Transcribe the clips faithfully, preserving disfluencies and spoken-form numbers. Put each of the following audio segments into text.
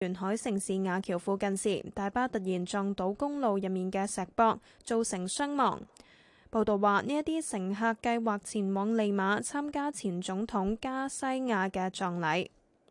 沿海城市亞橋附近時，大巴突然撞到公路入面嘅石壆，造成傷亡。報道話，呢一啲乘客計劃前往利馬參加前總統加西亞嘅葬禮。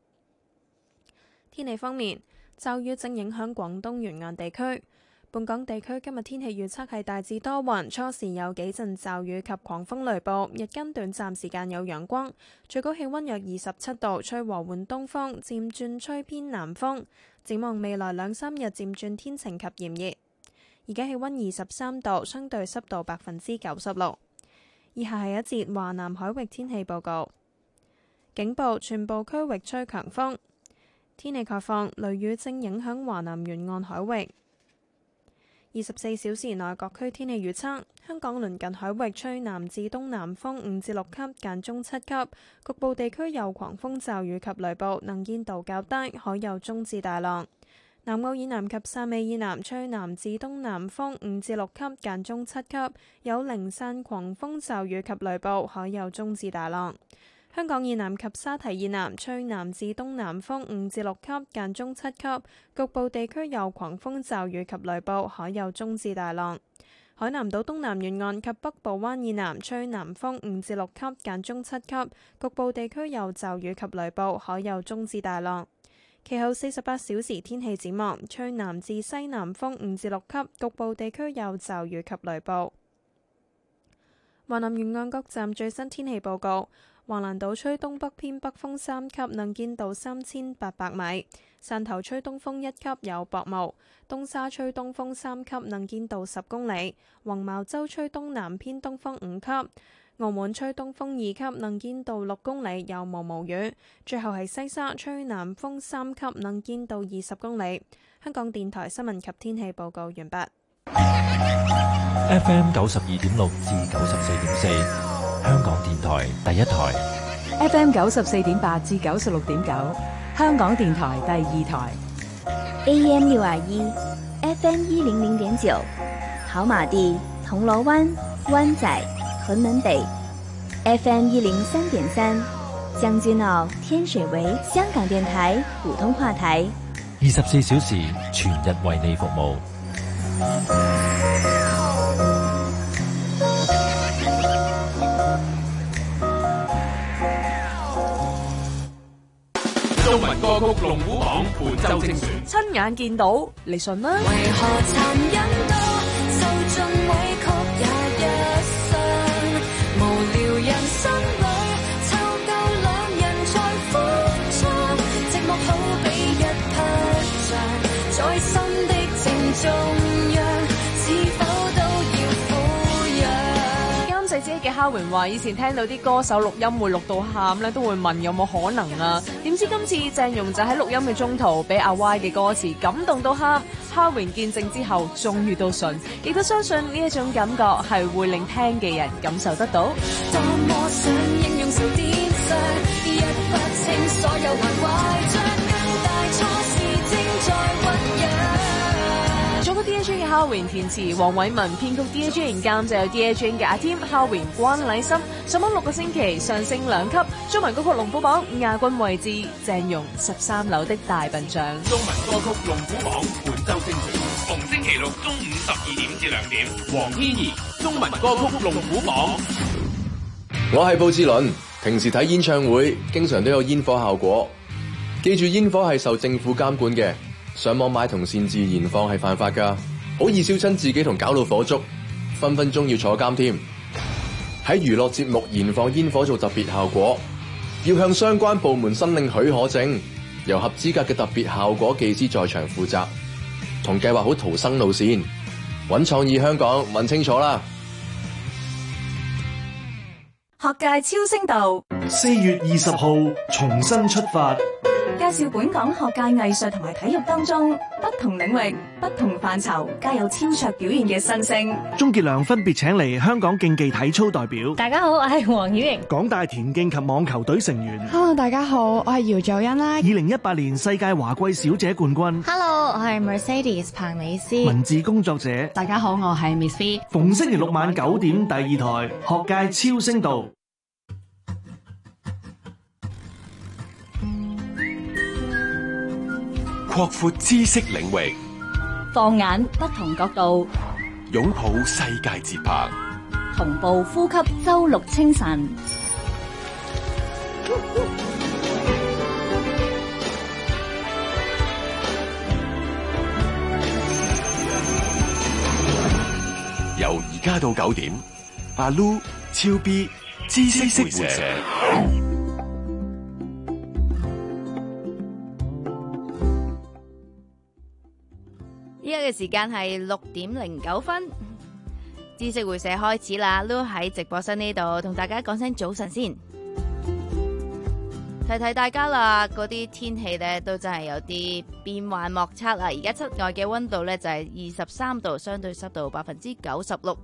天氣方面，驟雨正影響廣東沿岸地區。本港地區今日天氣預測係大致多雲，初時有幾陣驟雨及狂風雷暴，日間短暫時間有陽光，最高氣溫約二十七度，吹和緩東風，漸轉吹偏南風。展望未來兩三日漸轉天晴及炎熱。而家氣溫二十三度，相對濕度百分之九十六。以下係一節華南海域天氣報告。警報，全部區域吹強風。天氣概況，雷雨正影響華南沿岸海域。二十四小時內各區天氣預測：香港鄰近海域吹南至東南風五至六級，間中七級，局部地區有狂風驟雨及雷暴，能見度較低，海有中至大浪。南澳以南及汕尾以南吹南至東南風五至六級，間中七級，有零散狂風驟雨及雷暴，海有中至大浪。香港以南及沙堤以南吹南至東南風五至六級，間中七級，局部地區有狂風驟雨及雷暴，海有中至大浪。海南島東南沿岸及北部灣以南吹南風五至六級，間中七級，局部地區有驟雨及雷暴，海有中至大浪。其後四十八小時天氣展望，吹南至西南風五至六級，局部地區有驟雨及雷暴。華南沿岸各站最新天氣報告。橫瀾島吹東北偏北風三級，能見度三千八百米；汕頭吹東風一級，有薄霧；東沙吹東風三級，能見度十公里；黃茅洲吹東南偏東風五級；澳門吹東風二級，能見度六公里，有毛毛雨；最後係西沙吹南風三級，能見度二十公里。香港電台新聞及天氣報告完畢。 F M 九十二點六至九十四點四。香港電台第一台 ，F M 九十四點八至九十六點九，香港電台第二台 ，A M 六二一，F M 一零零點九，跑馬地、銅鑼灣、灣仔、屯門北 ，F M 一零三點三，將軍澳、天水圍，香港電台普通話台， 二十四小時全日為你服務。 中文歌曲龍虎榜本周精選， 親眼見到，你信啦？ 為何殘忍到受盡委屈也一生，無聊人生裏湊夠兩人在歡唱，寂寞好比一匹象，在心的正中央，是否都要撫養？ 監製姐嘅哈榮話：以前聽到啲歌手錄音會錄到喊咧，都會問有冇可能啊？點知今次鄭融就喺錄音嘅中途，俾阿 Y 嘅歌詞感動到喊。哈榮見證之後，終於都信，亦都相信呢一種感覺係會令聽嘅人感受得到。 多麼想應用成電上，一不清所有還壞着，更大錯事正在醞釀。 作曲 D A J 嘅哈榮，填詞黃偉文，編曲 D A J 監製有 D A J 嘅阿添、哈榮、關禮深。上榜六個星期，上升兩級。中文歌曲龍虎榜亞軍位置，鄭融十三樓的大笨象。 中文歌曲龍虎榜本周精選，逢星期六中午十二點至兩點。黃天怡，中文歌曲龍虎榜。 我係布志倫，平時睇演唱會經常都有煙火效果，記住煙火係受政府監管嘅，上網買同擅自燃放係犯法噶，好易燒親自己同搞到火燭，分分鐘要坐監添。喺娛樂節目燃放煙火做特別效果，要向相關部門申領許可證，由合資格嘅特別效果技師在場負責，同計劃好逃生路線，搵創意香港問清楚啦。 學界超聲道四月二十號重新出發， 介紹本港學界藝術同埋體育當中不同領域、不同範疇皆有超卓表現嘅新星。 鍾傑良分別請嚟香港競技體操代表。 大家好，我係黃曉瑩。 港大田徑及網球隊成員。 Hello， 大家好，我係姚祖欣啦。 二零一八年世界華貴小姐冠軍。 Hello， 我係 Mercedes 彭美斯。 文字工作者。 大家好，我係 Miss V。 逢星期六晚九點第二台學界超聲道。 擴闊知識領域， 放眼不同角度， 擁抱世界節拍， 同步呼吸周六清晨。 由而家到九點，阿 Lu 超 B 知識會社。 依家嘅時間係六點零九分，知識會社開始啦。Lu 喺直播室呢度同大家講聲早晨先，提提大家啦。嗰啲天氣咧都真係有啲變幻莫測啦。而家室外嘅溫度咧就係二十三度，相對濕度百分之九十六。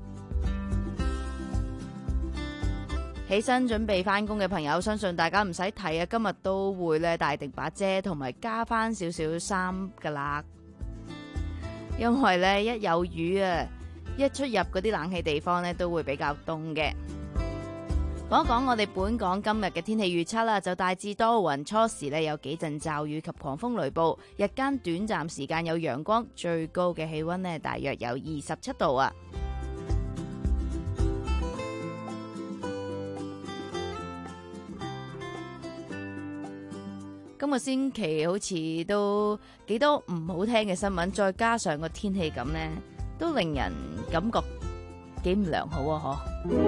起身準備翻工嘅朋友，相信大家唔使睇啊，今日都會咧帶定把遮，同埋加翻少少衫噶啦。因為咧一有雨啊，一出入嗰啲冷氣地方咧都會比較凍嘅。講一講我哋本港今日嘅天氣預測啦，就大致多雲，初時咧有幾陣驟雨及狂風雷暴，日間短暫時間有陽光，最高嘅氣溫呢大約有二十七度啊。今個星期好似都幾多唔好聽嘅新聞，再加上個天氣咁呢，都令人感覺幾唔良好啊！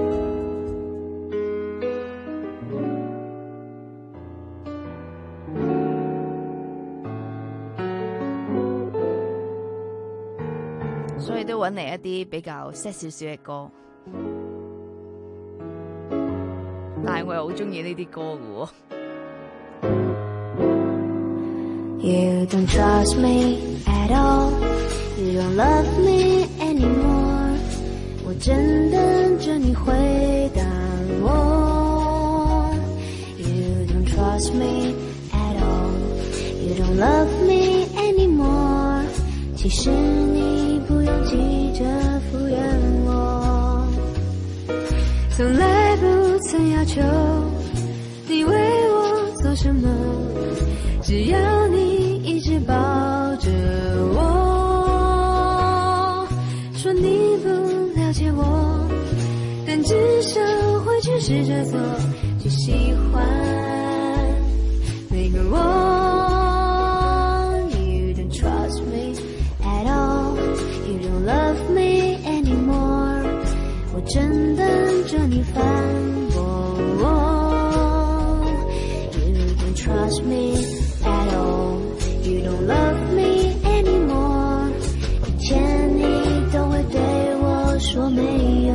嗬，所以都揾嚟一啲比較 sad 少少嘅歌，但係我又好中意呢啲歌嘅喎。 You don't trust me at all. You don't love me anymore. 我正等着你回答我。You don't trust me at all. You don't love me anymore. 其實你不用急着敷衍我。從來不曾要求你為我做什麼，只要你一直抱着我，說你不了解我，但至少會去試着做，去喜歡每個我。You don't trust me at all. You don't love me anymore. 我正等着你反駁我。You don't trust me at all. You don't love me anymore. 以前你都會對我說沒有，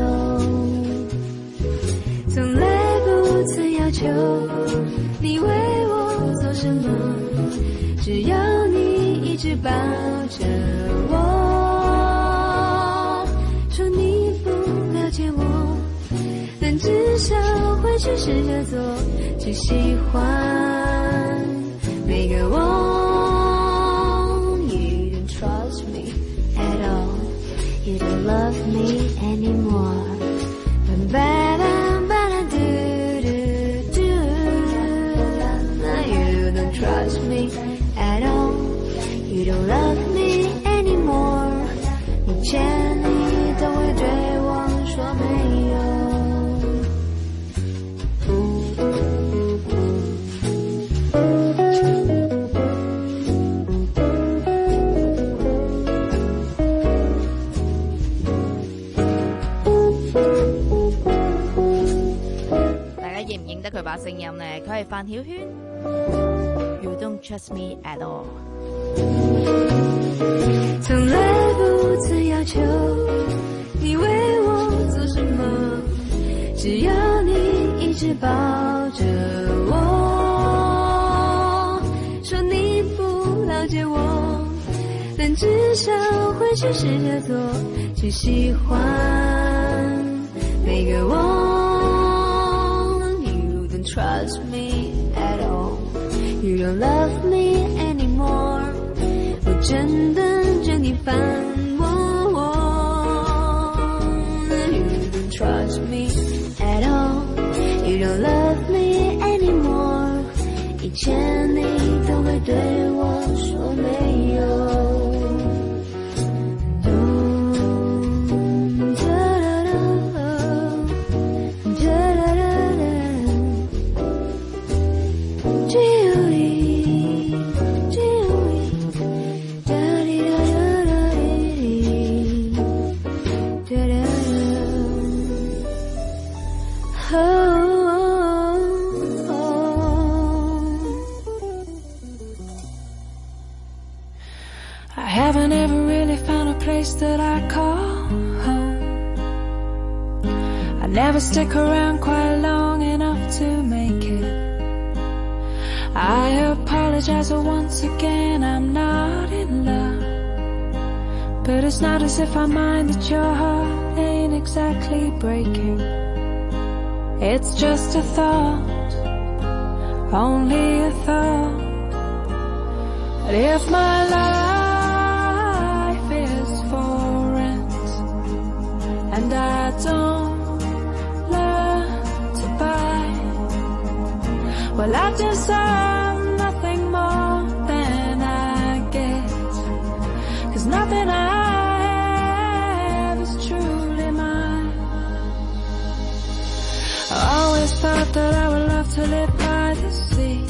從來不曾要求你為我做什麼，只要你一直抱着我，說你不了解我，但至少會去試着做，去喜歡每個我。You don't love me anymore. You don't trust me at all. You don't love me anymore. 以前你都會對我說沒有。 得佢把聲音呢，佢係范曉萱。You don't trust me at all。 從來不曾要求你為我做什麼，只要你一直抱着我，說你不了解我，但至少會去試着做，去喜歡每個我。Trust me at all. You don't love me anymore. 我正等着你反駁我。You don't trust me at all. You don't love me anymore. 以前你都會對我說沒 I haven't ever really found a place that I call home. I never stick around quite long enough to make it. I apologize once again, I'm not in love. But it's not as if I mind that your heart ain't exactly breaking. It's just a thought, only a thought. But if my life is for rent and I don't learn to buy, well, I deserve nothing more than I get. 'Cause nothing I have is truly mine. I always thought that I would love to live by the sea,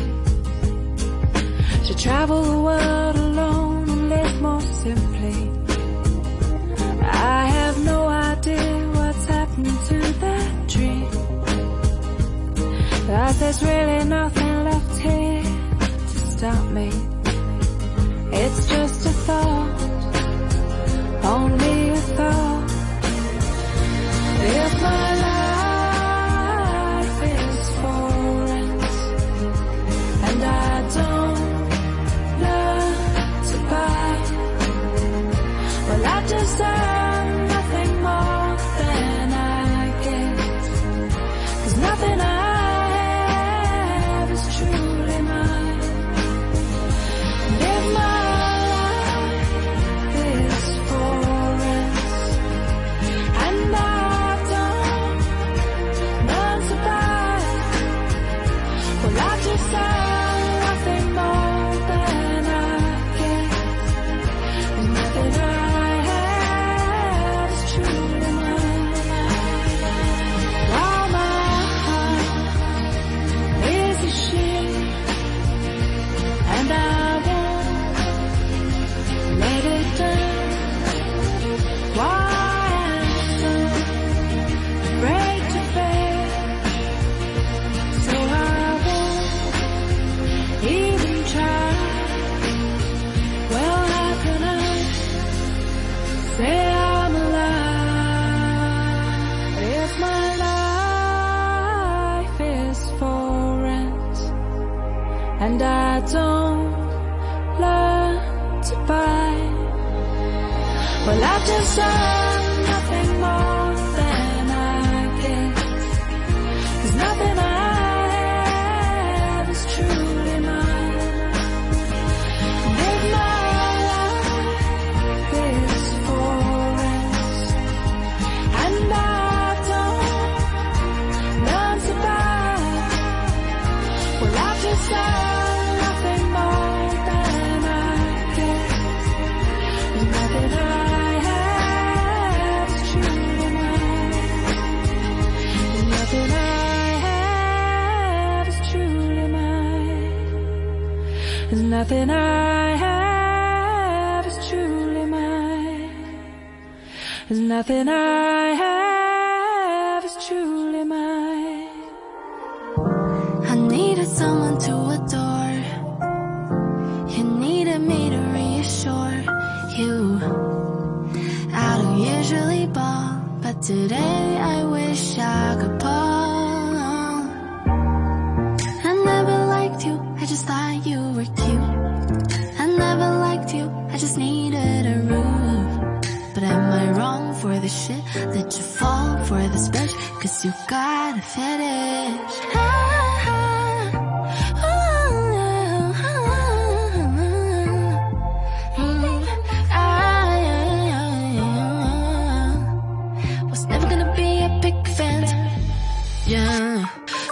to travel the world alone and live more simply. I have no idea what's happened to that dream, but there's really nothing left here to stop me. It's just a thought, only a thought. If my life is for rent and I don't learn to buy, well, I deserve nothing more than I get. 'Cause nothing I have is truly mine. And if my and I don't learn to buy, well, I deserve nothing more than I get. 'Cause nothing I have is truly mine. And if my life is for rent and I don't learn to buy, well, I deserve nothing I have is truly mine. There's nothing I have is truly mine. I needed someone to adore. You needed me to reassure you. I don't usually ball, but today I wish I could pull. I never liked you, I just thought you were cute. I never liked you, I just needed a roof. But am I wrong for the shit that you fall for this bitch? 'Cause you got a fetish. Ah, yeah.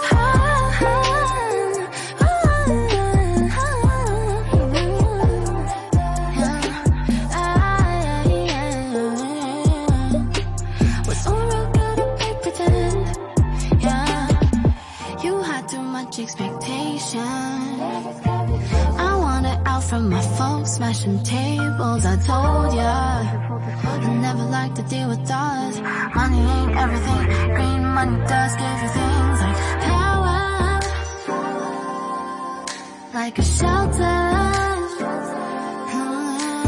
Expectation. I wanted out from my folks, smashing tables. I told ya I never like to deal with dollars. Money ain't everything. Green money does give you things like power, like a shelter.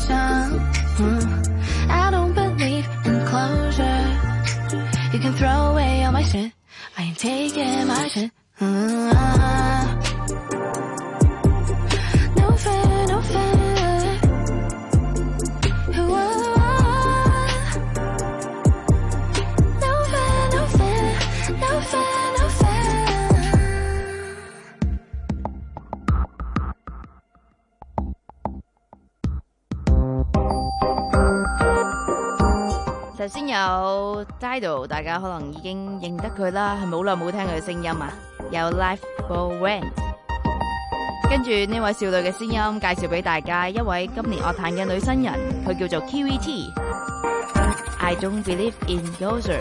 想 I don't believe in closure. You can throw away all my shit. I ain't taking my shit. No fair, no fair. 頭先有 Dido， 大家可能已經認得佢啦，係咪好耐冇聽佢嘅聲音啊？有 Life for Rent， 跟住呢位少女嘅聲音介紹俾大家，一位今年樂壇嘅女新人，佢叫做 Q V T。I don't believe in closure。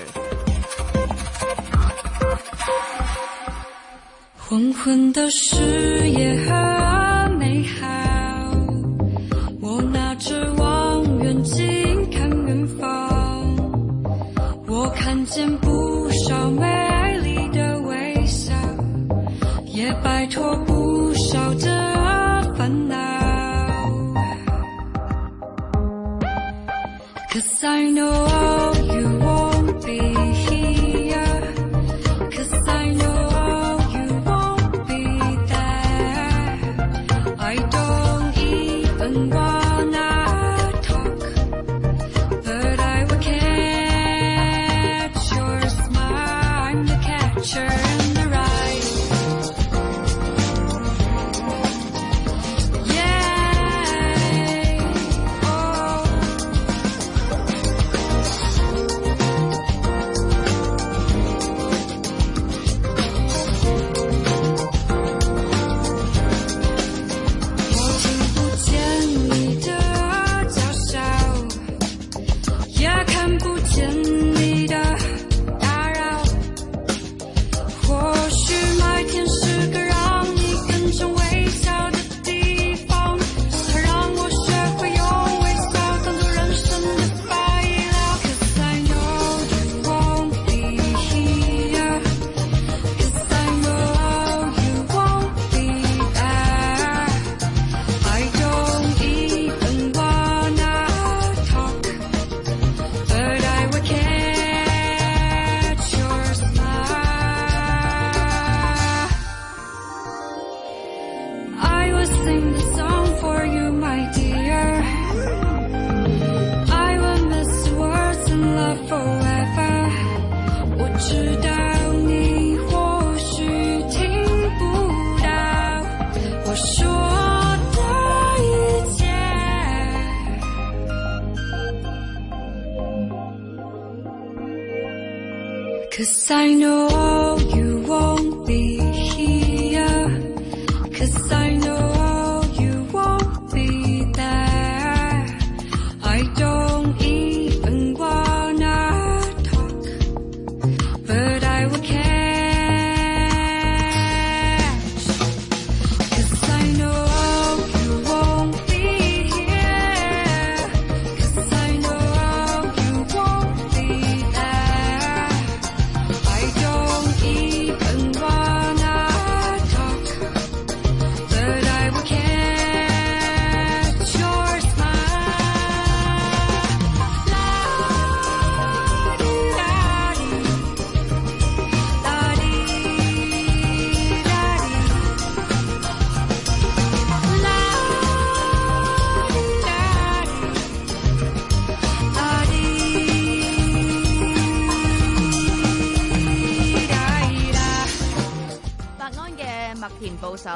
黄昏的视野很美好，我拿着望远镜看远方，我看见不少美丽的微笑，也摆脱不少的烦恼。Cause I know you won't be here. Cause I know you won't be there. I don't even wanna talk, but I will catch your smile. I'm the catcher in the ride. Yeah, oh. Cause I know you won't be here. Cause I know you won't be there. I don't even wanna talk, but I will catch. Cause I know you won't be here. Cause I know you won't be there. I don't even wanna talk, but I will catch your smile. La-di-da-di, la-di-da-di, la-di-da-di, la-di-da-di. 白安嘅麥田捕手，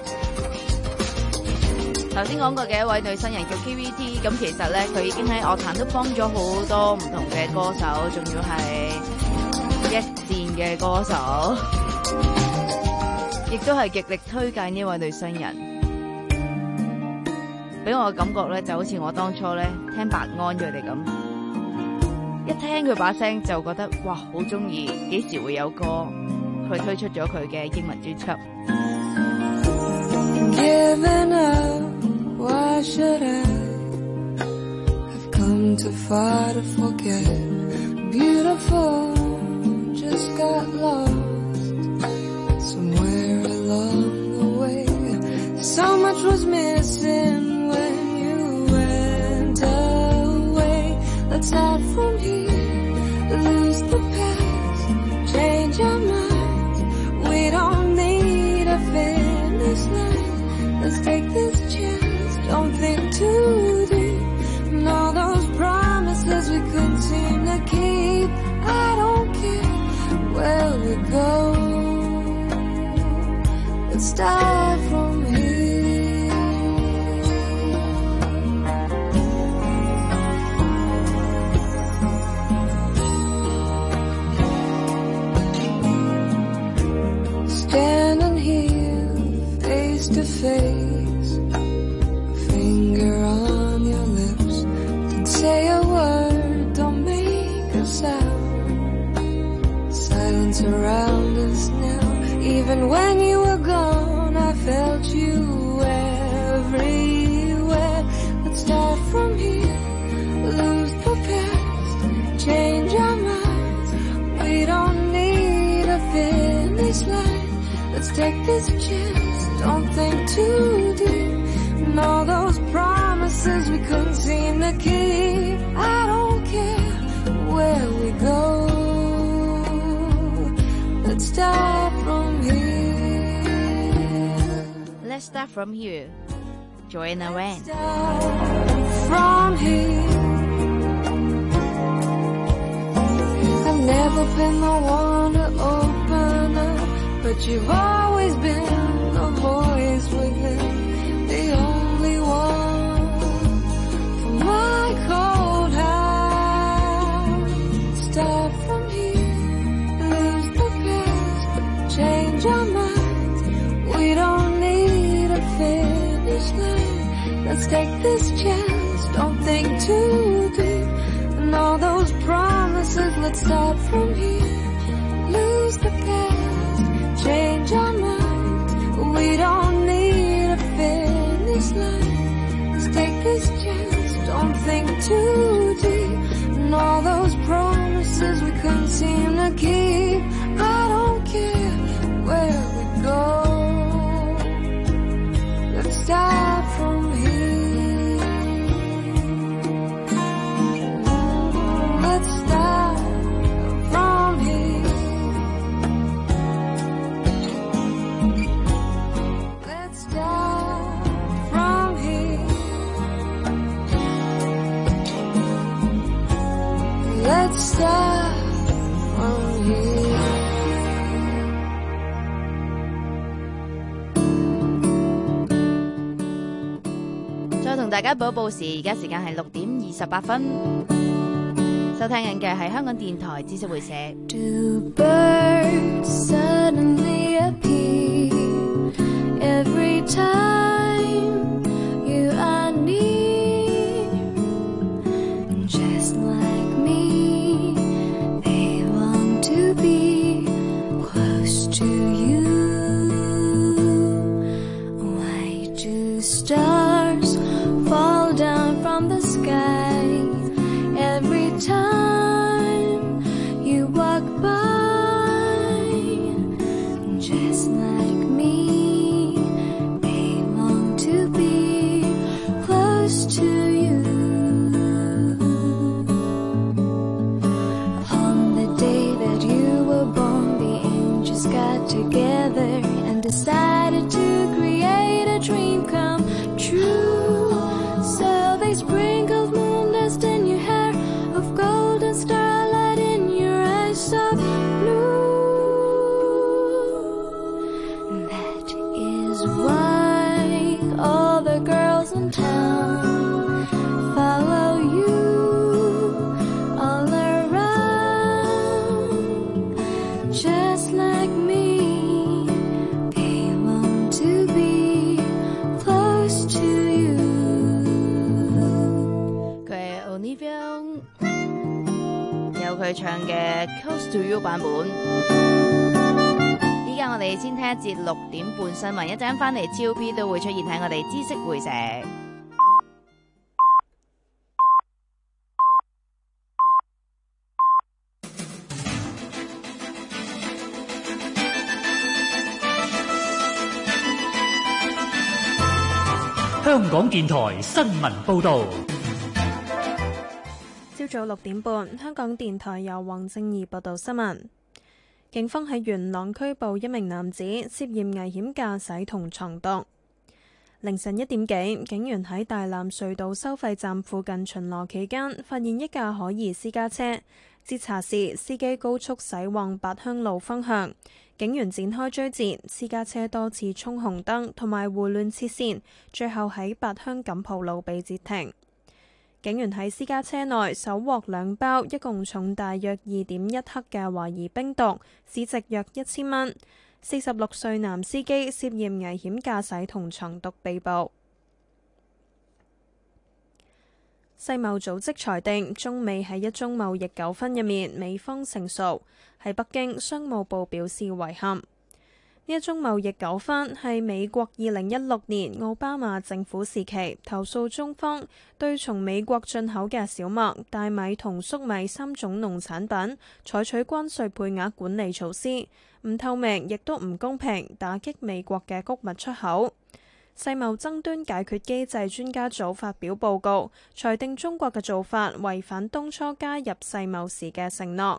頭先講過嘅一位女新人叫 K V T， 咁其實咧佢已經喺樂壇都幫咗好多唔同嘅歌手，仲要係一線嘅歌手，亦都係極力推介呢位女新人。俾我嘅感覺咧，就好似我當初咧聽白安佢哋咁，一聽佢把聲就覺得哇好中意，幾時會有歌？佢推出咗佢嘅英文專輯。 Giving up, why should I? I've come too far to forget. Beautiful, just got lost somewhere along the way. So much was missing when you went start from here. Standing here face to face, finger on your lips, don't say a word, don't make a sound. Silence around us now, even when you were gone, I felt you everywhere. Let's start from here, lose the past, change our minds. We don't need a finish line. Let's take this chance, don't think too deep. And all those promises we couldn't seem to keep. I don't care where we go. Let's start from here. Let's start from here. Joanna Wan. From here. I've never been the one to open up, but you've always been the voice within, the only one for my cold heart. Start from here, lose the past, change our minds. We don't need a finish line. Let's take this chance, don't think too deep. And all those promises, let's start from here, lose the past, change our minds. We don't need a finish line. Let's take this chance, don't think too deep. And all those promises we couldn't seem to keep. I don't care where we go. Let's start from here. Let's start from here. Let's start from here. Let's start from here. 再同大家報一報時，而家時間係六點二十八分。收聽緊嘅係香港電台知識會社。 Do birds suddenly appear every time you are near? Just like me, they want to be close to you. Why do stars fall down from the sky every time you walk by? Just like me, they want to be close to you. On the day that you were born, the angels got together and decided to create a dream come true. So they sprinkled moon dust in your hair, of golden starlight in your eyes of blue. That is why all the girls in town follow you all around. Just like me, they want to be close to you. 佢係 Olivia 有佢唱嘅 Close to You 版本。依家我哋先聽一節六點半新聞，一陣間翻嚟超 B 都會出現喺我哋知識會社。 香港電台新聞報導。 朝早六點半，香港電台由黃正儀報道新聞。警方喺元朗拘捕一名男子，涉嫌危險駕駛同藏毒。凌晨一點幾，警員喺大欖隧道收費站附近巡邏期間，發現一架可疑私家車， 截查時，司機高速駛往八鄉路方向，警員展開追截，私家車多次衝紅燈同埋胡亂切線，最後喺八鄉錦浦路被截停。警員喺私家車內搜獲兩包一共重大約二點一克嘅懷疑冰毒，市值約一千蚊。四十六歲男司機涉嫌危險駕駛同藏毒被捕。世貿組織裁定，中美喺一宗貿易糾紛入面，美方勝訴。喺北京，商務部表示遺憾。呢一宗貿易糾紛係美國二零一六年奧巴馬政府時期投訴中方對從美國進口嘅小麥、大米同粟米三種農產品採取關稅配額管理措施，唔透明亦都唔公平，打擊美國嘅穀物出口。世貿爭端解決機制專家組發表報告，裁定中國嘅做法違反當初加入世貿時嘅承諾。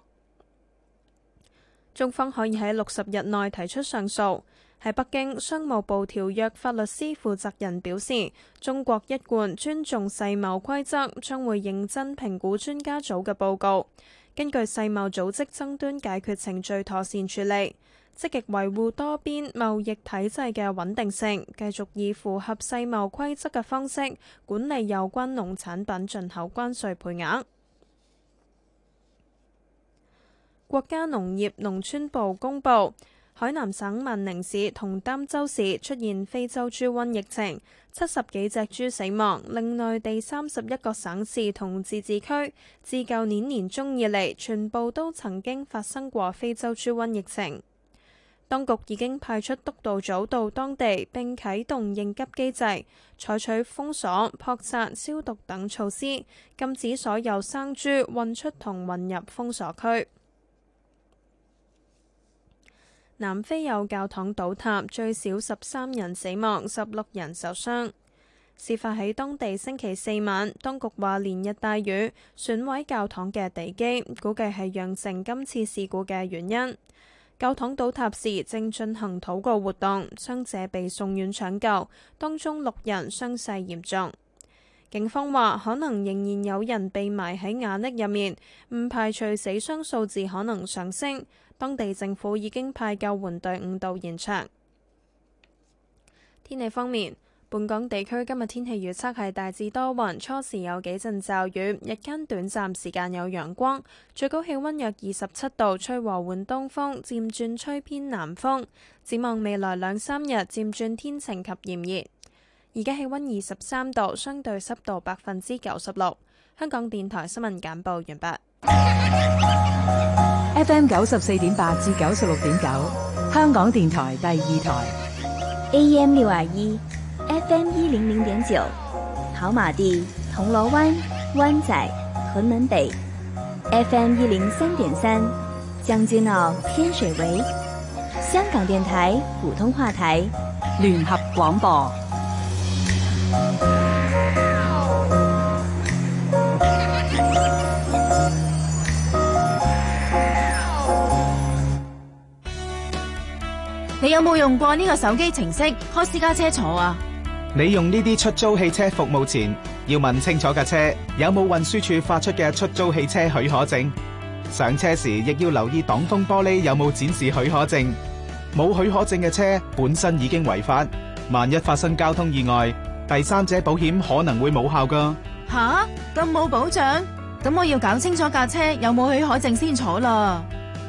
中方可以喺六十日內提出上訴。喺北京，商務部條約法律司負責人表示，中國一貫尊重世貿規則，將會認真評估專家組嘅報告，根據世貿組織爭端解決程序妥善處理，積極維護多邊貿易體制嘅穩定性，繼續以符合世貿規則嘅方式管理有關農產品進口關稅配額。國家農業農村部公布，海南省萬寧市同儋州市出現非洲豬瘟疫情，七十幾隻豬死亡，令內地三十一個省市同自治區自舊年年中以嚟，全部都曾經發生過非洲豬瘟疫情。當局已經派出督導組到當地，並啟動應急機制，採取封鎖、撲殺、消毒等措施，禁止所有生豬運出同運入封鎖區。南非有教堂倒塌，最少十三人死亡，十六人受傷。事發喺當地星期四晚，當局話連日大雨損毀教堂嘅地基，估計係釀成今次事故嘅原因。教堂倒塌時正進行禱告活動，傷者被送院搶救，當中六人傷勢嚴重。警方話可能仍然有人被埋喺瓦礫入面，唔排除死傷數字可能上升。當地政府已經派救援隊伍到現場。天氣方面，本港地區今日天氣預測係大致多雲，初時有幾陣驟雨，日間短暫時間有陽光，最高氣溫約二十七度，吹和緩東風，漸轉吹偏南風。展望未來兩三日漸轉天晴及炎熱。而家氣溫二十三度，相對濕度百分之九十六。香港電台新聞簡報完畢。 F M 九十四點八至九十六點九，香港電台第二台。 A M 六二一，F M 一零零點九，跑馬地、銅鑼灣、灣仔、屯門北。F M 一零三點三，將軍澳、天水圍。香港電台普通話台， 聯合廣播。 你有冇用過呢個手機程式開私家車坐啊？ 你用呢啲出租汽車服務前，要問清楚架車有冇運輸署發出嘅出租汽車許可證。上車時亦要留意擋風玻璃有冇展示許可證。冇許可證嘅車本身已經違法，萬一發生交通意外，第三者保險可能會冇效㗎。 吓，咁冇保障？咁我要搞清楚架車有冇許可證先坐啦。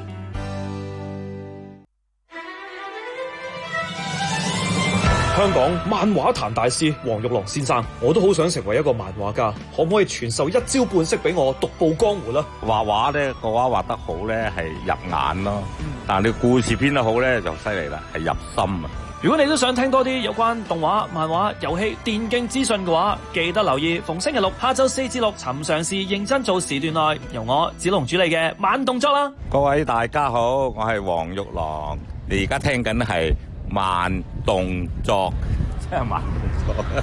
香港漫畫壇大師黃玉郎先生，我都好想成為一個漫畫家，可唔可以傳授一招半式俾我獨步江湖啦？ 畫畫咧，個畫畫得好咧係入眼咯，但係你故事編得好咧就犀利啦，係入心啊！ 如果你都想聽多啲有關動畫、漫畫、遊戲、電競資訊嘅話，記得留意逢星期六下晝四至六尋常事認真做時段內，由我子龍主理嘅慢動作啦。 各位大家好，我係黃玉郎，你而家聽緊係慢動作，真係慢動作。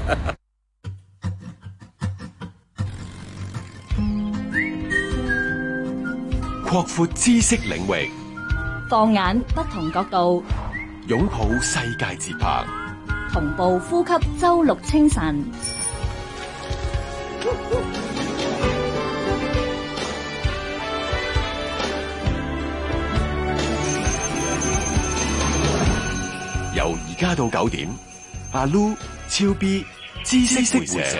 擴闊知識領域， 放眼不同角度， 擁抱世界節拍， 同步呼吸周六清晨。 家到九點，阿 Lu、超 B、知識會社。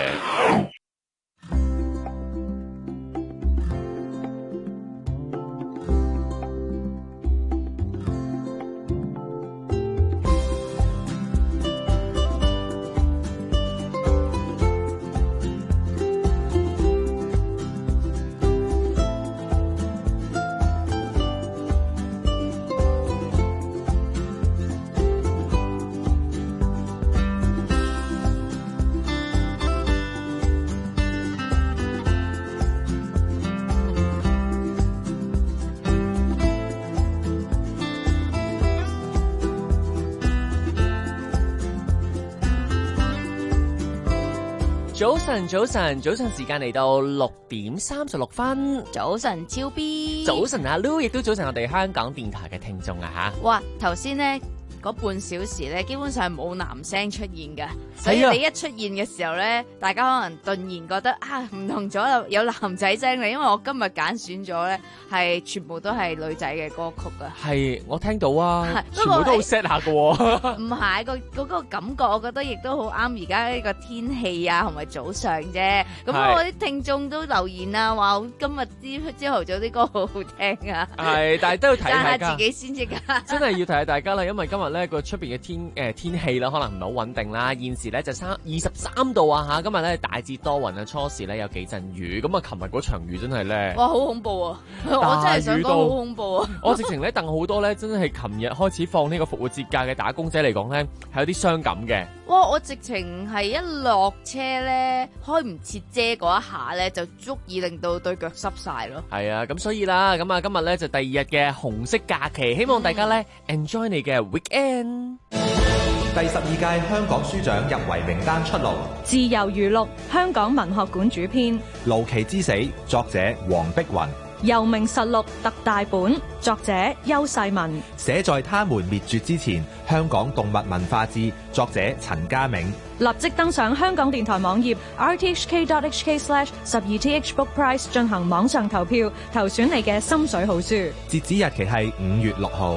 早晨，早晨，早晨時間嚟到六點三十六分。 早晨，超 B。 早晨，阿 Lu，亦都早晨我哋香港電台嘅聽眾啊吓。 哇，頭先呢嗰半小時咧，基本上冇男聲出現嘅，所以你一出現嘅時候咧，大家可能頓然覺得啊唔同咗，有男仔聲嚟，因為我今日揀選咗咧係全部都係女仔嘅歌曲啊。 係，我聽到啊，全部都好 sad 下嘅喎。 唔係個嗰個感覺，我覺得亦都好啱而家呢個天氣啊，同埋早上啫。咁我啲聽眾都留言啊，話今日朝朝頭早啲歌好好聽啊。 係，但係都要睇讚下自己先至㗎。 真係要提下大家啦，因為今日咧個出邊嘅天誒、呃、天氣啦，可能唔係好穩定啦。現時咧就三二十三度啊嚇，今日咧大致多雲啊，初時咧有幾陣雨。咁啊，琴日嗰場雨真係咧， 哇，好恐怖啊！我真係想講好恐怖啊！ 我直情咧戥好多咧，真係琴日開始放呢個復活節假嘅打工仔嚟講咧，係有啲傷感嘅。 哇！我直情係一落車咧，開唔切遮嗰一下咧，就足以令到對腳濕晒咯。 係啊，咁所以啦，咁啊今日咧就第二日嘅紅色假期，希望大家咧 enjoy 你嘅 weekend。 第十二屆香港書獎入圍名單出爐， 自由娛樂香港文學館主編， 盧琪之死，作者黃碧雲。 尤明實錄特大本，作者邱世文。 寫在他們滅絕之前，香港動物文化誌，作者陳家銘。 立即登上香港電台網頁 r t h k dot h k slash 十二 t h book prize 進行網上投票，投選你嘅心水好書。 截止日期係五月六號。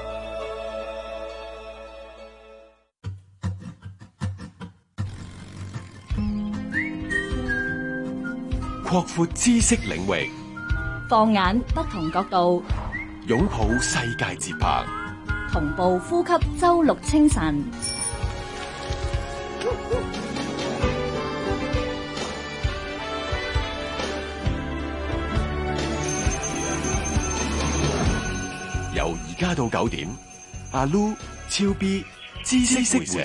擴闊知識領域， 放眼不同角度， 擁抱世界節拍， 同步呼吸周六清晨。 由而家到九點，阿 Lu、超 B、知識會社。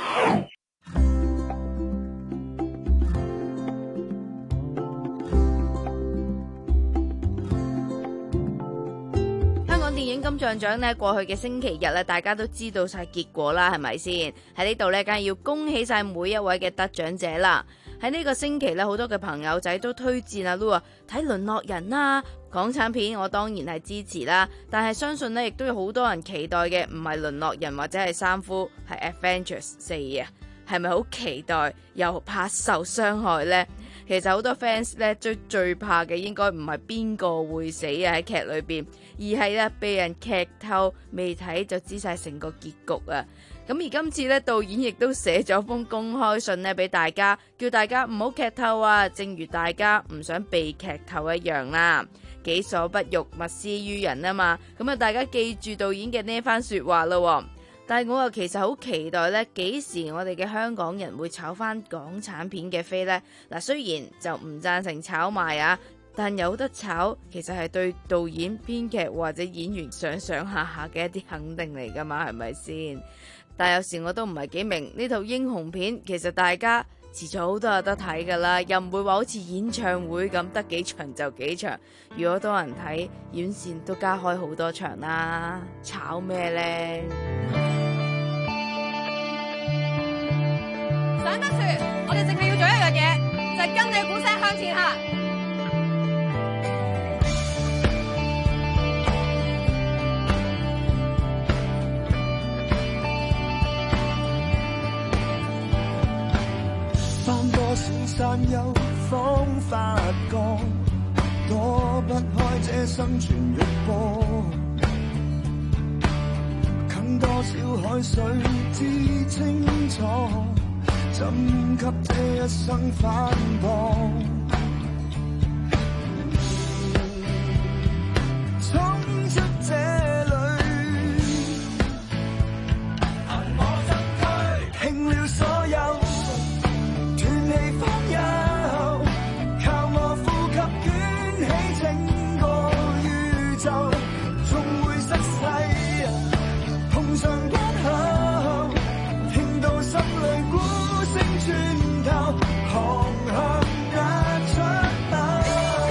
金像獎咧，過去嘅星期日咧，大家都知道晒結果啦，係咪先？喺呢度咧，梗係要恭喜晒每一位嘅得獎者啦！喺呢個星期咧，好多嘅朋友仔都推薦阿 Lu 啊睇《淪落人》啦，港產片我當然係支持啦，但係相信咧，亦都有好多人期待嘅，唔係《淪落人》或者係三夫，係《Avengers 四》啊，係咪好期待又怕受傷害呢？其實好多 fans 咧最最怕嘅應該唔係邊個會死啊喺劇裏邊，而係咧被人劇透，未睇就知晒成個結局啊！咁而今次咧導演亦都寫咗封公開信咧俾大家，叫大家唔好劇透啊，正如大家唔想被劇透一樣啦。己所不欲，勿施於人啊嘛，咁啊大家記住導演嘅呢一番說話咯。但係我又其實好期待咧，幾時我哋嘅香港人會炒翻港產片嘅飛呢？嗱，雖然就唔贊成炒賣啊，但有得炒，其實係對導演、編劇或者演員上上下下嘅一啲肯定嚟噶嘛，係咪先？但有時我都唔係幾明呢套英雄片，其實大家遲早都有得睇噶啦，又唔會話好似演唱會咁得幾場就幾場。如果多人睇，院線都加開好多場啦，炒咩呢？ 上得船，我哋淨係要做一樣嘢，就係、是、跟你鼓聲向前行。 翻多少山丘方發光，躲不開這生存肉搏，更多少海水知清楚，怎給這一生反駁？衝出這裏，憑我身軀，拼了所有，斷氣方休，靠我呼吸捲起整個宇宙，縱會失勢，碰上關口，聽到心裏鼓聲穿透，航向那出口。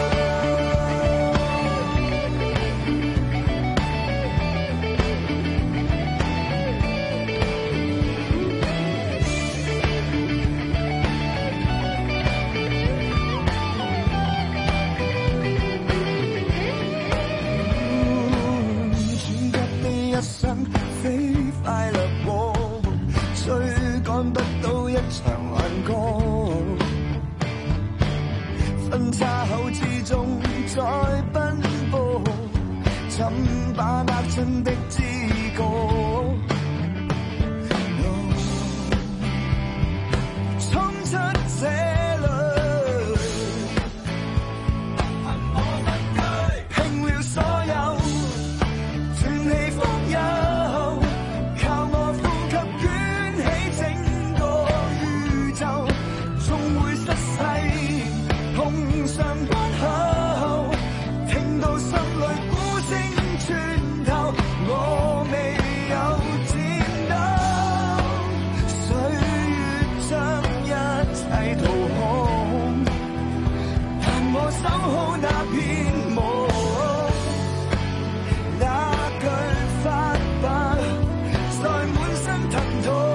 飛快掠過，追趕不到一場幻覺。分岔口之中再奔波，怎把握真的知覺？衝出這裏，憑我身軀，拼了所有，斷氣方休。守好那片夢，那句發白，在滿身疼痛。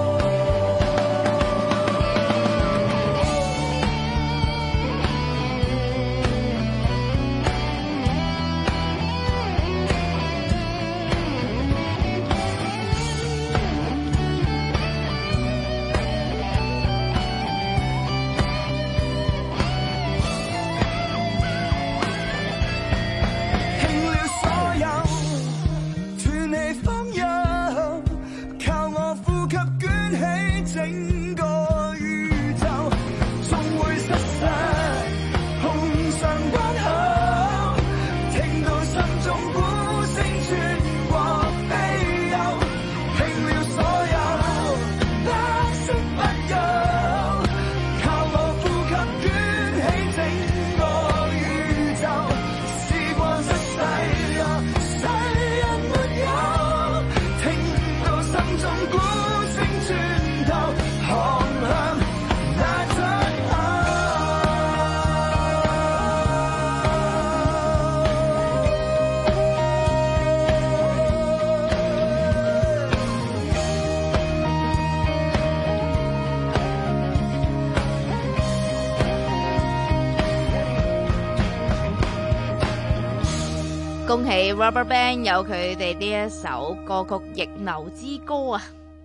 恭喜 RubberBand 有佢哋呢一首歌曲《逆流之歌》啊！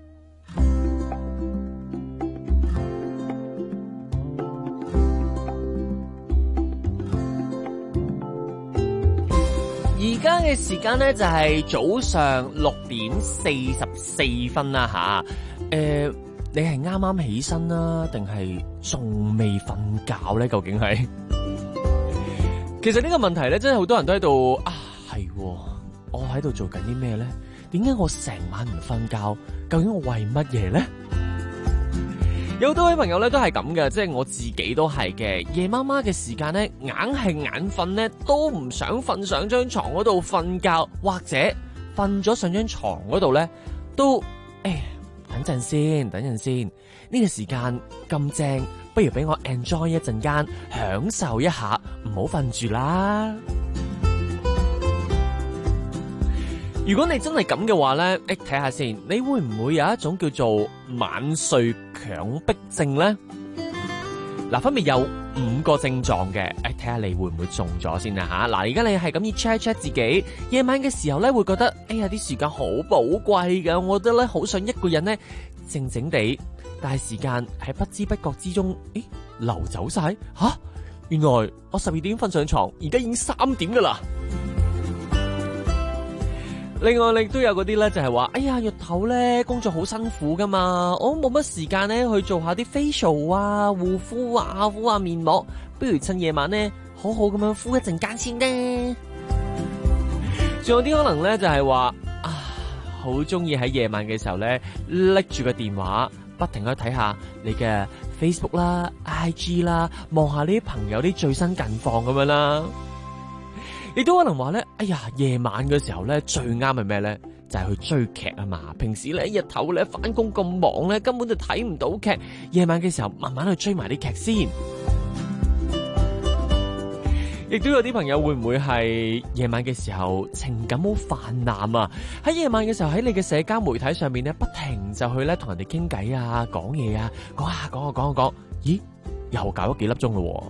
而家嘅時間呢，就係早上六點四十四分啦吓，誒，你係啱啱起身啦，定係仲未瞓覺呢？究竟係？其實呢個問題呢，真係好多人都喺度啊。係，我喺度做緊啲咩呢？點解我成晚唔瞓覺？究竟我為乜嘢呢？有好多位朋友咧都係咁嘅，即係我自己都係嘅。夜媽媽嘅時間呢，硬係眼瞓呢，都唔想瞓上張床嗰度瞓覺，或者瞓咗上張床嗰度呢，都誒等陣先，等陣先。呢個時間咁正，不如俾我 enjoy 一陣間，享受一下，唔好瞓住啦。如果你真係咁嘅話呢，誒睇下先，你會唔會有一種叫做晚睡強迫症呢？嗱，分別有五個症狀嘅，誒睇下你會唔會中咗先啊吓！嗱，而家你係咁要 check check 自己，夜晚嘅時候呢，會覺得，哎呀啲時間好寶貴噶，我覺得咧好想一個人呢靜靜地，但係時間喺不知不覺之中，誒流走晒吓，原來我十二點瞓上床，而家已經三點噶啦。 另外，亦都有嗰啲咧，就係話，哎呀，日頭咧工作好辛苦噶嘛，我冇乜時間咧去做下啲 facial 啊、護膚啊、敷下面膜，不如趁夜晚咧好好咁樣敷一陣間先呢。仲有啲可能咧，就係話啊，好中意喺夜晚嘅時候咧，拎住個電話，不停去睇下你嘅 Facebook 啦、I G 啦，望下呢啲朋友啲最新近況咁樣啦。亦都可能話咧，哎呀，夜晚嘅時候咧最啱係咩咧？就係、是、去追劇啊嘛。平時咧日頭咧翻工咁忙咧，根本就睇唔到劇。夜晚嘅時候慢慢去追埋啲劇先。亦都有啲朋友會唔會係夜晚嘅時候情感好泛濫啊？喺夜晚嘅時候喺你嘅社交媒體上面咧，不停就去咧同人哋傾偈啊、講嘢啊、講下講下講下講，咦，又搞咗幾粒鐘咯。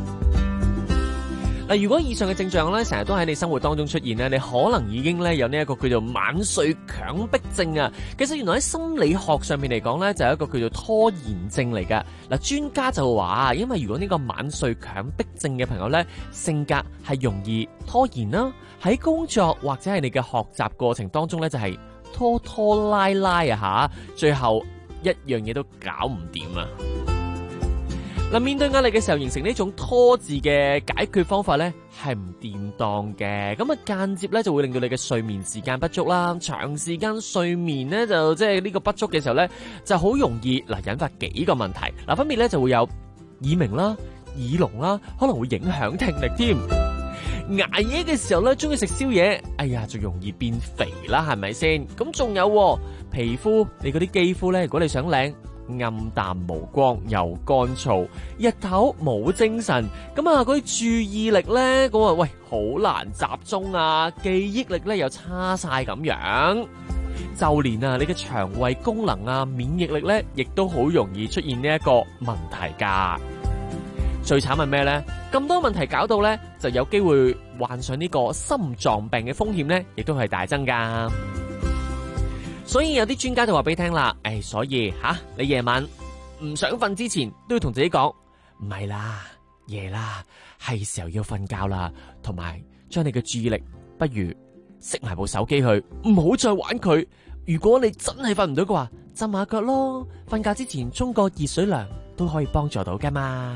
嗱，如果以上嘅症狀咧，成日都喺你生活當中出現咧，你可能已經咧有呢一個叫做晚睡強迫症啊。其實原來喺心理學上面嚟講咧，就係一個叫做拖延症嚟噶。嗱，專家就話，因為如果呢個晚睡強迫症嘅朋友咧，性格係容易拖延啦，喺工作或者係你嘅學習過程當中咧，就係拖拖拉拉啊吓，最後一樣嘢都搞唔掂啊。嗱，面對壓力嘅時候，形成呢種拖字嘅解決方法咧，係唔掂當嘅。咁啊，間接咧就會令到你嘅睡眠時間不足啦。長時間睡眠咧，就即係呢個不足嘅時候咧，就好容易嗱引發幾個問題。嗱，分別咧就會有耳鳴啦、耳聾啦，可能會影響聽力添。捱夜嘅時候咧，中意食宵夜，哎呀，就容易變肥啦，係咪先？咁仲有皮膚，你嗰啲肌膚咧，如果你想靚，暗淡無光又乾燥，日頭冇精神，咁啊嗰啲注意力咧，咁啊喂好難集中啊，記憶力咧又差晒咁樣，就連啊你嘅腸胃功能啊、免疫力咧，亦都好容易出現呢一個問題噶。最慘係咩咧？咁多問題搞到咧，就有機會患上呢個心臟病嘅風險咧，亦都係大增噶。所以有啲專家就話俾你聽啦，誒，所以吓、啊、你夜晚唔想瞓之前都要同自己講，唔係啦，夜啦，係時候要瞓覺啦，同埋將你嘅注意力不如熄埋部手機去，唔好再玩佢。如果你真係瞓唔到嘅話，浸下腳咯，瞓覺之前沖個熱水涼都可以幫助到噶嘛。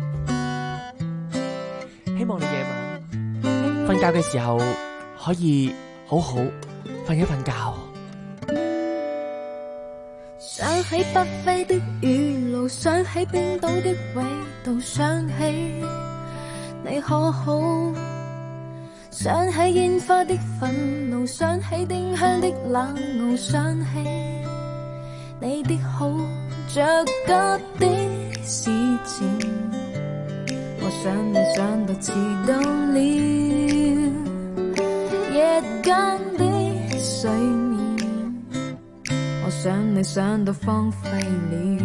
希望你夜晚瞓覺嘅時候可以好好瞓一瞓覺。 想起北非的雨露，想起冰島的緯度，想起你可好，想起煙花的憤怒，想起丁香的冷傲，想起你的好，着急的事情，我想你想到遲到了，夜間的睡眠，我想你想到荒廢了，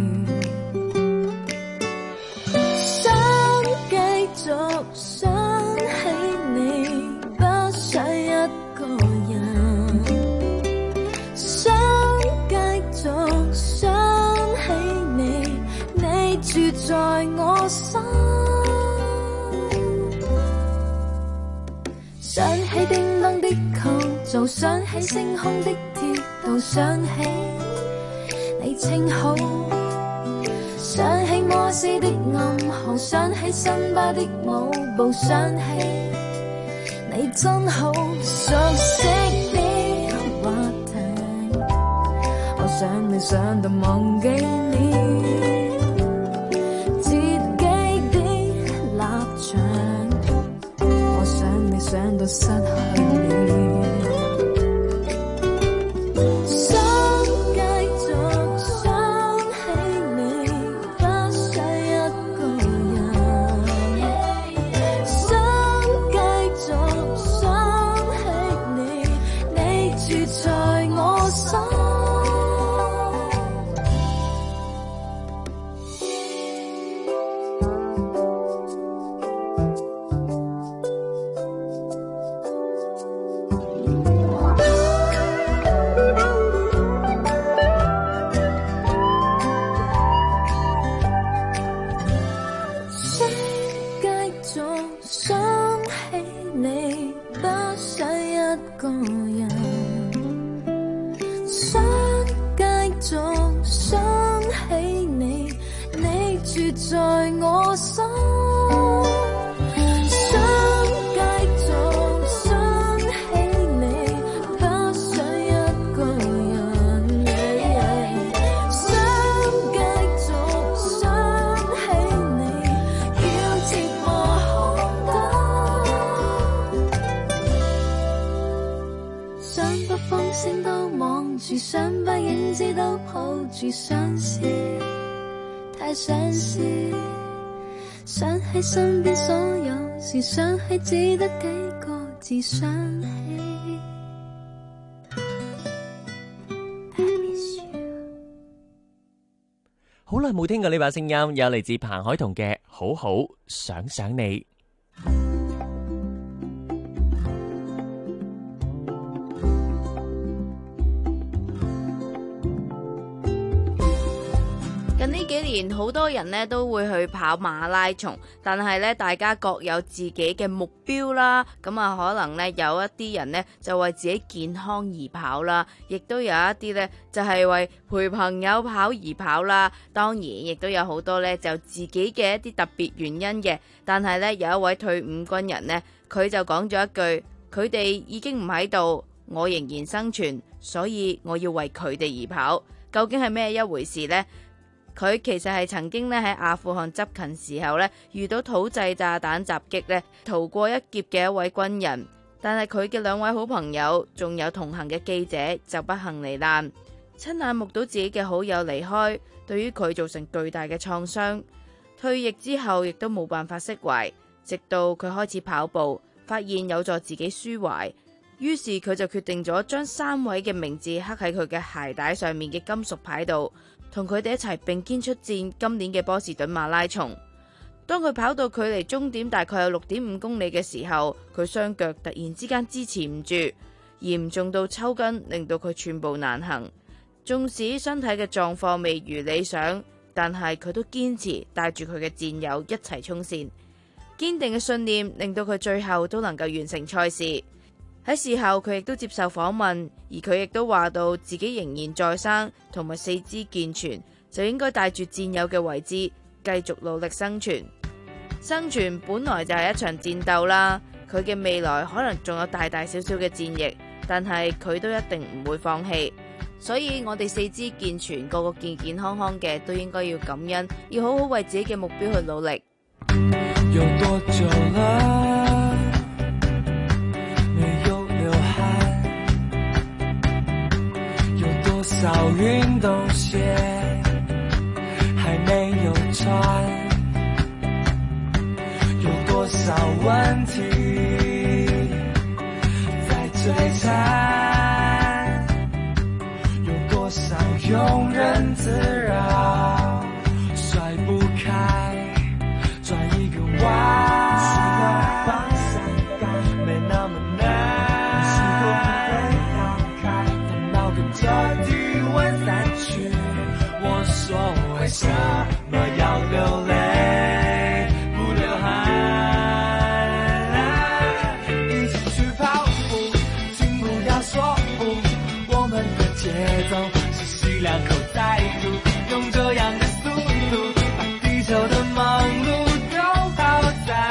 想繼續想起你，不想一個人，想繼續想起你，你住在我心，想起叮當的構造，想起星空的鐵道，想起你稱好，想起摩斯的暗號，想起辛巴的舞步，想起你真好，熟悉的話題，我想你想到忘記了自己的立場，我想你想到失去了。 在我心，想繼續想起你，不想一個人，想繼續想起你，要折磨空間，想把風聲都望住，想把影子都抱住，想試太想試，想起身邊所有事，想起只得幾個字，想起。 好耐冇聽過呢把聲音，有嚟自彭海彤嘅《好好想想你》。 近呢幾年，好多人呢都會去跑馬拉松，但係呢大家各有自己嘅目標啦。咁啊，可能呢有一啲人呢就為自己健康而跑啦，亦都有一啲呢就係為陪朋友跑而跑啦。當然，亦都有好多呢就自己嘅一啲特別原因嘅。但係呢，有一位退伍軍人呢，佢就講咗一句：佢哋已經唔喺度，我仍然生存，所以我要為佢哋而跑。究竟係咩一回事呢？佢其實係曾經咧喺阿富汗執勤時候咧遇到土製炸彈襲擊咧，逃過一劫嘅一位軍人，但係佢嘅兩位好朋友仲有同行嘅記者就不幸罹難。親眼目睹自己嘅好友離開，對於佢造成巨大嘅創傷。退役之後亦都冇辦法釋懷，直到佢開始跑步，發現有助自己抒懷，於是佢就決定咗將三位嘅名字刻喺佢嘅鞋帶上面嘅金屬牌度，同佢哋一齊並肩出戰今年嘅波士頓馬拉松。當佢跑到距離終點大概有六點五公里嘅時候，佢雙腳突然之間支持唔住，嚴重到抽筋，令到佢寸步難行。縱使身體嘅狀況未如理想，但係佢都堅持帶住佢嘅戰友一齊衝線。堅定嘅信念令到佢最後都能夠完成賽事。喺事後佢亦都接受訪問，而佢亦都話到自己仍然在生，同埋四肢健全，就應該帶住戰友嘅遺志，繼續努力生存。生存本來就係一場戰鬥啦，佢嘅未來可能仲有大大小小嘅戰役，但係佢都一定唔會放棄。所以我哋四肢健全，個個健健康康嘅，都應該要感恩，要好好為自己嘅目標去努力。 有多久了沒有流汗，有多少運動鞋還沒有穿，有多少問題在摧殘，有多少庸人自擾甩不開，轉一個彎，需要放下沒那麼難，時候不會放開，煩惱跟着體溫散去，我說為什麼要流淚不流汗，一起去跑步，請不要說不，我們的節奏是吸兩口再吐，用這樣的速度把地球的忙碌都拋在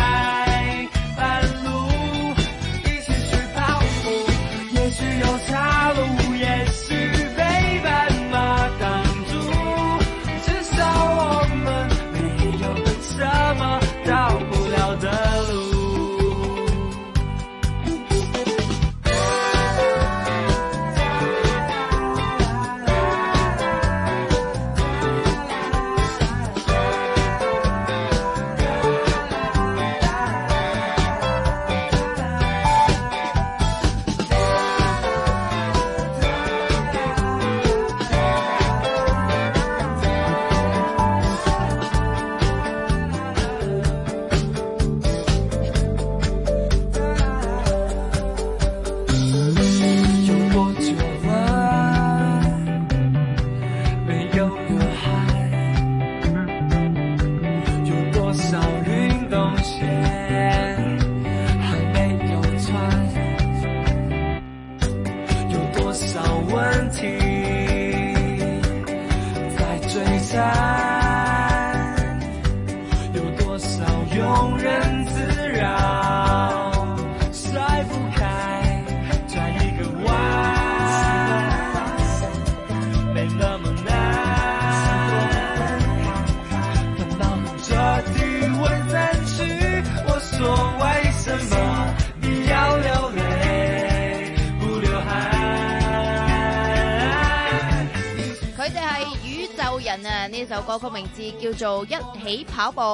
首歌曲名字叫做《一起跑步》。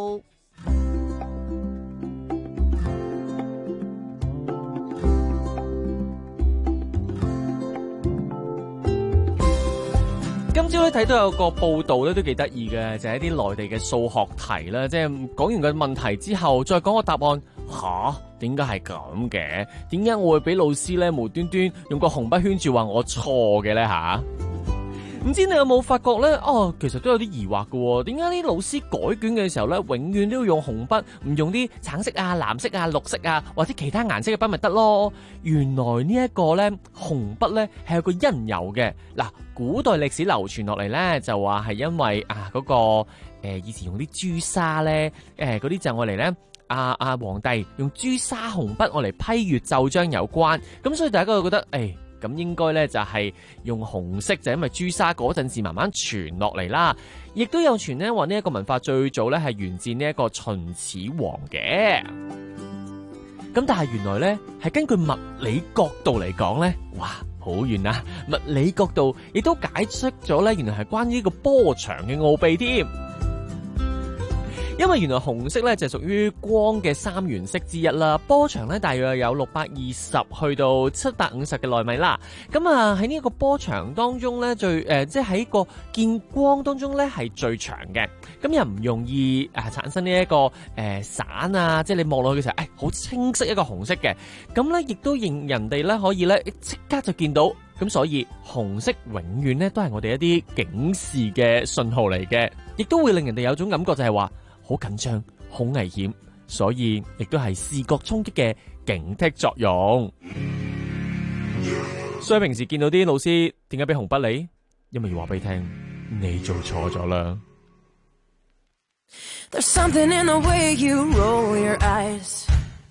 今朝咧睇到有個報道咧都幾得意嘅，就係、是、一啲內地嘅數學題啦，即係講完個問題之後，再講個答案。吓，點解係咁嘅？點解我會俾老師咧無端端用個紅筆圈住話我錯嘅咧吓？唔知你有冇發覺咧？哦，其實都有啲疑惑嘅。點解啲老師改卷嘅時候咧，永遠都要用紅筆，唔用啲橙色啊、藍色啊、綠色啊或者其他顏色嘅筆咪得咯？原來呢一個咧紅筆咧係有個因由嘅。嗱，古代歷史流傳落嚟咧，就話係因為啊嗰、那個誒、呃、以前用啲朱砂咧，誒嗰啲就我嚟咧。阿阿皇帝用朱砂紅筆我嚟批閱奏章有關，咁所以大家就覺得，誒，咁應該咧就係用紅色，就因為朱砂嗰陣時慢慢傳落嚟啦。亦都有傳咧話呢一個文化最早咧係源自呢一個秦始皇嘅。咁但係原來咧係根據物理角度嚟講咧，哇，好遠啊！物理角度亦都解釋咗咧，原來係關於呢個波長嘅奧秘添。因為原來紅色咧就屬於光嘅三原色之一啦，波長咧大約有六百二十去到七百五十嘅納米啦。咁啊喺呢一個波長當中咧，最誒、呃、即係喺個見光當中咧係最長嘅。咁又唔容易啊產生呢、這、一個誒、呃、散啊，即係你望落去嘅時候，誒、哎、好清晰一個紅色嘅。咁咧亦都令人哋咧可以咧即刻就見到。咁所以紅色永遠咧都係我哋一啲警示嘅信號嚟嘅，亦都會令人哋有種感覺就係話。好緊張，好危險，所以亦都係視覺衝擊嘅警惕作用。所以平時見到啲老師點解俾紅筆你？因為要話俾你聽，你做錯咗啦。 There's something in the way you roll your eyes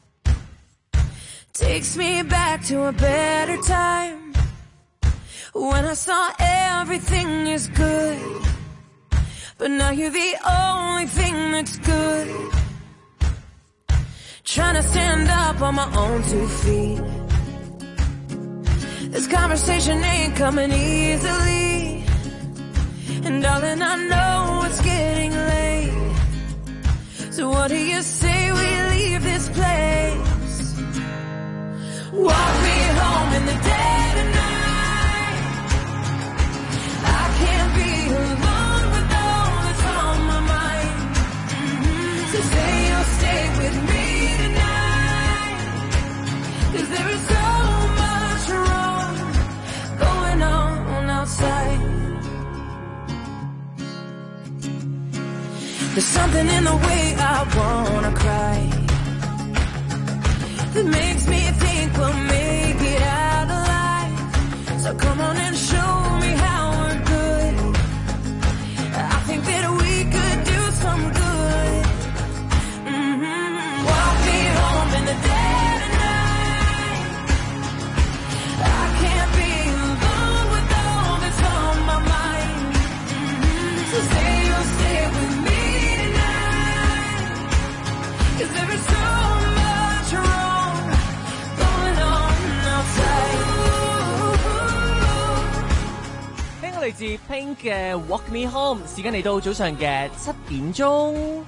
Takes me back to a better time When I saw everything is good But now you're the only thing that's good Trying to stand up on my own two feet This conversation ain't coming easily And darling, I know it's getting late So what do you say we leave this place Walk me home in the dead of night I can't be alone So say you'll stay with me tonight Cause there is so much wrong going on outside There's something in the way I wanna cry That makes me think we'll make it out alive So come on and show me how we're good I think that we could do some good in the dead of night I can't be alone with all that's on my mind So say you'll stay with me tonight Cause there is so much wrong going on outside 聽過嚟自 Pink 嘅 Walk Me Home 時間嚟到早上嘅七點鐘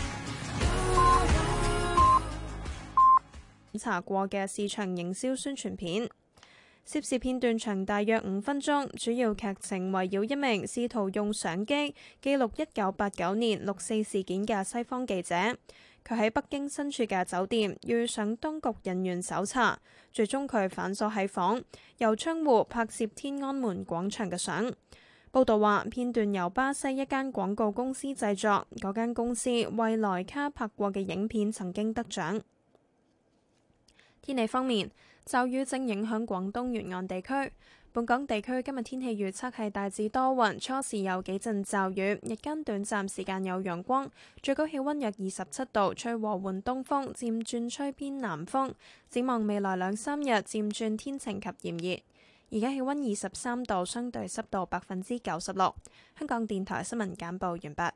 檢查過嘅市場營銷宣傳片，涉事片段長大約五分鐘，主要劇情圍繞一名試圖用相機記錄一九八九年六四事件嘅西方記者，佢喺北京身處嘅酒店遇上當局人員搜查，最終佢反鎖喺房，由窗戶拍攝天安門廣場嘅相。報道話，片段由巴西一間廣告公司製作，嗰間公司為萊卡拍過嘅影片曾經得獎。天氣方面，驟雨正影響廣東沿岸地區。本港地區今日天氣預測係大致多雲，初時有幾陣驟雨，日間短暫時間有陽光，最高氣溫約二十七度，吹和緩東風，漸轉吹偏南風。展望未來兩三日漸轉天晴及炎熱。而家氣溫二十三度，相對濕度百分之九十六。香港電台新聞簡報完畢。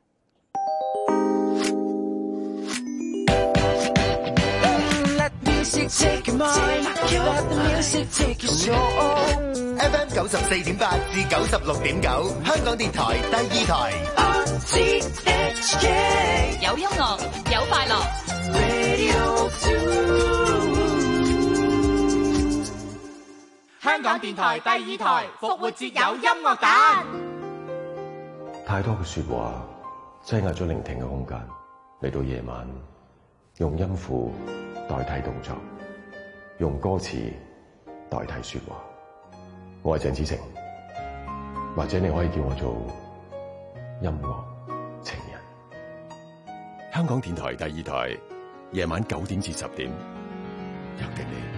Music take your mind, let the music take your soul. F M 九十四點八至九十六點九，香港電台第二台。R T H K 有音樂，有快樂。 Radio two 香港電台第二台復活節有音樂蛋。 太多嘅說話擠壓咗聆聽嘅空間，嚟到夜晚，用音符代替動作，用歌詞代替說話。我係鄭子誠，或者你可以叫我做音樂情人。 香港電台第二台，夜晚九點至十點，約定你。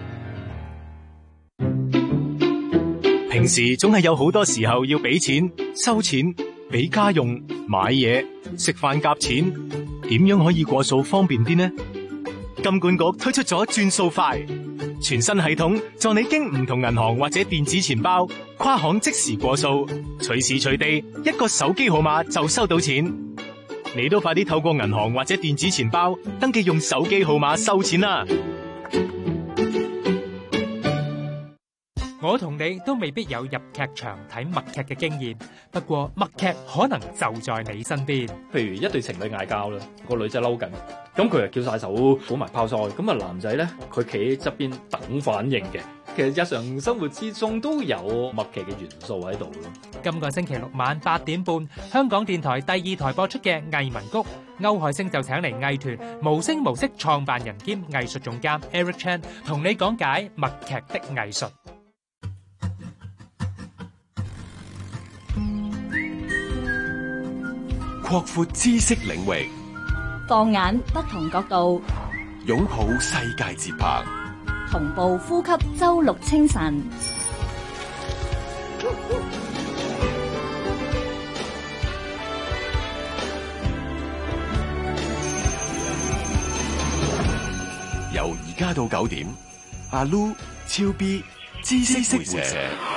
平時總係有好多時候要俾錢、收錢、俾家用、買嘢、食飯夾錢，點樣可以過數方便啲呢？金管局推出咗轉數快全新系統，助你經唔同銀行或者電子錢包跨行即時過數，隨時隨地一個手機號碼就收到錢。你都快啲透過銀行或者電子錢包登記用手機號碼收錢啦！ 我同你都未必有入劇場睇默劇嘅經驗，不過默劇可能就在你身邊。 譬如一對情侶嗌交啦，個女仔嬲緊，咁佢就翹晒手，補埋泡菜，咁啊男仔咧佢企喺側邊等反應嘅。其實日常生活之中都有默劇嘅元素喺度咯。 今個星期六晚八點半，香港電台第二台播出嘅藝文谷，歐海星就請嚟藝團無聲無息創辦人兼藝術總監 Eric Chan 同你講解默劇的藝術。 擴闊知識領域， 放眼不同角度， 擁抱世界節拍， 同步呼吸周六清晨。 由而家到九點，阿 Lu、超 B、知識會社。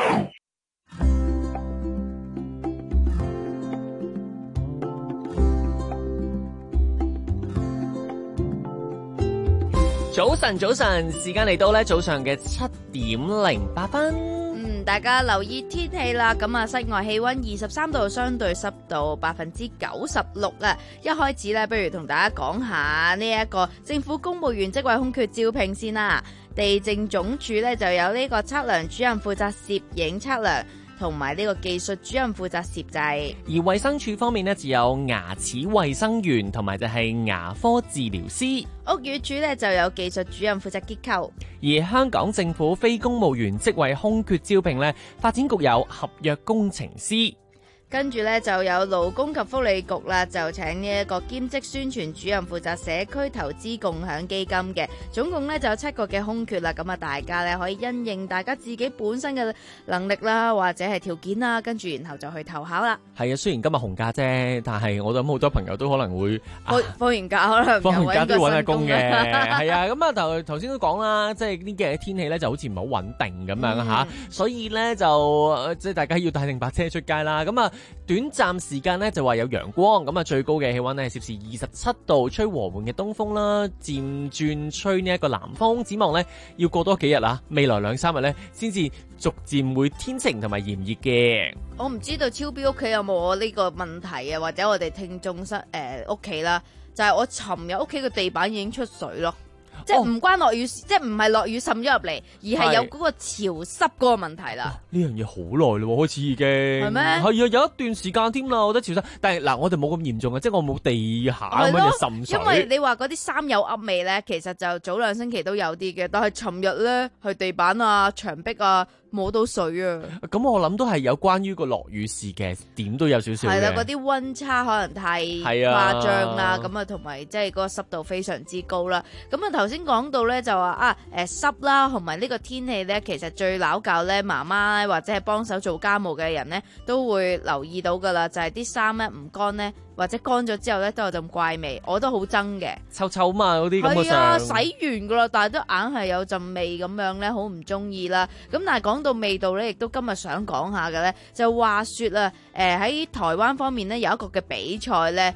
早晨，早晨，時間嚟到咧，早上嘅七點零八分。 嗯，大家留意天氣啦。咁啊，室外氣溫二十三度，相對濕度百分之九十六啦。一開始咧，不如同大家講下呢一個政府公務員職位空缺招聘先啦。地政總署咧就有呢個測量主任負責攝影測量，同埋呢個技術主任負責攝製。 而衛生署方面呢，就有牙齒衛生員同埋就係牙科治療師。 屋宇署呢，就有技術主任負責結構。 而香港政府非公務員職位空缺招聘呢，發展局有合約工程師。 跟住咧就有勞工及福利局啦，就請呢一個兼職宣傳主任負責社區投資共享基金嘅，總共咧就有七個嘅空缺啦。咁啊，大家咧可以因應大家自己本身嘅能力啦，或者係條件啦，跟住然後就去投考啦。 係啊，雖然今日紅假啫，但係我諗好多朋友都可能會放放完假可能放完假都要揾下工嘅。係啊，咁啊頭頭先都講啦，即係呢幾日嘅天氣咧就好似唔係好穩定咁樣嚇，所以咧就即係大家要帶定把遮出街啦。咁啊〜短暫時間咧就話有陽光，咁啊最高嘅氣溫咧係攝氏二十七度，吹和緩嘅東風啦，漸轉吹呢一個南風。展望咧要過多幾日啦，未來兩三日咧先至逐漸會天晴同埋炎熱嘅。 我唔知道超 B 屋企有冇我呢個問題啊，或者我哋聽眾室誒屋企啦，就係、是、我尋日屋企嘅地板已經出水咯。即係唔關落雨，哦、即係唔係落雨滲咗入嚟，而係有嗰個潮濕嗰個問題啦。 呢樣嘢好耐咯，開始已經係咩？係啊，有一段時間添啦，我覺得潮濕。但係嗱，我哋冇咁嚴重嘅，即係我冇地下咁樣滲水。 因為你話嗰啲衫有噏味咧，其實就早兩星期都有啲嘅，但係尋日咧係地板啊、牆壁啊摸到水啊。 咁我諗都係有關於個落雨時嘅，點都有少少嘅。 係啦，嗰啲溫差可能太誇張啦，咁啊同埋即係嗰個濕度非常之高啦。咁啊頭先講到咧就話啊誒濕啦，同埋呢個天氣咧，其實最撈教咧媽媽或者係幫手做家務嘅人咧都會留意到噶啦，就係啲衫咧唔乾咧，或者乾咗之後咧都有陣怪味，我都好憎嘅， 臭臭嘛嗰啲咁嘅。係啊，洗完噶啦，但係都硬係有陣味咁樣咧，好唔中意啦。咁但係講到味道咧，亦都今日想講下嘅咧，就話說啊，誒、呃、喺台灣方面咧有一個嘅比賽咧。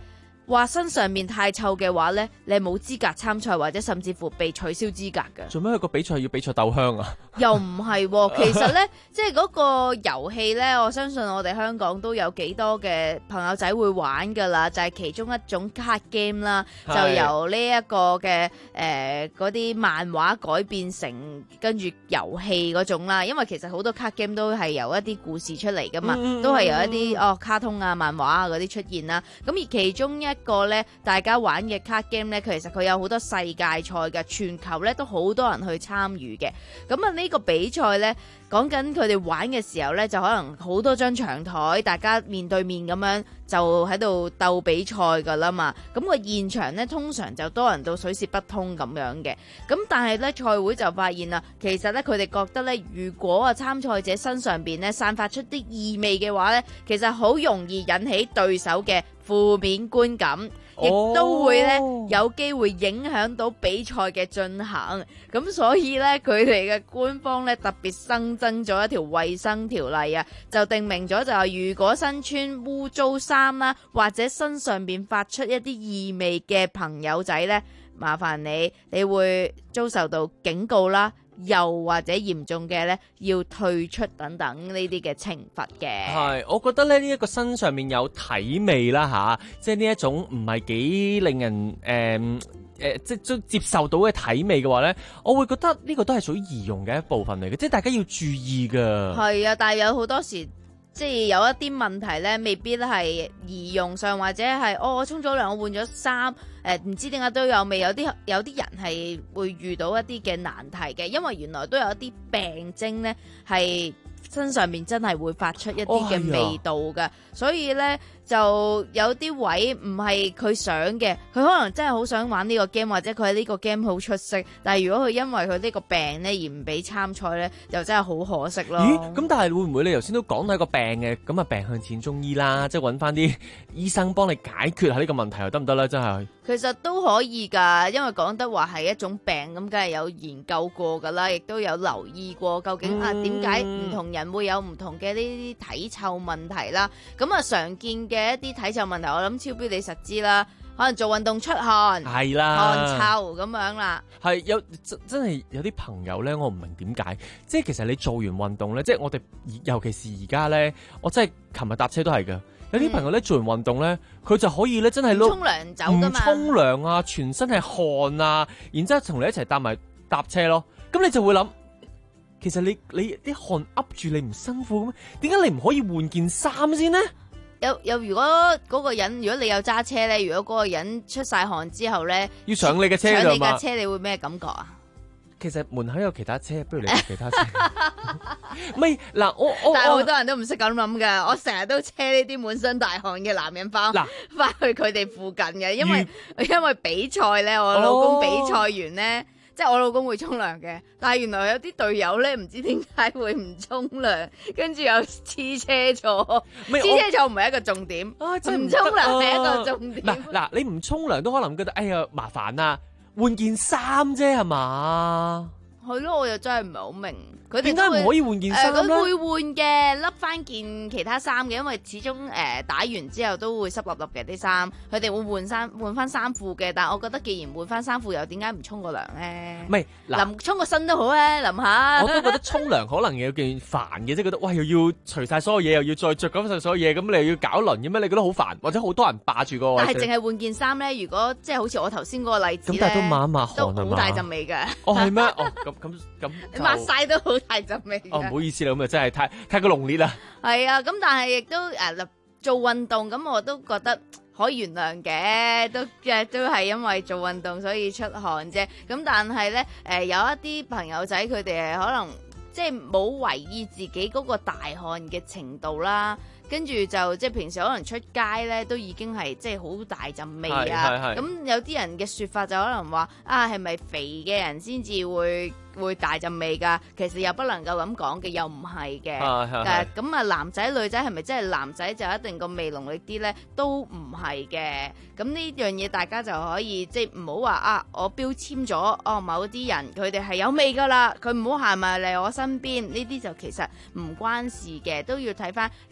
話身上面太臭嘅話呢，你係冇資格參賽或者甚至乎被取消資格嘅。 做咩去個比賽要比賽鬥香啊？ 又唔係喎，其實呢，即係嗰個遊戲呢，我相信我哋香港都有幾多嘅朋友仔會玩噶啦，就係、是、其中一種卡 game 啦，就由呢一個嘅誒嗰啲漫畫改變成跟住遊戲嗰種啦。因為其實好多卡 game 都係由一啲故事出嚟噶嘛，嗯、都係由一啲哦卡通啊、漫畫啊嗰啲出現啦。咁而其中一個呢，大家玩嘅卡 game 呢，其實佢有好多世界賽嘅，全球呢都好多人去參與嘅。咁啊呢個比賽呢，講緊佢哋玩嘅時候呢，就可能好多張長台，大家面對面咁樣就喺度鬥比賽噶啦嘛。咁、個現場呢，通常就多人到水泄不通咁樣嘅。咁但係呢，賽會就發現啦，其實呢，佢哋覺得呢，如果啊參賽者身上邊呢散發出啲異味嘅話呢，其實好容易引起對手嘅負面觀感，亦都會咧有機會影響到比賽嘅進行。咁所以咧，佢哋嘅官方咧特別新增咗一條衛生條例啊，就定明咗就係如果身穿污糟衫啦，或者身上邊發出一啲異味嘅朋友仔咧，麻煩你，你會遭受到警告啦。又或者嚴重嘅咧，要退出等等呢啲嘅懲罰嘅。 係，我覺得咧呢一個身上面有體味啦吓，即係呢一種唔係幾令人誒誒、呃呃，即係接受到嘅體味嘅話咧，我會覺得呢個都係屬於儀容嘅一部分嚟嘅，即係大家要注意噶。係啊， 但係有好多時。即係有一啲問題咧，未必係儀容上，或者係哦，我沖咗涼，我換咗衫，誒、呃、唔知點解都有味。有啲有啲人係會遇到一啲嘅難題嘅，因為原來都有一啲病徵咧係身上面真係會發出一啲嘅味道嘅，哦、所以咧就有啲位唔係佢想嘅，佢可能真係好想玩呢個 game， 或者佢喺呢個 game 好出色，但係如果佢因為佢呢個病咧而唔俾參賽咧，就真係好可惜咯。 咦？咁但係會唔會你頭先都講到一個病嘅，咁啊病向淺中醫啦，即係揾翻啲醫生幫你解決下呢個問題又得唔得咧？真係。 其實都可以㗎，因為講得話係一種病，咁梗係有研究過㗎啦，亦都有留意過究竟、嗯、啊點解唔同人會有唔同嘅呢啲體臭問題啦。咁啊常見嘅一啲體臭問題，我諗超標你實知啦，可能做運動出汗， 係啦， 汗臭咁樣啦。 係有真真係有啲朋友咧，我唔明點解，即係其實你做完運動咧，即係我哋尤其是而家咧，我真係琴日搭車都係㗎。有啲朋友咧做完運動咧，佢就可以咧真係沖涼走噶嘛，唔沖涼啊，全身係汗啊，然之後同你一齊搭埋搭車咯。咁你就會諗，其實你你啲汗噏住你唔辛苦咩？點解你唔可以換件衫先呢？ 有有如果嗰個人，如果你有揸車咧，如果嗰個人出晒汗之後咧， 要上你嘅車， 上你架車，你會咩感覺啊？ 其實門口有其他車，不如你坐其他車。唔係嗱，我我但係好多人都唔識咁諗噶，我成日都車呢啲滿身大汗嘅男人翻嗱翻去佢哋附近嘅，因為因為比賽咧，我老公比賽完咧，哦、即係我老公會沖涼嘅，但係原來有啲隊友咧唔知點解會唔沖涼，跟住又黐車坐，黐車坐唔係一個重點，唔沖涼係一個重點。 嗱嗱，你唔沖涼都可能覺得哎呀麻煩啊！換件衫啫係嘛？ 係咯，我又真係唔係好明，佢哋點解唔可以換件衫咧？ 佢、呃、會換嘅，笠翻件其他衫嘅，因為始終誒、呃、打完之後都會濕立立嘅啲衫，佢哋會換衫換翻衫褲嘅。但係我覺得既然換翻衫褲，又點解唔沖個涼咧？ 唔係淋沖個身都好啊，淋下。 我都覺得沖涼可能有件煩嘅，即係覺得喂又要除晒所有嘢，又要再着咁晒所有嘢，咁你又要搞輪嘅咩？你覺得好煩，或者好多人霸住個位。 但係淨係換件衫咧，如果即係好似我頭先嗰個例子咧， 咁但係都抹一抹汗啊嘛， 都好大陣味㗎。 哦係咩？哦咁咁咁。 抹晒都好大陣味。 哦，唔好意思啦，咁啊真係太太過濃烈啦。 係啊，咁但係亦都誒做運動，咁我都覺得可以原諒嘅，都嘅都係因為做運動所以出汗啫。咁但係咧誒有一啲朋友仔佢哋可能即係冇為意自己嗰個大汗嘅程度啦。跟住就即係平時可能出街咧，都已經係即係好大陣味啊！咁有啲人嘅說法就可能話啊，係咪肥嘅人先至會會大陣味㗎？其實又不能夠咁講嘅，又唔係嘅。誒咁啊，男仔女仔係咪真係男仔就一定個味濃烈啲咧？都唔係嘅。咁呢樣嘢大家就可以即係唔好話啊，我標籤咗哦某啲人佢哋係有味㗎啦，佢唔好行埋嚟我身邊。呢啲就其實唔關事嘅，都要睇翻即係個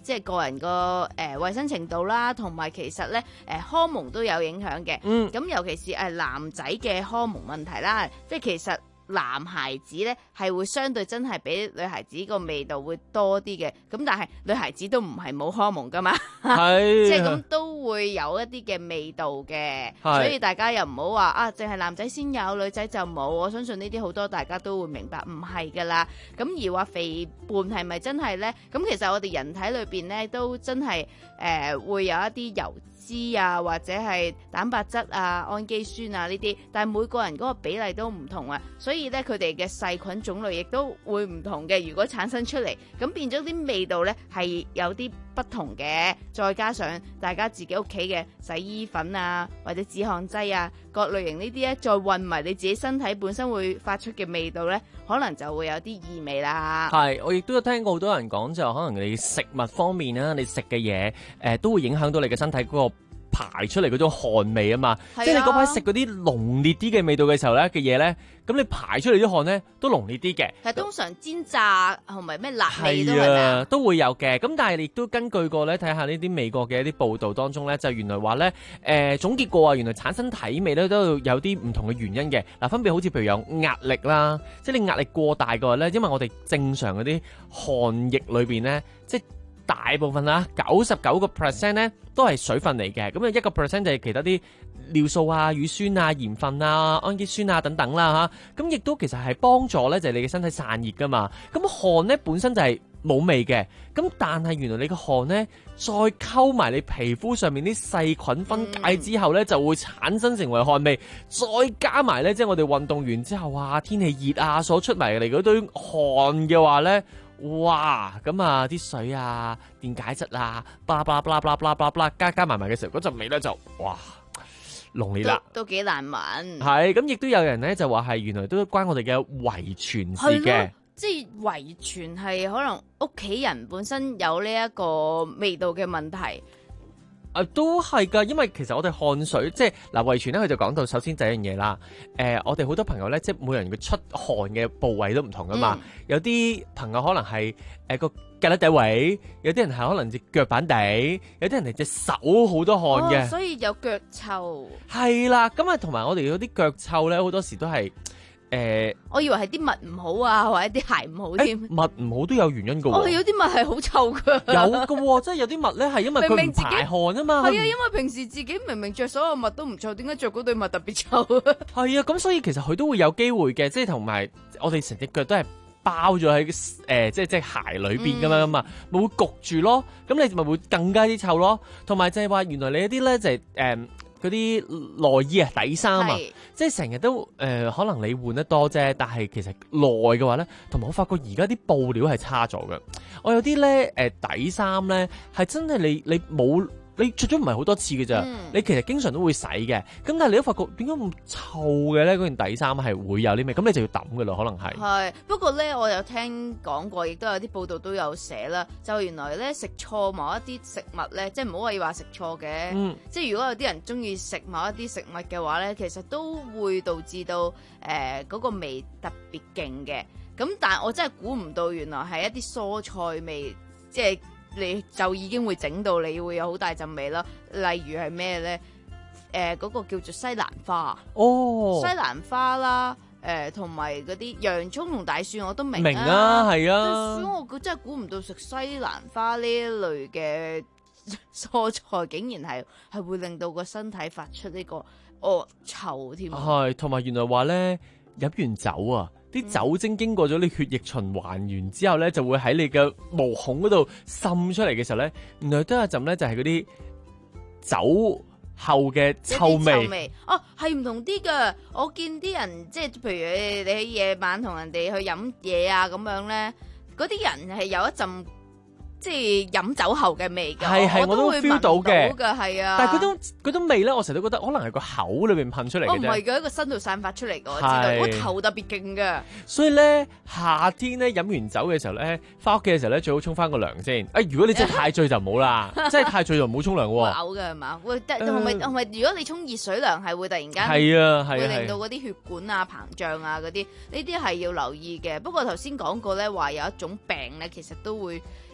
人個誒衞生程度啦，同埋其實咧誒、呃、荷蒙都有影響嘅。 嗯， 咁尤其是誒男仔嘅荷蒙問題啦，即係其實。男孩子咧係會相對真係比女孩子個味道會多啲嘅，咁但係女孩子都唔係冇荷蒙噶嘛， 係即係咁都會有一啲嘅味道嘅， 係所以大家又唔好話啊，淨係男仔先有，女仔就冇。我相信呢啲好多大家都會明白，唔係噶啦。咁而話肥胖係咪真係咧？咁其實我哋人體裏邊咧都真係誒、呃、會有一啲油脂啊，或者係蛋白質啊、氨基酸啊呢啲，但係每個人嗰個比例都唔同啊，所以咧佢哋嘅細菌種類亦都會唔同嘅。如果產生出嚟，咁變咗啲味道咧係有啲不同嘅，再加上大家自己屋企嘅洗衣粉啊，或者止汗劑啊，各類型呢啲咧，再混埋你自己身體本身會發出嘅味道咧，可能就會有啲異味啦。 係，我亦都有聽過好多人講，就可能你食物方面啦，你食嘅嘢誒都會影響到你嘅身體嗰個排出嚟嗰種汗味啊嘛， 啊即係你嗰排食嗰啲濃烈啲嘅味道嘅時候咧嘅嘢咧，咁你排出嚟啲汗咧都濃烈啲嘅。 係通常煎炸同埋咩辣味都係咪啊？ 都會有嘅。咁但係亦都根據過咧，睇下呢啲美國嘅一啲報道當中咧，就原來話咧誒總結過啊，原來產生體味咧都有啲唔同嘅原因嘅。嗱，分別好似譬如有壓力啦，即係你壓力過大嘅話咧，因為我哋正常嗰啲汗液裏邊咧，即係大部分啦，九十九個 percent 咧都係水分嚟嘅，咁啊一個 percent 就係其他啲尿素啊、乳酸啊、鹽分啊、氨基酸啊等等啦嚇，咁亦都其實係幫助咧就係你嘅身體散熱噶嘛。咁汗咧本身就係冇味嘅，咁但係原來你個汗咧再溝埋你皮膚上面啲細菌分解之後咧，就會產生成為汗味，再加埋咧即係我哋運動完之後啊，天氣熱啊所出埋嚟嗰堆汗嘅話咧。哇！咁啊，啲水啊、電解質啊，巴拉巴拉巴拉巴拉巴拉巴拉加加埋埋嘅時候，嗰陣味咧就哇濃烈啦， 都都幾難聞。 係咁，亦都有人咧就話係原來都關我哋嘅遺傳事嘅， 即係遺傳係可能屋企人本身有呢一個味道嘅問題。 啊，都係㗎，因為其實我哋汗水即係嗱遺傳咧，佢就講到首先就一樣嘢啦。誒、呃，我哋好多朋友咧，即係每人嘅出汗嘅部位都唔同㗎嘛。嗯、有啲朋友可能係誒個腳底底位，有啲人係可能隻腳板底，有啲人係隻手好多汗嘅、 哦，所以有腳臭。 係啦，咁啊同埋我哋有啲腳臭咧，好多時都係。誒、呃， 我以為係啲襪唔好啊，或者啲鞋唔好添。 襪唔好都有原因噶喎、 哦。有啲襪係好臭噶。 有噶喎，即係有啲襪咧係因為佢唔排汗啊嘛。 係啊，因為平時自己明明着所有襪都唔臭，點解着嗰對襪特別臭啊？ 係啊，咁所以其實佢都會有機會嘅，即係同埋我哋成隻腳都係包咗喺誒，即係即係鞋裏邊咁樣啊嘛，咪、嗯、會焗住咯。咁你咪會更加啲臭咯。同埋就係話原來你一啲咧就係、是、誒。呃嗰啲內衣啊、底衫啊，即係成日都誒、呃，可能你換得多啫，但係其實內嘅話咧，同埋我發覺而家啲布料係差咗嘅。我有啲咧誒底衫咧係真係你你冇你着咗唔係好多次嘅咋，嗯、你其實經常都會洗嘅。咁但係你都發覺點解咁臭嘅咧？嗰件底衫係會有啲咩？咁你就要抌嘅咯，可能係。 係不過咧，我有聽講過，亦都有啲報道都有寫啦。就原來咧食錯某一啲食物咧，即係唔好話要話食錯嘅。嗯、即係如果有啲人中意食某一啲食物嘅話咧，其實都會導致到誒嗰、呃嗰個味特別勁嘅。咁但係我真係估唔到，原來係一啲蔬菜味，即係。你就已經會整到你會有好大陣味啦，例如係咩咧？誒、呃、嗰、那個叫做西蘭花哦， 西蘭花啦，誒同埋嗰啲洋葱同大蒜我都明明啊，係啊， 所以我真係估唔到食西蘭花呢一類嘅蔬菜，竟然係係會令到個身體發出呢個惡臭添。 係，同埋原來話咧飲完酒啊。啲酒精經過咗你血液循環完之後咧，就會喺你嘅毛孔嗰度滲出嚟嘅時候咧，原來都有一陣咧就係嗰啲酒後嘅臭味。 臭味哦，係唔同啲㗎。我見啲人即係譬如你喺夜晚同人哋去飲嘢啊咁樣咧，嗰啲人係有一陣。即係飲酒後嘅味㗎， 係係我都 feel 到嘅， 係啊。 但係嗰種嗰種味咧，我成日都覺得可能係個口裏邊噴出嚟嘅啫。 我唔係嘅，一個身度散發出嚟嘅，我知道。我頭特別勁嘅。 所以咧，夏天咧飲完酒嘅時候咧，翻屋企嘅時候咧，最好沖翻個涼先。誒，如果你真係太醉就唔好啦，真係太醉就唔好沖涼喎。 會嘔嘅係嘛？會係咪係咪？如果你沖熱水涼係會突然間係啊係啊， 會令到嗰啲血管啊膨脹啊嗰啲，呢啲係要留意嘅。不過頭先講過咧，話有一種病咧，其實都會。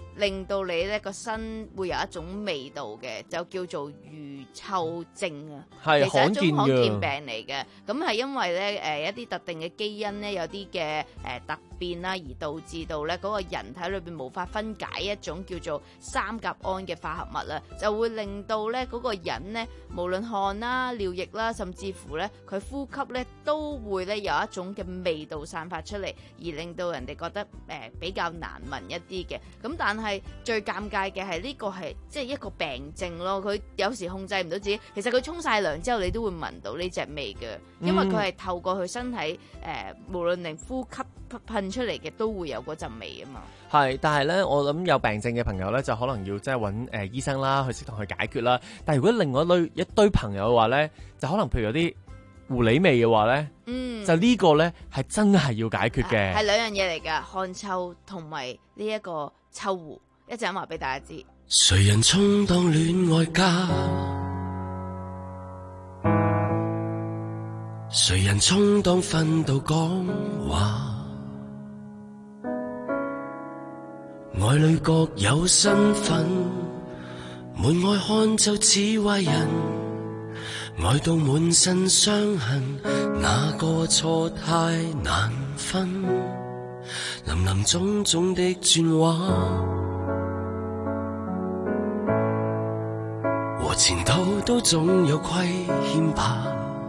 令到你咧個身會有一種味道嘅，就叫做魚臭症啊。 係其實係一種罕見罕見病嚟嘅。咁係因為咧誒、呃、一啲特定嘅基因咧有啲嘅誒突變啦，而導致到咧嗰個人體裏邊無法分解一種叫做三甲胺嘅化合物啦，就會令到咧嗰個人咧無論汗啦、尿液啦，甚至乎咧佢呼吸咧都會咧有一種嘅味道散發出嚟，而令到人哋覺得誒、呃、比較難聞一啲嘅。咁但係最尷尬嘅係呢個係即係一個病症咯，佢有時控制唔到自己。其實佢沖晒涼之後，你都會聞到呢隻味嘅，因為佢係透過佢身體誒、呃，無論你呼吸噴出嚟嘅都會有嗰陣味啊嘛。 係，但係咧，我諗有病症嘅朋友咧，就可能要即係揾誒醫生啦，去適當去解決啦。但係如果另外一類一堆朋友嘅話咧，就可能譬如有啲狐狸味嘅話咧， 嗯， 就呢個咧係真係要解決嘅。 係兩樣嘢嚟㗎，汗臭同埋呢一個臭狐，一陣話俾大家知。 誰人充當戀愛家？誰人充當訓導講話？愛侶各有身份，門外看就似壞人，愛到滿身傷痕，哪個錯太難分？林林總總的轉話，和前度都總有虧欠吧。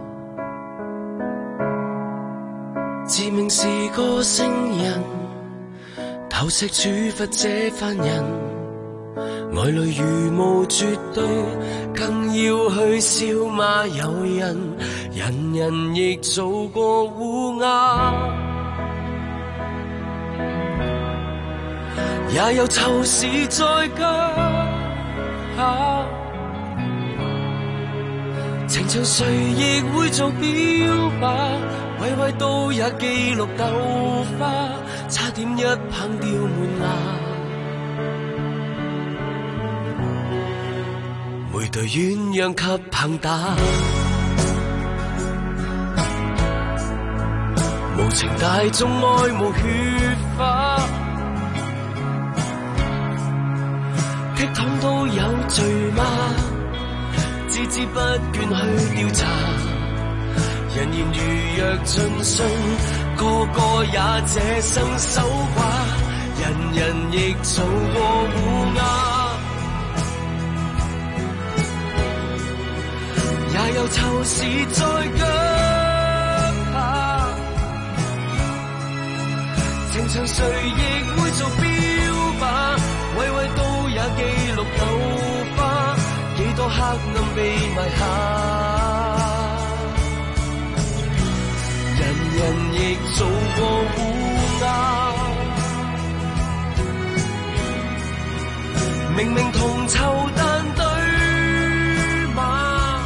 自命是個聖人，投石處罰這犯人，愛侶如無絕對，更要去笑罵由人。人人亦做過烏鴉，也有臭事在家。啊情場誰亦會做標靶，位位都也記錄豆花，差點一棒掉門牙。每隊鴛鴦給棒打，無情大眾愛無血花，激痛都有罪嗎？孜孜不倦去調查，人言如若盡信，個個也這生守寡，人人亦做過烏鴉，也有臭事在腳下，情場誰亦會做標靶，位位都也記錄豆花，幾多黑暗被埋下，人人亦做過烏鴉，明明同仇但對罵，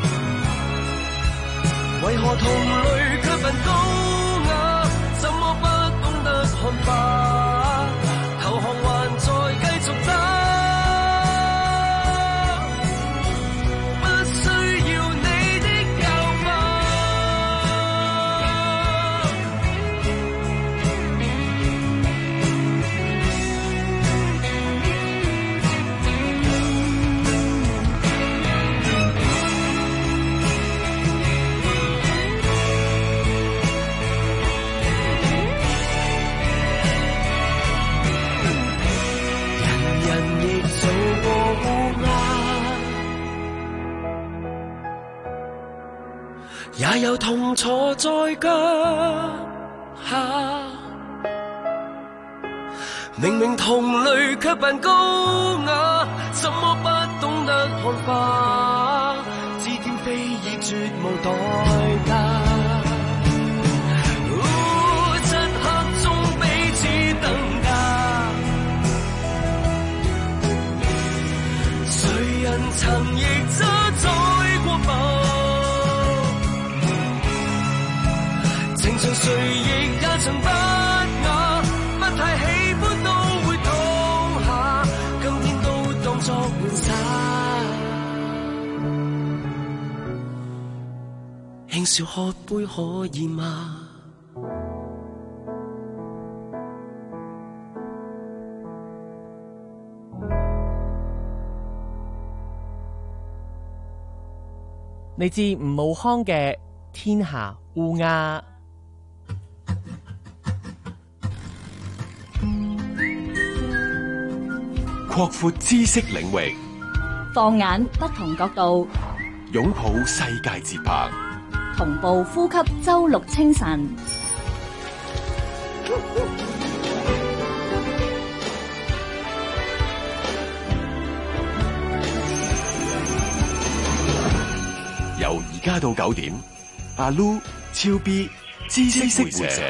為何同類卻分高雅？怎麼不懂得看法？投降還在繼續打。也有痛楚在腳下，明明同類卻扮高雅，怎麼不懂得看法？知天非已絕無代價。哦，漆黑中彼此等價，誰人曾亦渣載過吧？情場誰亦也曾不雅，不太喜歡都會躺下，今天都當作玩耍，輕笑喝杯可以嗎？ 嚟自吳浩康嘅《天下烏鴉》。 擴闊知識領域， 放眼不同角度， 擁抱世界節拍， 同步呼吸周六清晨。 由而家到九點，阿 Lu 超 B 知識會社。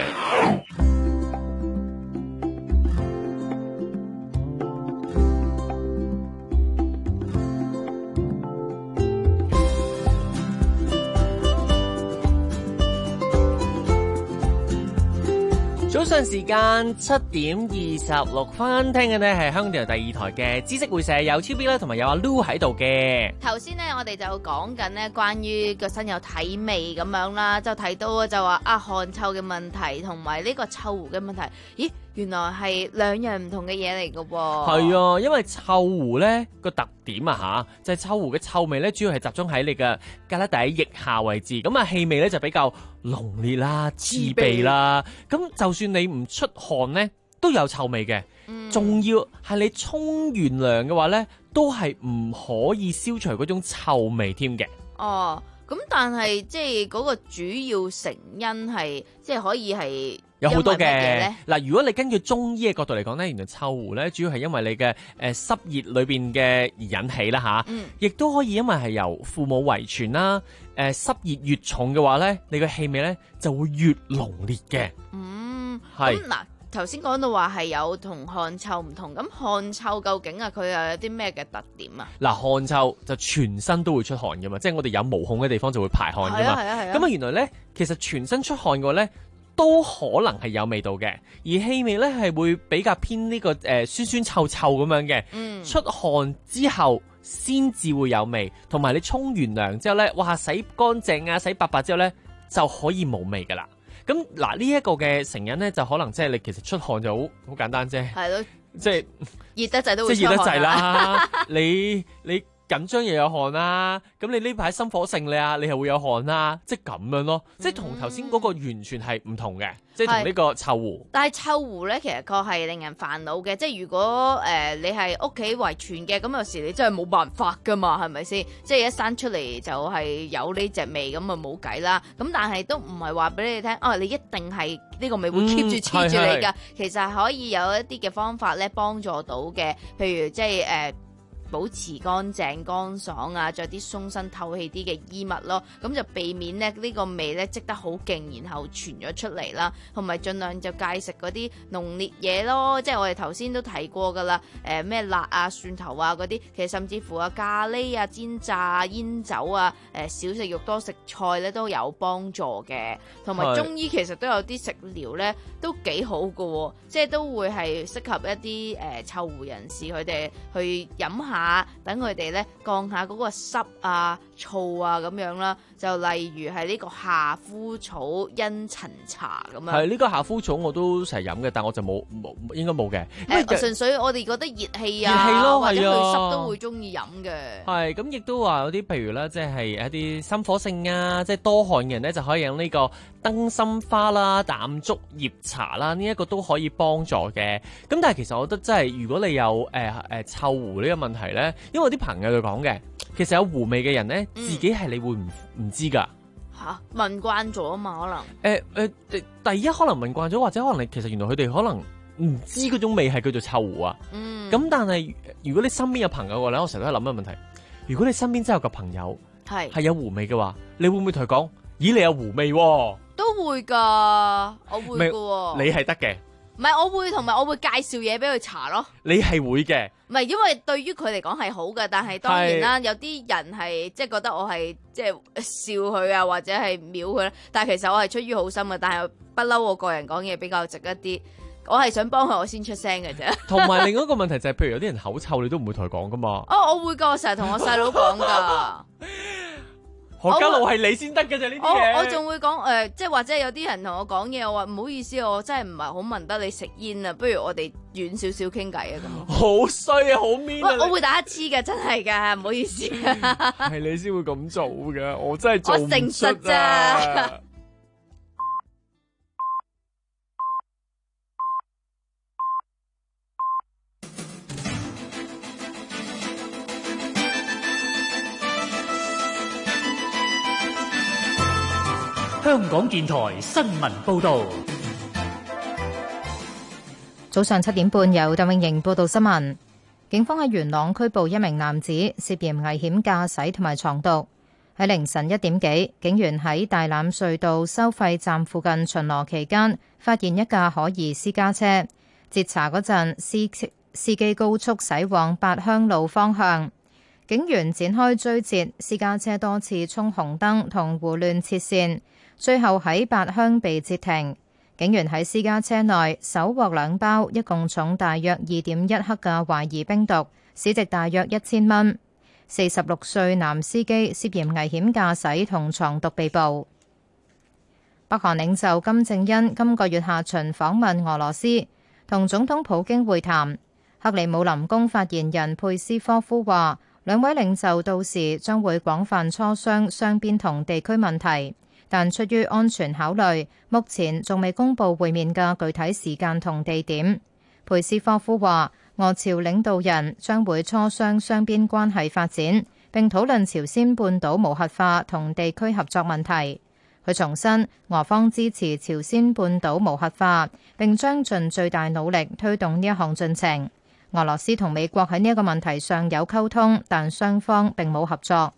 早上時間七點二十六分，聽嘅呢係香港電台第二台嘅知識會社，有超 B 啦，同埋有阿 Lu 喺度嘅。 頭先呢，我哋就講緊呢關於個身有體味咁樣啦，就提到就話啊汗臭嘅問題，同埋呢個臭狐嘅問題。咦，原來係兩樣唔同嘅嘢嚟㗎喎。 係啊，因為臭狐呢個特點啊吓，就係、是、臭狐嘅臭味呢，主要係集中喺你嘅胳肋底腋下位置，咁啊氣味呢就比較濃烈啦、刺鼻啦。咁就算你唔出汗呢，都有臭味嘅。仲、嗯、要係你沖完涼嘅話呢，都係唔可以消除嗰種臭味添嘅。 哦，咁但係即係嗰個主要成因係即係可以係有好多嘅。嗱，如果你根據中醫嘅角度嚟講呢，原來臭狐呢主要係因為你嘅誒濕熱裏邊嘅而引起啦吓，亦、嗯、都可以因為係由父母遺傳啦。誒濕熱越重嘅話呢，你嘅氣味呢就會越濃烈嘅。 嗯， 係咁嗱。頭先講到話係有同汗臭唔同，咁汗臭究竟啊佢又有啲咩嘅特點啊？ 嗱，汗臭就全身都會出汗噶嘛，即係我哋有毛孔嘅地方就會排汗噶嘛。咁啊，原來呢，其實全身出汗嘅話呢，都可能係有味道嘅，而氣味呢係會比較偏呢、這個誒、呃、酸酸臭臭咁樣嘅。嗯，出汗之後先至會有味，同埋你沖完涼之後呢，哇洗乾淨啊，洗白白之後呢，就可以冇味噶啦。咁嗱，呢一個嘅成因咧，就可能即係你其實出汗就好好簡單啫，係咯，即係熱得滯都會即係熱得滯啦。你你緊張又有汗啦，咁你呢排心火盛咧啊，你係會有汗啦，即係咁樣咯，即係同頭先嗰個完全係唔同嘅，即係同呢個臭狐。 但係臭狐咧，其實確係令人煩惱嘅，即係如果誒、呃、你係屋企遺傳嘅，咁有時你真係冇辦法噶嘛，係咪先？即係一生出嚟就係有呢隻味，咁啊冇計啦。咁但係都唔係話俾你聽，哦、啊，你一定係呢個味會 keep 住黐住你㗎、嗯。其實可以有一啲嘅方法咧，幫助到嘅，譬如即係誒。呃保持乾淨乾爽啊，着啲鬆身透氣啲嘅衣物咯，咁就避免咧呢個味咧積得好勁，然後傳咗出嚟啦。同埋盡量就戒食嗰啲濃烈嘢咯，即係我哋頭先都提過噶啦，誒、呃、咩辣啊、蒜頭啊嗰啲，其實甚至乎啊咖喱啊、煎炸啊、煙酒啊，誒、呃、少食肉多食菜咧都有幫助嘅。同埋中醫其實都有啲食療咧都幾好噶、哦，即係都會係適合一啲誒、呃、臭狐人士佢哋去飲下。等佢哋咧降下嗰個濕啊、燥啊咁樣啦，就例如係呢個夏枯草茵陳茶咁樣。係呢、 呢個夏枯草我都成日飲嘅，但我就冇冇應該冇嘅。 誒，純粹我哋覺得熱氣啊， 熱氣咯， 或者去濕都會中意飲嘅。 係咁，亦都話有啲譬如咧，即係一啲心火盛啊，即係多汗嘅人咧，就可以飲呢個燈心花啦、淡竹葉茶啦，呢、呢、一個都可以幫助嘅。咁但係其實我覺得真係，如果你有誒誒、呃呃、臭狐呢個問題咧，因為我啲朋友就講嘅，其實有狐味嘅人咧、嗯，自己係你會唔唔知噶吓，聞慣咗啊嘛，可能誒誒、呃呃，第一可能聞慣咗，或者可能你其實原來佢哋可能唔知嗰種味係叫做臭狐啊。嗯，咁但係如果你身邊有朋友嘅咧，我成日都係諗一個問題，如果你身邊真係有個朋友係係有狐味嘅話，你會唔會同佢講？咦，你有狐味喎？ 都會噶，我會噶。 你係得嘅。 唔係，我會同埋我會介紹嘢俾佢搽咯。 你係會嘅。 唔係，因為對於佢嚟講係好嘅，但係當然啦，有啲人係即係覺得我係即係笑佢啊，或者係藐佢啦。但係其實我係出於好心嘅，但係不嬲我個人講嘢比較直一啲。我係想幫佢，我先出聲嘅啫。同埋另外一個問題就係、是，譬如有啲人口臭，你都唔會同佢講噶嘛。 哦，我會噶，我成日同我細佬講噶。 何家路係你先得嘅啫，呢啲嘢。 我我仲會講誒、呃，即係或者有啲人同我講嘢，我話唔好意思，我真係唔係好聞得你食煙啊，不如我哋遠少少傾偈啊咁。 好衰啊，好 mean 啊！ 我我會打一次嘅，真係㗎，唔好意思。 係你先會咁做㗎，我真係做唔出啊。 我誠實咋。 香港電台新聞報導。 早上七點半，由鄧永盈報道新聞。警方喺元朗拘捕一名男子，涉嫌危險駕駛同埋藏毒。喺凌晨一點幾，警員喺大欖隧道收費站附近巡邏期間，發現一架可疑私家車。截查嗰陣，司司機高速駛往八鄉路方向。警員展開追截，私家車多次衝紅燈同胡亂切線。最後喺八鄉被截停，警員喺私家車內搜獲兩包，一共重大約二點一克嘅懷疑冰毒，市值大約一千蚊。四十六歲男司機涉嫌危險駕駛同藏毒被捕。北韓領袖金正恩今個月下旬訪問俄羅斯，同總統普京會談。克里姆林宮發言人佩斯科夫話，兩位領袖到時將會廣泛磋商雙邊同地區問題。但出於安全考慮，目前仲未公布會面嘅具體時間同地點。佩斯科夫話，俄朝領導人將會磋商雙邊關係發展，並討論朝鮮半島無核化同地區合作問題。佢重申，俄方支持朝鮮半島無核化，並將盡最大努力推動呢一項進程。俄羅斯同美國喺呢一個問題上有溝通，但雙方並冇合作。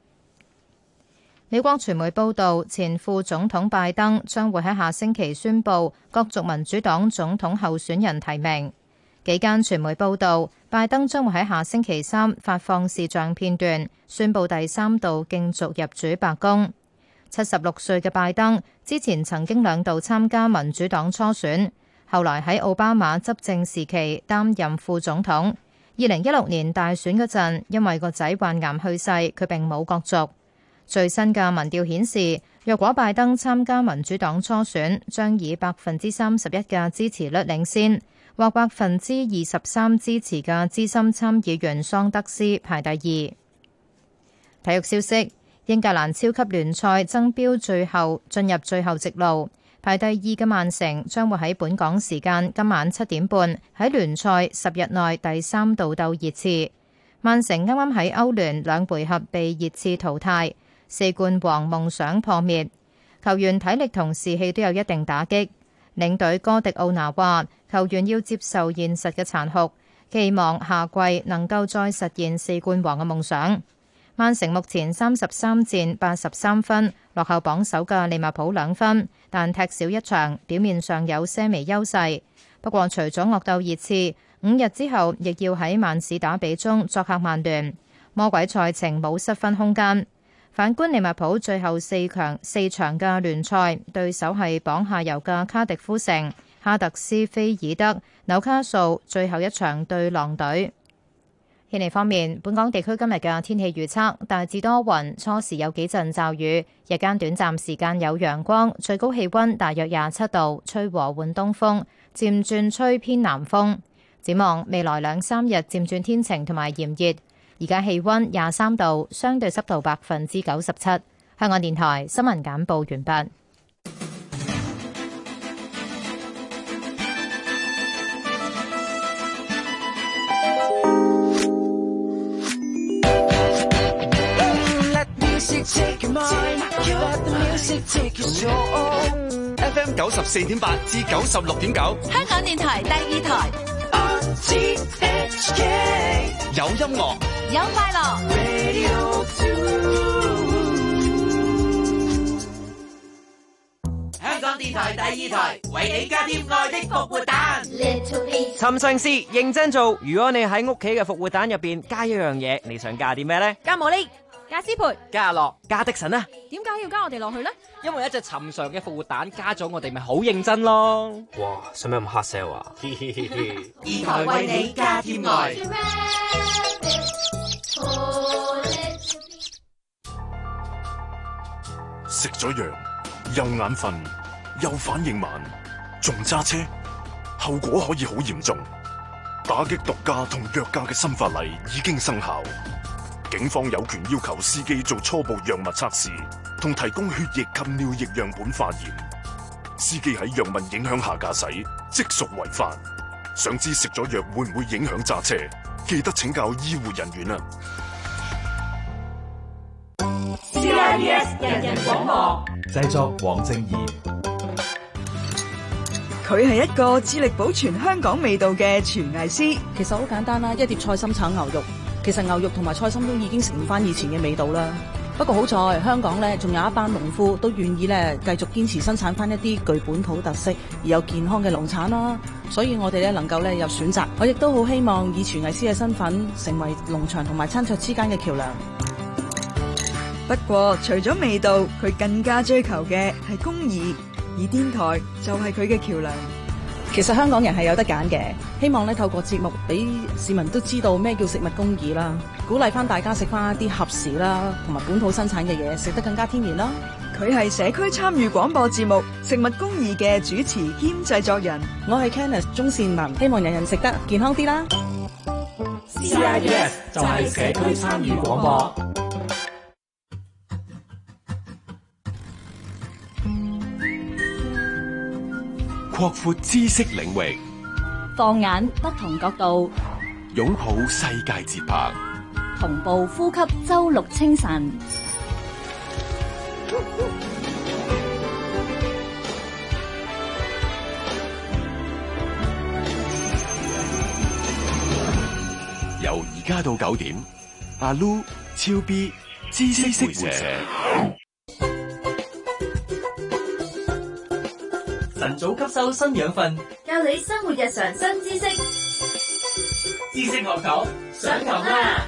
美國傳媒報道，前副總統拜登將會喺下星期宣布角逐民主黨總統候選人提名。幾間傳媒報道，拜登將會喺下星期三發放視像片段，宣布第三度競逐入主白宮。七十六歲嘅拜登之前曾經兩度參加民主黨初選，後來喺奧巴馬執政時期擔任副總統。二零一六年大選嗰陣，因為個仔患癌去世，佢並冇角逐。最新嘅民調顯示，若果拜登參加民主黨初選，將以百分之三十一嘅支持率領先，或百分之二十三支持嘅資深參議員桑德斯排第二。體育消息：英格蘭超級聯賽爭標最後進入最後直路，排第二嘅曼城將會喺本港時間今晚七點半喺聯賽十日內第三度鬥熱刺。曼城啱啱喺歐聯兩回合被熱刺淘汰。四冠王夢想破滅，球員體力同士氣都有一定打擊。領隊哥迪奧拿話，球員要接受現實嘅殘酷，期望下季能夠再實現四冠王嘅夢想。曼城目前三十三戰八十三分，落後榜首嘅利物浦兩分，但踢少一場，表面上有些微優勢。不過除咗惡鬥熱刺，五日之後亦要喺曼市打比中作客曼聯，魔鬼賽程冇失分空間。反觀利物浦最後四強四場嘅聯賽，對手係榜下游嘅卡迪夫城、哈特斯菲爾德、紐卡素，最後一場對狼隊。天氣方面，本港地區今日嘅天氣預測大致多雲，初時有幾陣驟雨，日間短暫時間有陽光，最高氣溫大約廿七度，吹和緩東風，漸轉吹偏南風。展望未來兩三日漸轉天晴同埋炎熱。而家氣溫廿三度，相對濕度百分之九十七。香港電台新聞簡報完畢。 F M 九十四點八至九十六點九， 香港電台第二台。 有音樂， 有快樂。 香港電台第二台為你加添愛的復活蛋。 尋嘗試認真做，如果你喺屋企嘅復活蛋入邊加一樣嘢，你想加啲咩呢？ 加茉莉、加斯培、 加樂、加迪神啊！ 點解要加我哋落去呢？ 因為一隻尋常嘅復活蛋加咗我哋，咪好認真咯。 哇，使咩咁黑 sell 啊？ 二台為你加添愛。 食咗藥又眼瞓又反應慢，仲揸車，後果可以好嚴重。打擊毒駕同藥駕嘅新法例已經生效，警方有權要求司機做初步藥物測試，同提供血液及尿液樣本化驗。司機喺藥物影響下駕駛，即屬違法。想知食咗藥會唔會影響揸車？記得請教醫護人員啊！ C I B S 人人廣播， 製作黃正義。 佢係一個致力保存香港味道嘅廚藝師。 其實好簡單啦，一碟菜心炒牛肉，其實牛肉同埋菜心都已經成翻以前嘅味道啦。不過好在香港咧，仲有一班農夫都願意咧繼續堅持生產翻一啲具本土特色而有健康嘅農產啦。所以我哋咧能夠咧有選擇。我亦都好希望以廚藝師嘅身份成為農場同埋餐桌之間嘅橋梁。 不過除咗味道，佢更加追求嘅係公義，而電台就係佢嘅橋梁。 其實香港人係有得揀嘅，希望咧透過節目俾市民都知道咩叫食物公義啦，鼓勵翻大家食翻一啲合時啦，同埋本土生產嘅嘢，食得更加天然啦。 佢係社區參與廣播節目《食物公義》嘅主持兼製作人。 我係 Kenneth 鍾善文，希望人人食得健康啲啦。 C I B S 就係社區參與廣播。 擴闊知識領域， 放眼不同角度， 擁抱世界節拍， 同步呼吸周六清晨。 由而家到九點，阿 Lu、超 B、知識會社。 晨早吸收新養分， 教你生活日常新知識。 知識學堂上堂啦！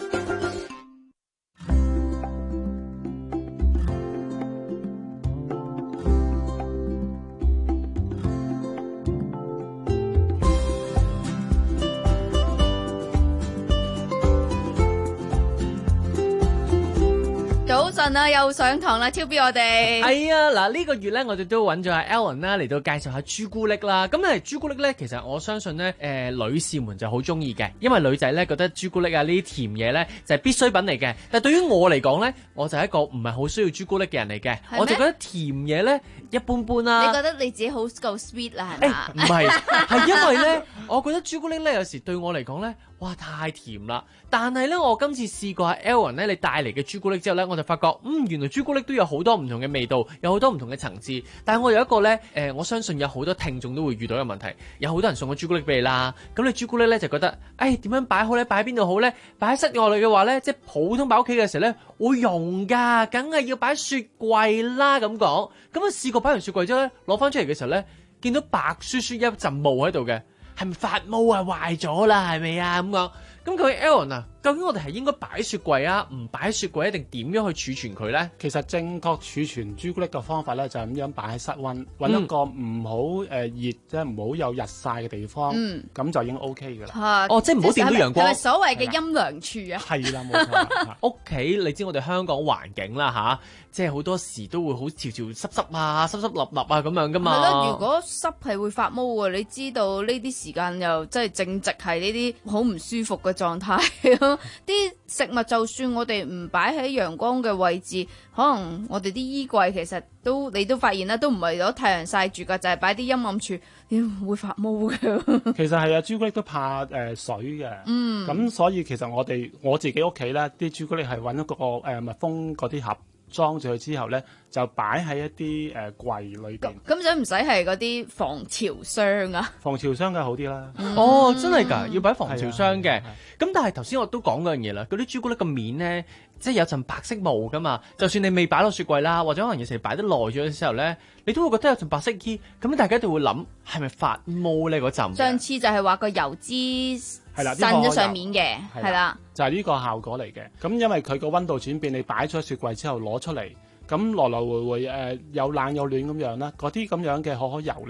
早晨啦，又上堂啦，超 B 我哋係啊，嗱呢個月咧，我哋都揾咗阿 Ellen 啦嚟到介紹下朱古力啦。咁咧朱古力咧，其實我相信咧，誒、呃、女士們就好中意嘅，因為女仔咧覺得朱古力啊呢啲甜嘢咧就係必需品嚟嘅。但係對於我嚟講咧，我就係一個唔係好需要朱古力嘅人嚟嘅，我就覺得甜嘢咧一般般啦。 你覺得你自己好夠 sweet 啦，係嘛？ 唔係，係因為咧，我覺得朱古力咧有時對我嚟講咧，哇太甜啦！但係咧，我今次試過阿 Ellen 咧，你帶嚟嘅朱古力之後咧，我就發覺，嗯，原來朱古力都有好多唔同嘅味道，有好多唔同嘅層次。但係我有一個咧，誒、呃，我相信有好多聽眾都會遇到嘅問題，有好多人送個朱古力俾你啦。咁你朱古力咧就覺得，誒點樣擺好咧？擺喺邊度好咧？擺喺室外嚟嘅話咧，即係普通擺屋企嘅時候咧，會溶㗎，梗係要擺雪櫃啦咁講。咁啊試過擺完雪櫃之後咧，攞翻出嚟嘅時候咧，見到白雪雪一陣霧喺度嘅。係咪發毛啊？壞咗啦，係咪啊？咁講，咁佢 Aaron 啊，究竟我哋係應該擺雪櫃啊，唔擺雪櫃一定點樣去儲存佢咧？ 其實正確儲存朱古力嘅方法咧，就係咁樣擺喺室溫，揾一個唔好誒熱，即係唔好有日曬嘅地方，咁、嗯、就已經 O K 嘅啦。 哦，即係唔好掂到陽光。 係咪所謂嘅陰涼處啊？ 係啦，冇錯。 屋企你知我哋香港環境啦吓，即係好多時都會好潮潮濕濕啊、濕濕立立啊咁樣噶嘛。 係咯，如果濕係會發毛喎，你知道呢啲時間又即係正值係呢啲好唔舒服嘅狀態。啲食物就算我哋唔擺喺陽光嘅位置，可能我哋啲衣櫃其實都你都發現啦，都唔係攞太陽曬住㗎，就係擺啲陰暗處，點會發毛嘅？ 其實係啊，朱古力都怕誒、呃、水嘅，嗯，咁所以其實我哋我自己屋企咧，啲朱古力係揾一個誒、呃、密封嗰啲盒。裝住佢之後咧，就擺喺一啲誒、呃、櫃裏邊。 咁使唔使係嗰啲防潮箱啊？ 防潮箱梗係好啲啦。 嗯、哦，真係㗎，要擺防潮箱嘅。咁但係頭先我都講嗰樣嘢啦，嗰啲朱古力個面咧，即係有陣白色霧㗎嘛。就算你未擺落雪櫃啦，或者可能有時擺得耐咗嘅時候咧，你都會覺得有陣白色衣。咁大家就會諗係咪發毛咧嗰陣？ 上次就係話個油脂滲咗上面嘅，係啦， 就係、是、呢個效果嚟嘅。咁因為佢個溫度轉變，你擺咗雪櫃之後攞出嚟，咁來來回回誒、呃、有冷有暖咁樣啦。嗰啲咁樣嘅可可油咧，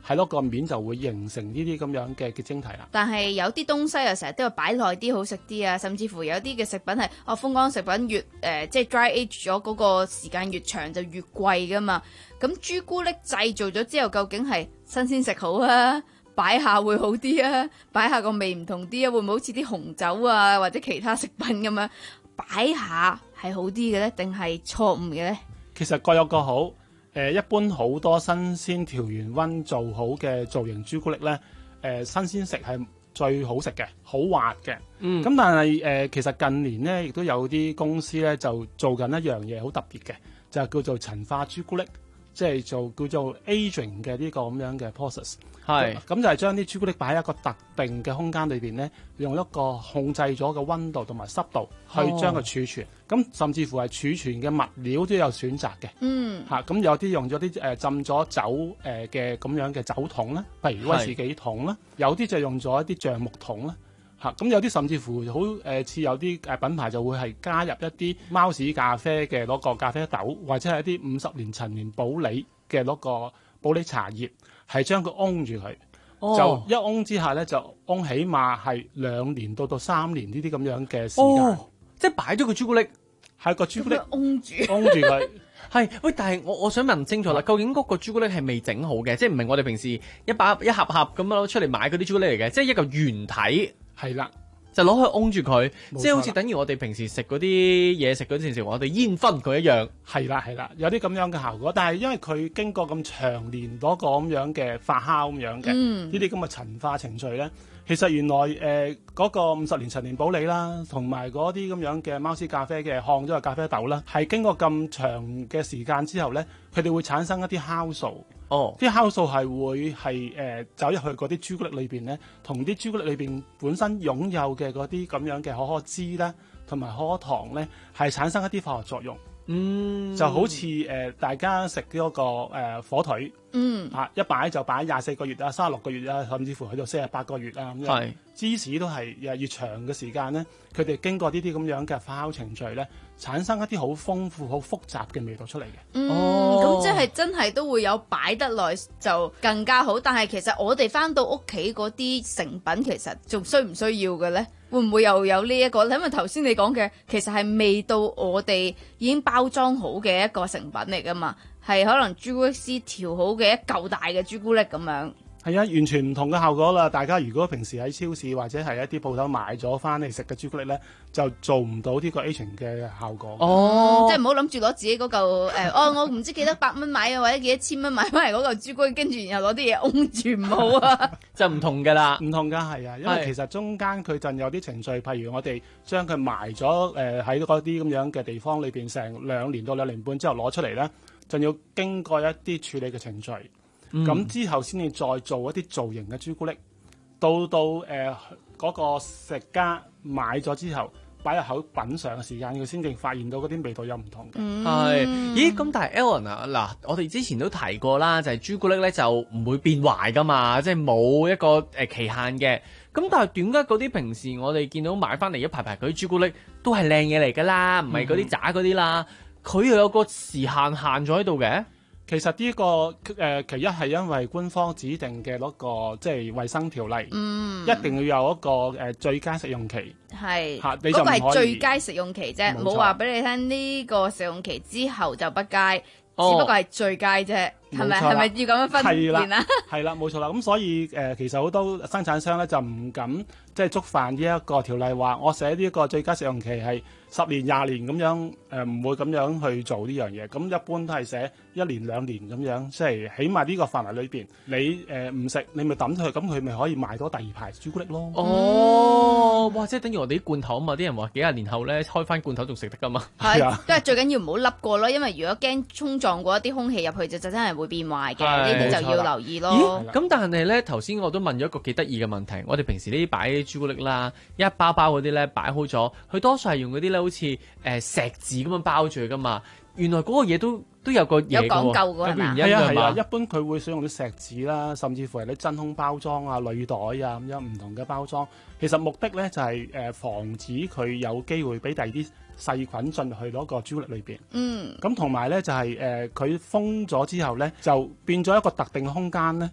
喺嗰個面就會形成呢啲咁樣嘅結晶體啦。 但係有啲東西又成日都要擺耐啲好食啲啊，甚至乎有啲嘅食品係哦風乾食品越誒、呃、即係 dry age 咗嗰個時間越長就越貴噶嘛。咁朱古力製造咗之後，究竟係新鮮食好啊？擺下會好啲啊？擺下個味唔同啲啊？會唔會好似啲紅酒啊或者其他食品咁樣擺下係好啲嘅咧？定係錯誤嘅咧？ 其實各有各好。誒、呃，一般好多新鮮調完溫做好嘅造型朱古力咧，誒、呃、新鮮食係最好食嘅，好滑嘅。嗯。咁但係誒、呃，其實近年咧，亦都有啲公司咧就做緊一樣嘢好特別嘅，就係叫做陳化朱古力。即係做叫做 aging 嘅呢個咁樣嘅 process， 係咁就係將啲朱古力擺喺一個特定嘅空間裏邊咧，用一個控制咗嘅溫度同埋濕度去將佢儲存。咁、哦、甚至乎係儲存嘅物料都有選擇嘅。嗯，嚇咁、啊、有啲用咗啲誒浸咗酒誒嘅咁樣嘅酒桶啦，譬如威士忌桶啦，有啲就用咗一啲橡木桶啦。嚇、啊、咁有啲甚至乎好誒似有啲誒品牌就會係加入一啲貓屎咖啡嘅嗰個咖啡豆，或者係一啲五十年陳年保理嘅嗰個保理茶葉，係將佢甕住佢，哦、就一甕之下咧就甕起碼係兩年到到三年呢啲咁樣嘅時間， 哦、即係擺咗個朱古力係個朱古力甕住甕住佢。 係喂，但係我我想問清楚啦，究竟嗰個朱古力係未整好嘅，即係唔係我哋平時一把一盒盒咁樣攞出嚟買嗰啲朱古力嚟嘅，即係一個原體。係啦，就攞去甕住佢，即係好似等於我哋平時食嗰啲嘢食嗰陣時，我哋煙熏佢一樣。係啦係啦，有啲咁樣嘅效果，但係因為佢經過咁長年嗰個咁樣嘅發酵咁樣嘅呢啲咁嘅陳化程序咧，其實原來誒嗰、呃那個五十年陳年保理啦，同埋嗰啲咁樣嘅貓屎咖啡嘅烘咗嘅咖啡豆啦，係經過咁長嘅時間之後咧，佢哋會產生一啲酵素。哦，啲酵素係會係誒、呃、走入去嗰啲朱古力裏邊咧，同啲朱古力裏邊本身擁有嘅嗰啲咁樣嘅可可脂咧，同埋可可糖咧，係產生一啲化學作用。嗯，就好似誒、呃、大家食嗰、那個誒、呃、火腿，嗯啊一擺就擺廿四個月啊，三十六個月啊，甚至乎去到四十八個月啊咁樣。係芝士都係誒越長嘅時間咧，佢哋經過呢啲咁樣嘅發酵程序咧，產生一啲好豐富、好複雜嘅味道出嚟嘅。 嗯，咁、哦、即係真係都會有擺得耐就更加好。但係其實我哋翻到屋企嗰啲成品，其實仲需唔需要嘅咧？會唔會又有呢、這、一個？因為頭先你講嘅其實係未到我哋已經包裝好嘅一個成品嚟噶嘛，係可能朱古力師調好嘅一嚿大嘅朱古力咁樣。係啊，完全唔同嘅效果啦！大家如果平時喺超市或者係一啲鋪頭買咗翻嚟食嘅朱古力咧，就做唔到呢個 aging 嘅效果。 哦，即係唔好諗住攞自己嗰嚿誒，哦，我唔知幾多百蚊買啊，或者幾多千蚊買翻嚟嗰嚿朱古力，跟住然後攞啲嘢擁住唔好啊！ 就唔同㗎啦， 唔同㗎係啊，因為其實中間佢就有啲程序，譬如我哋將佢埋咗誒喺嗰啲咁樣嘅地方裏邊，成兩年到兩年半之後攞出嚟咧，就要經過一啲處理嘅程序。咁、嗯、之後先至再做一啲造型嘅朱古力，到到誒嗰、呃那個食家買咗之後，擺入口品嚐嘅時間，佢先至發現到嗰啲味道有唔同嘅。 係、嗯，咦？咁但係 Ellen 啊，嗱，我哋之前都提過啦，就係、是、朱古力咧就唔會變壞噶嘛，即係冇一個誒、呃、期限嘅。咁但係點解嗰啲平時我哋見到買翻嚟一排排嗰啲朱古力都係靚嘢嚟㗎啦，唔係嗰啲渣嗰啲啦，佢、嗯、又有個時限限咗喺度嘅？ 其實呢、這個誒、呃，其一係因為官方指定嘅嗰、那個即係衛生條例，嗯，一定要有一個誒、呃、最佳食用期，係嚇，嗰、那個係最佳食用期啫，冇話俾你聽呢、這個食用期之後就不佳，哦、只不過係最佳啫，係咪？係咪要咁樣分辨啊？係啦，冇錯啦。咁所以誒、呃，其實好多生產商咧就唔敢即係觸犯呢一個條例，話我寫呢一個最佳食用期係十年、廿年咁樣，誒、呃、唔會咁樣去做呢樣嘢。咁一般都係寫一年、兩年咁樣，即係起碼呢個範圍裏邊，你誒唔食，你咪抌佢，咁佢咪可以賣到第二排朱古力咯。 哦，哇！即係等於我哋啲罐頭啊嘛，啲人話幾廿年後咧開翻罐頭仲食得噶嘛。係啊，都係最緊要唔好凹過咯，因為如果驚衝撞過一啲空氣入去，就真係會變壞嘅。呢啲就要留意咯。 咦？咁但係咧，頭先我都問咗一個幾得意嘅問題。我哋平時呢啲擺啲朱古力啦，一包包嗰啲咧擺好咗，佢多數係用嗰啲咧，好似誒、呃、石紙咁樣包住噶嘛。原來嗰個嘢都都有個嘢嘅喎，有講究㗎係嘛？係啊係啊，一般佢會使用啲石紙啦，甚至乎係啲真空包裝啊、鋁袋啊咁樣唔同嘅包裝。其實目的咧就係、是、誒、呃、防止佢有機會俾第二啲細菌進去嗰個朱古力裏邊。嗯。咁同埋咧就係誒佢封咗之後咧，就變咗一個特定嘅空間咧。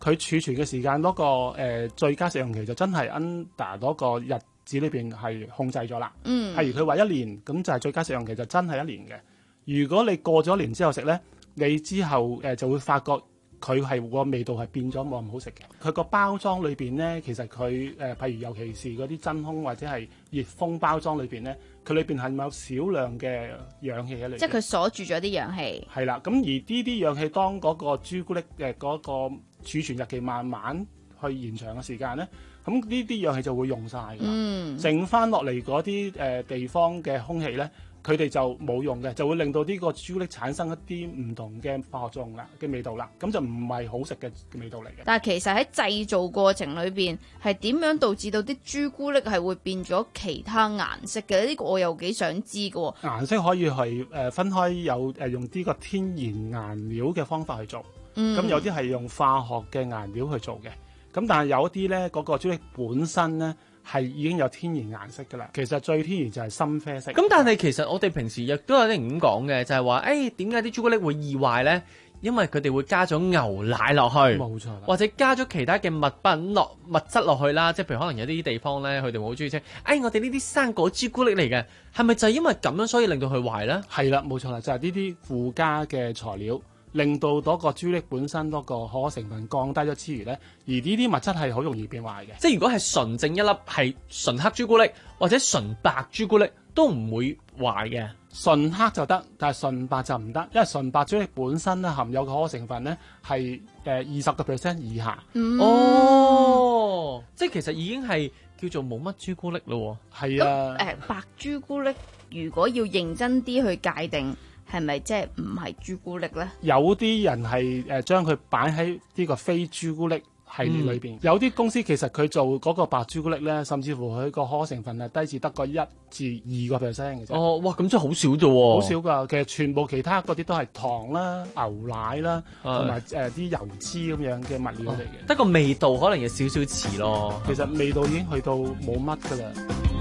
佢儲存嘅時間嗰、嗰個、呃、最佳使用期就真係 under 嗰個日子裏邊係控制咗啦。嗯，譬如佢話一年，咁就係最佳使用期就真係一年嘅。如果你過咗一年之後食咧，你之後誒、呃、就會發覺佢係個味道係變咗冇咁好食嘅。佢個包裝裏邊咧，其實佢誒、呃、譬如尤其是嗰啲真空或者係熱封包裝裏邊咧，佢裏邊係有少量嘅氧氣喺裏邊。 即係佢鎖住咗啲氧氣。係啦， 咁而呢啲氧氣當嗰個朱古力嘅嗰個儲存日期慢慢去延長嘅時間咧，咁呢啲氧氣就會用晒㗎。嗯，剩翻落嚟嗰啲誒地方嘅空氣咧，佢哋就冇用嘅，就會令到呢個朱古力產生一啲唔同嘅化學作用啦嘅味道啦，咁就唔係好食嘅味道嚟嘅。 但係其實喺製造過程裏邊係點樣導致到啲朱古力係會變咗其他顏色嘅？呢、這個我又幾想知嘅喎。 顏色可以係誒、呃、分開有誒、呃、用呢個天然顏料嘅方法去做，咁、嗯、有啲係用化學嘅顏料去做嘅，咁但係有一啲咧嗰個朱古力本身咧係已經有天然顏色㗎啦。其實最天然就係深啡色。 咁但係其實我哋平時亦都有啲人咁講嘅，就係話誒點解啲朱古力會易壞咧？因為佢哋會加咗牛奶落去， 冇錯啦， 或者加咗其他嘅物品落物質落去啦。即係譬如可能有啲地方咧，佢哋會好中意稱，誒、哎、我哋呢啲生果朱古力嚟嘅，係咪就係因為咁樣所以令到佢壞咧？ 係啦，冇錯啦，就係呢啲附加嘅材料。令到嗰個朱古力本身嗰個可可成分降低咗之餘咧，而呢啲物質係好容易變壞嘅。 即係如果係純正一粒係純黑朱古力或者純白朱古力都唔會壞嘅。 純黑就得，但係純白就唔得，因為純白朱古力本身咧含有嘅可可成分咧係誒二十個 percent 以下。 嗯、哦，即係其實已經係叫做冇乜朱古力咯。 係啊。 咁誒、呃、白朱古力如果要認真啲去界定，係咪即係唔係朱古力咧？ 有啲人係誒將佢擺喺呢個非朱古力系列裏邊，嗯、有啲公司其實佢做嗰個白朱古力咧，甚至乎佢個可可成分係低至得個一至二個 percent 嘅啫。 哦，哇，咁真係好少啫喎！ 好少㗎，其實全部其他嗰啲都係糖啦、牛奶啦，同埋誒啲油脂咁樣嘅物料嚟嘅。 得個味道可能有少少似咯。 其實味道已經去到冇乜㗎啦。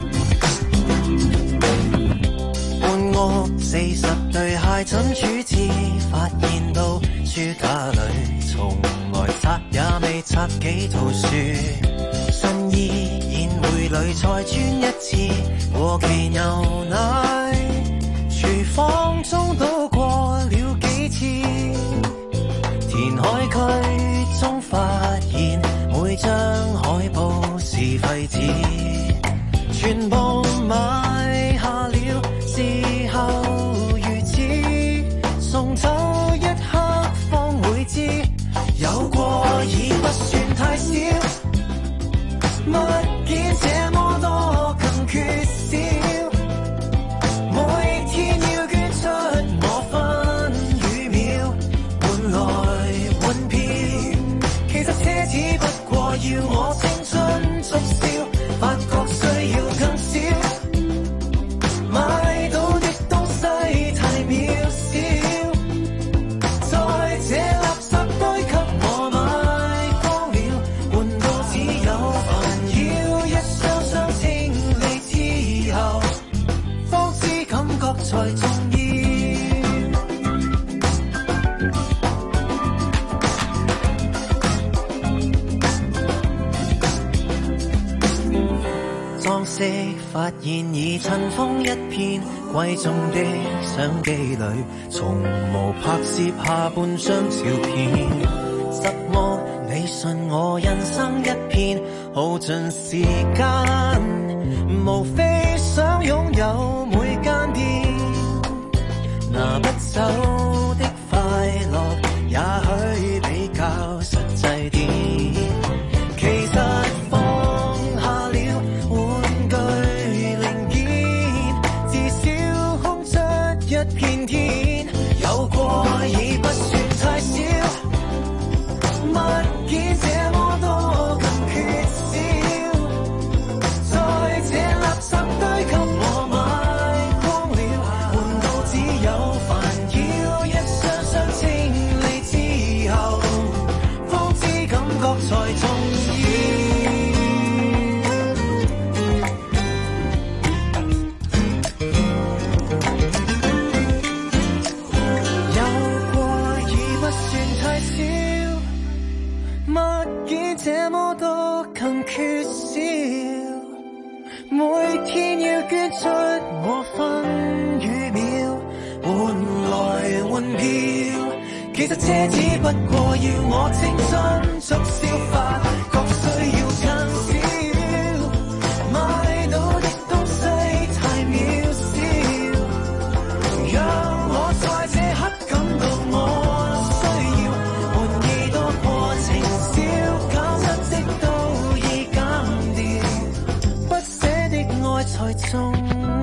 半屋四十對鞋怎處置？發現到書架裏從來擦也未擦幾套書，新衣宴會裏才穿一次過期牛奶，廚房中倒過了幾次，填海區中發現每張海報是廢紙，全部買下了。事後如此，送走一刻方會知，有過已不算太少，物件這麼多更缺少，每天要捐出我分與秒，換來換票，其實奢侈不過要我青春速笑，發覺需要更少。買到的東西太渺小，在這垃圾堆給我買光了，換到只有煩擾，一箱箱清理之後，方知感覺才重要。裝飾發現已塵封一片，貴重的相機裏從無拍攝下半張照片，實惡你信我人生一片，耗盡時間無非想擁有每間店，拿不走的快樂也許比較實際點，其實放下了玩具零件，至少空出一片天，有過已不算太少，物件這麼多更缺少，在這垃圾堆給我買光了，換到只有煩擾。 不更缺少，每天要捐出我分與秒，換來換票。其實奢侈不過要我青春速消化，各需要更少，買到的東西太渺小，讓我在這刻感到我需要，換幾多過程少，減一積都已減掉，不捨的愛才重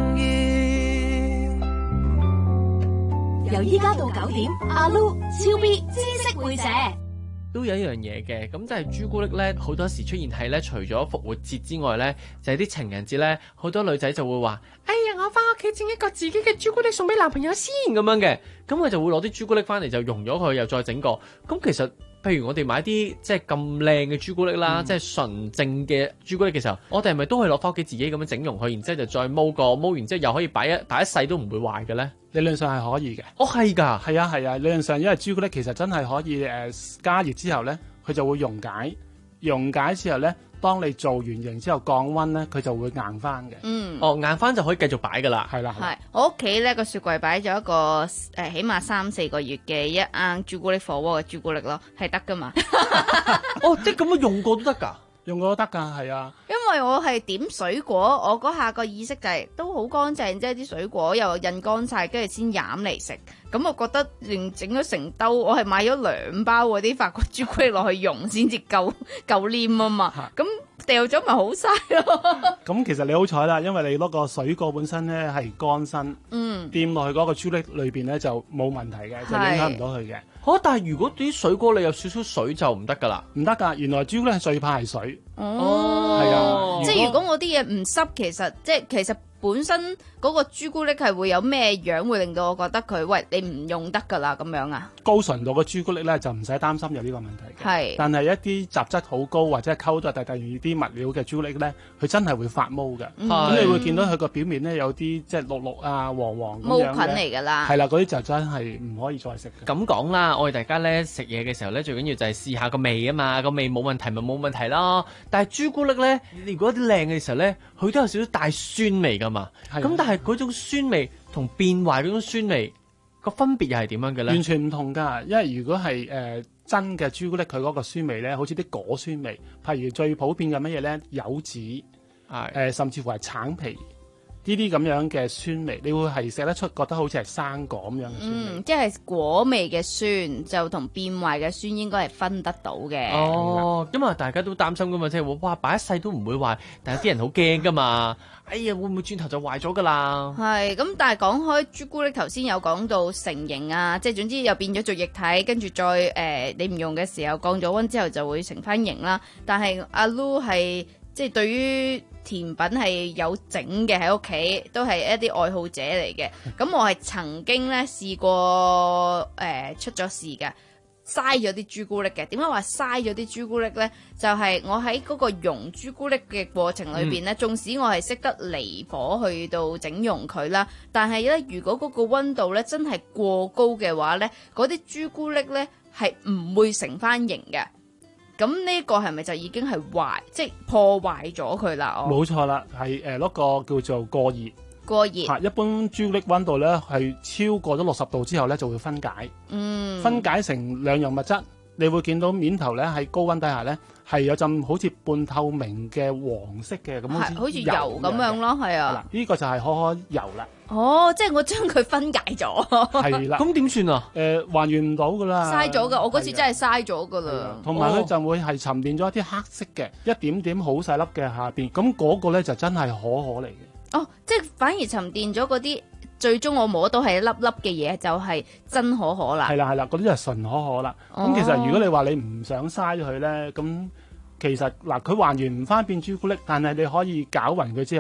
由依家到九點，阿 Lu 超 B 知識會者都有一樣嘢嘅，咁就係朱古力咧，好多時出現係咧，除咗復活節之外咧，就係、是、啲情人節咧，好多女仔就會話：哎呀，我翻屋企整一個自己嘅朱古力送俾男朋友先咁樣嘅，咁佢就會攞啲朱古力翻嚟就溶咗佢，又再整個。咁其實譬如我哋買啲即係咁靚嘅朱古力啦，嗯、即係純正嘅朱古力嘅時候，我哋係咪都可以攞翻屋企自己咁樣整溶佢，然之後就再煲個，煲完之後又可以擺一擺一世都唔會壞嘅咧？ 理論上係可以嘅。 哦，係㗎， 係啊係啊，理論上因為朱古力其實真係可以誒、呃、加熱之後咧，佢就會溶解，溶解之後咧，當你做完形之後降溫咧，佢就會硬翻嘅。 嗯， 哦，硬翻就可以繼續擺㗎啦。 係啦， 係我屋企咧個雪櫃擺咗一個誒、呃，起碼三四個月嘅一罌朱古力火鍋嘅朱古力咯，係得㗎嘛？ 哦，即係咁樣用過都得㗎。 用過都得㗎，係啊。 因為我係點水果，我嗰下個意識就係、是、都好乾淨，即係啲水果又印乾晒，跟住先飲嚟食。咁我覺得連整咗成兜，我係買咗兩包嗰啲法國朱古力落去溶先至夠夠黏啊嘛。咁掉咗咪好嘥咯。 咁其實你好彩啦，因為你嗰個水果本身咧係乾身， 嗯， 掂落去嗰個朱古力裏邊咧就冇問題嘅，就影響唔到佢嘅。 好、哦，但係如果啲水果你有少少水就唔得㗎啦， 唔得㗎。原來朱古力係最怕係水。 哦， 係啊。 即係如果我啲嘢唔濕，其實即係其實本身嗰個朱古力係會有咩樣，會令到我覺得佢喂你唔用得㗎啦咁樣啊？ 高純度嘅朱古力咧就唔使擔心有呢個問題嘅。係。但係一啲雜質好高或者係溝咗第第二啲物料嘅朱古力咧，佢真係會發毛嘅。咁、嗯、你會見到佢個表面咧有啲即係綠綠啊、黃黃咁樣嘅毛菌嚟㗎啦。 係啦，嗰啲就真係唔可以再食嘅。 咁講啦，我哋大家咧食嘢嘅時候咧，最緊要就係試下個味啊嘛，個味冇問題咪冇問題咯。但係朱古力咧，如果啲靚嘅時候咧，佢都有少少帶酸味㗎嘛。咁但係嗰種酸味同變壞嗰種酸味個分別又係點樣嘅咧？ 完全唔同㗎，因為如果係誒、呃、真嘅朱古力，佢嗰個酸味咧，好似啲果酸味，譬如最普遍嘅乜嘢咧，柚子，誒、呃、甚至乎係橙皮。呢啲咁樣嘅酸味，你會係食得出，覺得好似係生果咁樣嘅酸味。 嗯，即係果味嘅酸，就同變壞嘅酸應該係分得到嘅。 哦，因為大家都擔心噶嘛，即係哇擺一世都唔會壞，但係啲人好驚噶嘛。哎呀，會唔會轉頭就壞咗噶啦？ 係咁，但係講開朱古力，頭先有講到成型啊，即係總之又變咗做液體，跟住再誒、呃、你唔用嘅時候降咗溫之後就會成翻型啦。但係阿 Lu 係即係對於甜品係有整嘅喺屋企，都係一啲愛好者嚟嘅。咁我係曾經咧試過誒、呃、出咗事嘅，嘥咗啲朱古力嘅。點解話嘥咗啲朱古力呢？就係、是、我喺嗰個溶朱古力嘅過程裏邊呢，縱、嗯、使我係識得離火去到整溶佢啦，但係呢，如果嗰個溫度呢真係過高嘅話呢，嗰啲朱古力呢係唔會成翻型嘅。咁呢個係咪就已經係壞，即係破壞咗佢啦？ 冇錯啦，係誒嗰個叫做過熱。 過熱。 嚇，一般朱古力溫度咧係超過咗六十度之後咧就會分解。 嗯。分解成兩樣物質，你會見到面頭咧喺高溫底下咧係有陣好似半透明嘅黃色嘅咁， 好似油咁樣咯，係啊。 呢、呢個就係可可油啦。 哦，即係我將佢分解咗。 係啦。 咁點算啊？ 誒、呃，還原唔到噶啦。 嘥咗噶，我嗰次真係嘥咗噶啦。 同埋佢就會係沉澱咗一啲黑色嘅、哦、一點點好細粒嘅下邊，咁嗰個咧就真係可可嚟嘅。 哦，即係反而沉澱咗嗰啲，最終我摸到係一粒粒嘅嘢，就係、是、真可可啦。 係啦係啦，嗰啲就係純可可啦。咁、哦、其實如果你話你唔想嘥咗佢咧，咁其實嗱佢還原唔翻變朱古力，但係你可以攪勻佢之後咧，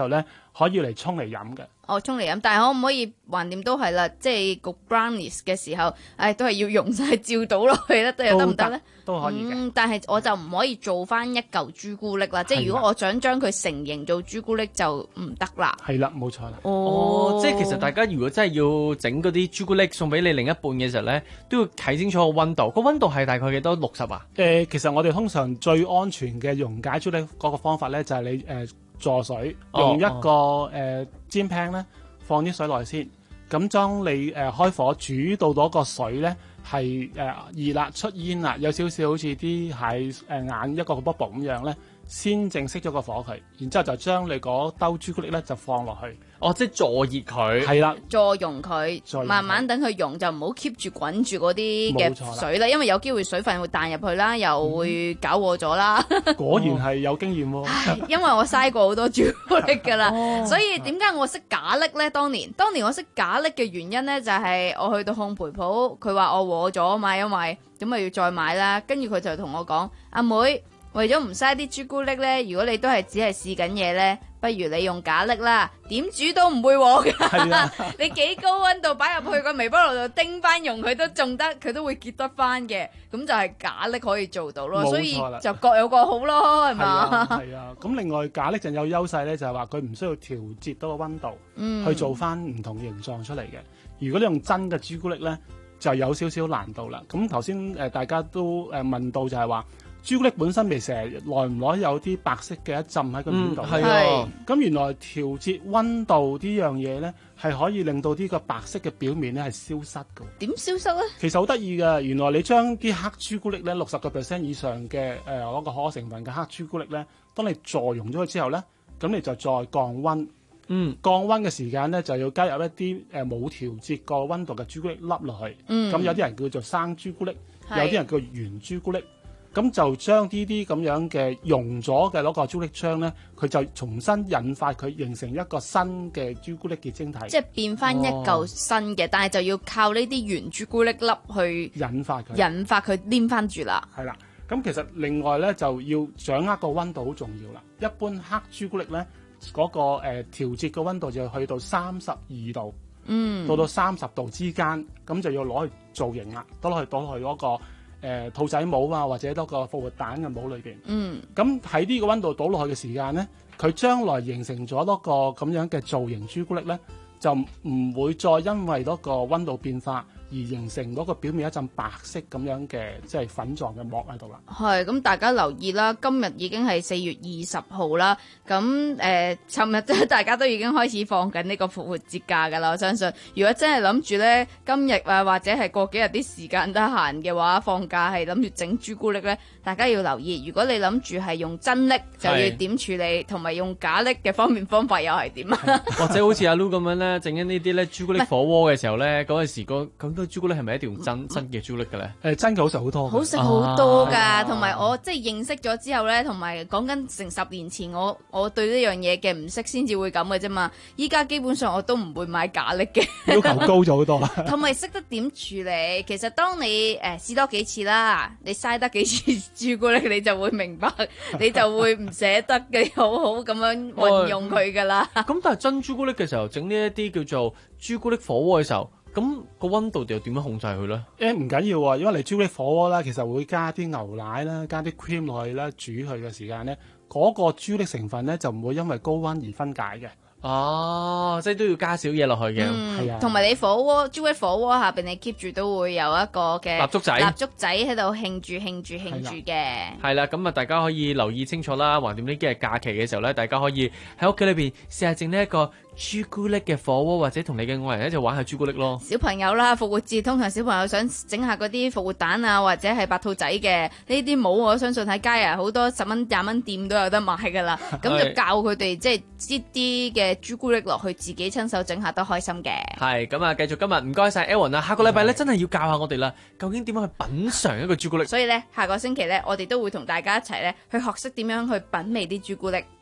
可以嚟沖嚟飲嘅。 哦，沖嚟飲，但係可唔可以橫掂都係啦，即係焗 brownies 嘅時候，誒都係要用晒照倒落去咧，都有得唔得咧？ 都可以嘅、 嗯。但係我就唔可以做翻一嚿朱古力啦，即係如果我想將佢成形做朱古力就唔得啦。 係啦，冇錯啦。 哦，即係其實大家如果真係要整嗰啲朱古力送俾你另一半嘅時候咧，都要睇清楚個溫度。個溫度係大概幾多？六十啊？ 誒、呃，其實我哋通常最安全嘅溶解朱古力嗰個方法咧，就係、是、你誒、呃、助水，用一個誒煎 pan 咧。放啲水落去先，咁當你誒、呃、開火煮到嗰個水咧係誒熱辣出煙啦，有少少好似啲蟹誒、呃、眼一個個 bubble 咁樣咧，先正熄咗個火佢，然之後就將你嗰兜朱古力咧就放落去。 哦，即係助熱佢。 係啦， 助溶佢，慢慢等佢溶，就唔好 keep 住滾住嗰啲嘅水啦，因為有機會水分會彈入去啦，又會搞禍咗啦。 果然係有經驗喎、啊。 因為我嘥過好多朱古力㗎啦，哦、所以點解我識假力咧？當年，當年我識假力嘅原因咧，就係、是、我去到烘焙鋪，佢話我禍咗嘛，因為咁咪要再買啦。跟住佢就同我講：阿妹，為咗唔嘥啲朱古力咧，如果你都係只係試緊嘢咧，不如你用假力啦，點煮都唔會鑊㗎。你幾高溫度擺入去個微波爐度叮翻溶佢都仲得，佢都會結得翻嘅。咁就係假力可以做到咯，所以就各有各好咯，係嘛？ 係啊，咁另外假力就有優勢咧，就係話佢唔需要調節到個溫度，嗯、去做翻唔同形狀出嚟嘅。如果你用真嘅朱古力咧，就有少少難度啦。咁頭先誒大家都誒問到就係話。朱古力本身咪成日耐唔耐有啲白色嘅一浸喺個面度，係啊。咁原來調節溫度呢樣嘢咧，係可以令到呢個白色嘅表面咧係消失嘅。 點消失咧？其實好得意嘅，原來你將啲黑朱古力咧六十個 percent 以上嘅誒嗰個可可成分嘅黑朱古力咧，當你助溶咗佢之後咧，咁你就再降溫。嗯，降溫嘅時間咧就要加入一啲誒冇調節過溫度嘅朱古力粒落去。嗯，咁有啲人叫做生朱古力，有啲人叫圓朱古力。咁就將呢啲咁樣嘅溶咗嘅嗰個朱古力漿咧，佢就重新引發佢形成一個新嘅朱古力結晶體， 即係變翻一嚿新嘅，哦、但係就要靠呢啲圓朱古力粒去引發佢， 引發佢黏翻住啦。 係啦，咁其實另外咧就要掌握個溫度好重要啦。一般黑朱古力咧嗰、嗰個誒、呃、調節嘅溫度就去到三十二度，嗯，到到三十度之間，咁就要攞去造型啦，攞去攞去嗰個。誒、呃、兔仔帽啊，或者多個復活蛋嘅帽裏邊，嗯，咁喺呢個溫度倒落去嘅時間咧，佢將來形成咗多個咁樣嘅造型朱古力咧，就唔會再因為嗰個溫度變化而形成嗰個表面一陣白色咁樣嘅即係粉狀嘅膜喺度啦。 係，咁大家留意啦，今日已經係四月二十號啦。咁誒，尋日即大家都已經開始放緊呢個復活節假㗎啦。我相信，如果真係諗住咧今日啊，或者係過幾日啲時間得閒嘅話，放假係諗住整朱古力咧，大家要留意。如果你諗住係用真力，就要點處理，同埋用假力嘅方面方法又係點啊？或者好似阿 Lu 咁樣咧，整緊呢啲咧朱古力火鍋嘅時候咧，嗰陣時嗰咁。朱古力係咪一定要真真嘅朱古力嘅咧？誒、呃，真嘅好食好多，好食好多㗎。同埋、啊、我即係認識咗之後咧，同埋講緊成十年前我我對呢樣嘢嘅唔識，先至會咁嘅啫嘛。依家基本上我都唔會買假力嘅，要求高咗好多啦。同埋識得點處理，其實當你誒、呃、試多幾次啦，你嘥得幾次朱古力，你就會明白，你就會唔捨得嘅，好好咁樣運用佢㗎啦。咁但係真朱古力嘅時候，整呢一啲叫做朱古力火鍋嘅時候。咁個溫度又點樣控制佢咧？誒唔緊要啊，因為你朱古力火鍋啦，其實會加啲牛奶啦，加啲 cream 落去啦，煮佢嘅時間咧，嗰、嗰個朱古力成分咧就唔會因為高溫而分解嘅。哦，即係都要加少嘢落去嘅，係、嗯、啊。同埋你火鍋朱古力火鍋下邊，你 keep 住都會有一個嘅蠟燭仔，蠟燭仔喺度興住興住興住嘅。係啦，咁啊，大家可以留意清楚啦。橫掂呢幾日假期嘅時候咧，大家可以喺屋企裏邊試下整呢一個朱古力嘅火鍋，或者同你嘅愛人一齊玩下朱古力咯。小朋友啦，復活節通常小朋友想整下嗰啲復活蛋啊，或者係白兔仔嘅呢啲帽，我相信喺街啊好多十蚊廿蚊店都有得買噶啦。咁就教佢哋即係擠啲嘅朱古力落去，自己親手整下都開心嘅。係咁啊，繼續今日唔該晒 Aaron 啊，下個禮拜咧真係要教下我哋啦，究竟點樣去品嘗一個朱古力？所以咧，下個星期咧，我哋都會同大家一齊咧去學識點樣去品味啲朱古力。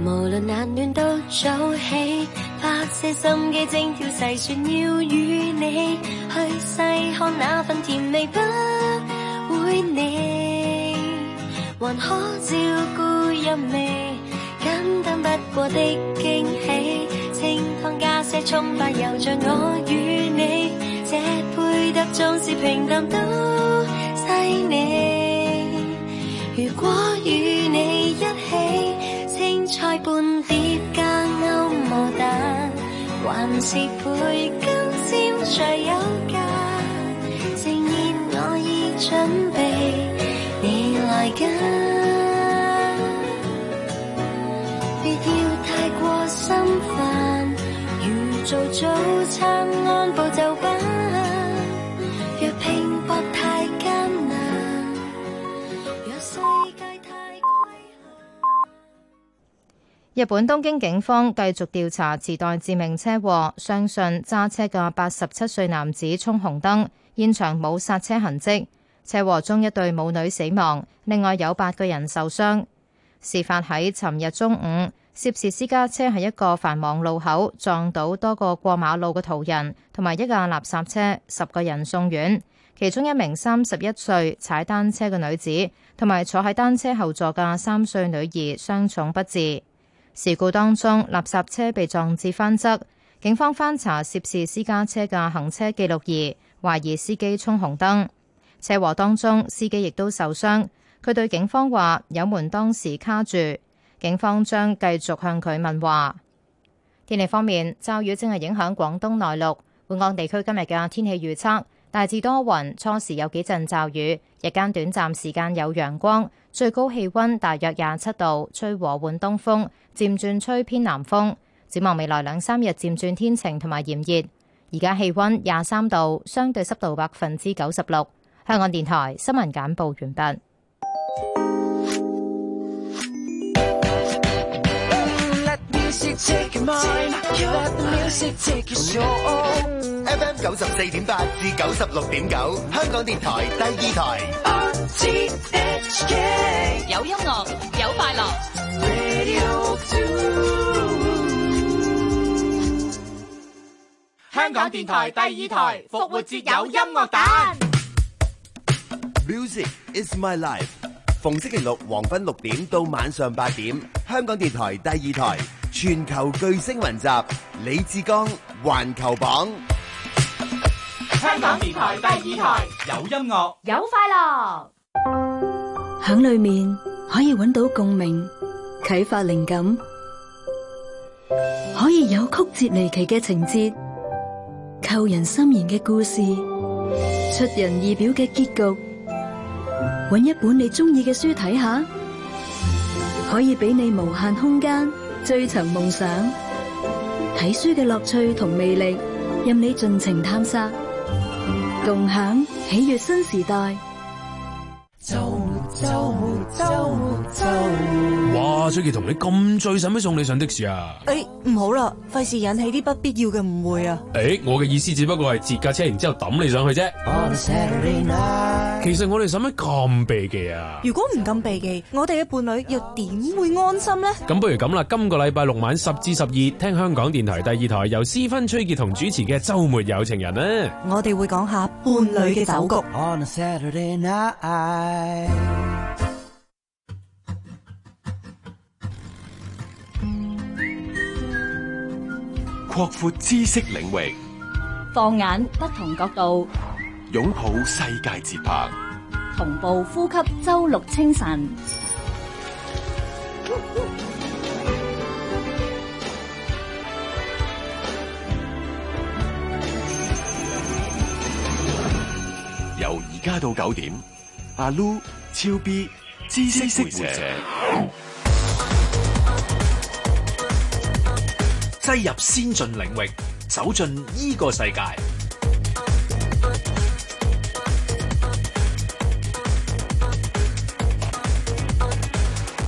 無論難暖都早起，花些心機精挑細選，要與你去細看那份甜味不會膩，還可照顧入味，簡單不過的驚喜，清湯加些蔥花，又像我與你，這配搭縱是平淡都細膩。如果與你一起，青菜半碟加歐姆蛋，還是配金蕉最有價。盛宴我已準備，你來跟，別要太過心煩，如做早餐按部就班，若拼搏太艱難，若世界太日本東京警方繼續調查池袋致命車禍，相信揸車嘅八十七歲男子衝紅燈，現場冇剎車痕跡。車禍中一對母女死亡，另外有八個人受傷。事發喺尋日中午，涉事私家車喺一個繁忙路口撞到多個過馬路嘅途人同埋一架垃圾車，十個人送院，其中一名三十一歲踩單車嘅女子同埋坐喺單車後座嘅三歲女兒傷重不治。事故當中，垃圾車被撞至翻側，警方翻查涉事私家車嘅行車記錄儀，懷疑司機衝紅燈。車禍當中，司機亦都受傷。佢對警方話油門當時卡住，警方將繼續向佢問話。天氣方面，驟雨正係影響廣東內陸，本港地區今日嘅天氣預測大致多雲，初時有幾陣驟雨，日間短暫時間有陽光，最高氣溫大約廿七度，吹和緩東風，漸轉吹偏南風。展望未來兩三日漸轉天晴同埋炎熱，而家氣溫廿三度，相對濕度百分之九十六。香港電台新聞簡報完畢。 F M 九十四點八至九十六點九，香港電台第二台。 有音樂，有快樂。香港電台第二台復活節有音樂蛋。 Music is my life。逢星期六黃昏六點到晚上八點，香港電台第二台全球巨星雲集，李志剛環球榜。 香港電台第二台有音樂， 有快樂。 響裏面可以揾到共鳴，啟發靈感，可以有曲折離奇嘅情節，扣人心弦嘅故事，出人意表嘅結局。揾一本你中意嘅書睇下，可以俾你無限空間追尋夢想。睇書嘅樂趣同魅力，任你盡情探索，共享喜悅新時代。 周末周末周末周末，哇！崔杰同你咁醉，使唔使送你上的士啊？ 誒，唔好啦，費事引起啲不必要嘅誤會啊！ 誒，我嘅意思只不過係截架車，然之後抌你上去啫。其實我哋使乜咁避忌啊？ 如果唔咁避忌，我哋嘅伴侶又點會安心呢？ 咁不如咁啦，今個禮拜六晚十至十二，聽香港電台第二台由思芬、崔杰同主持嘅周末有情人啊！ 我哋會講下伴侶嘅酒局。 On a Saturday night。 擴闊知識領域， 放眼不同角度， 擁抱世界節拍， 同步呼吸周六清晨。 由而家到九點，阿 Lu、超 B、知識會者， 擠入先進領域，走進呢個世界。 嚟到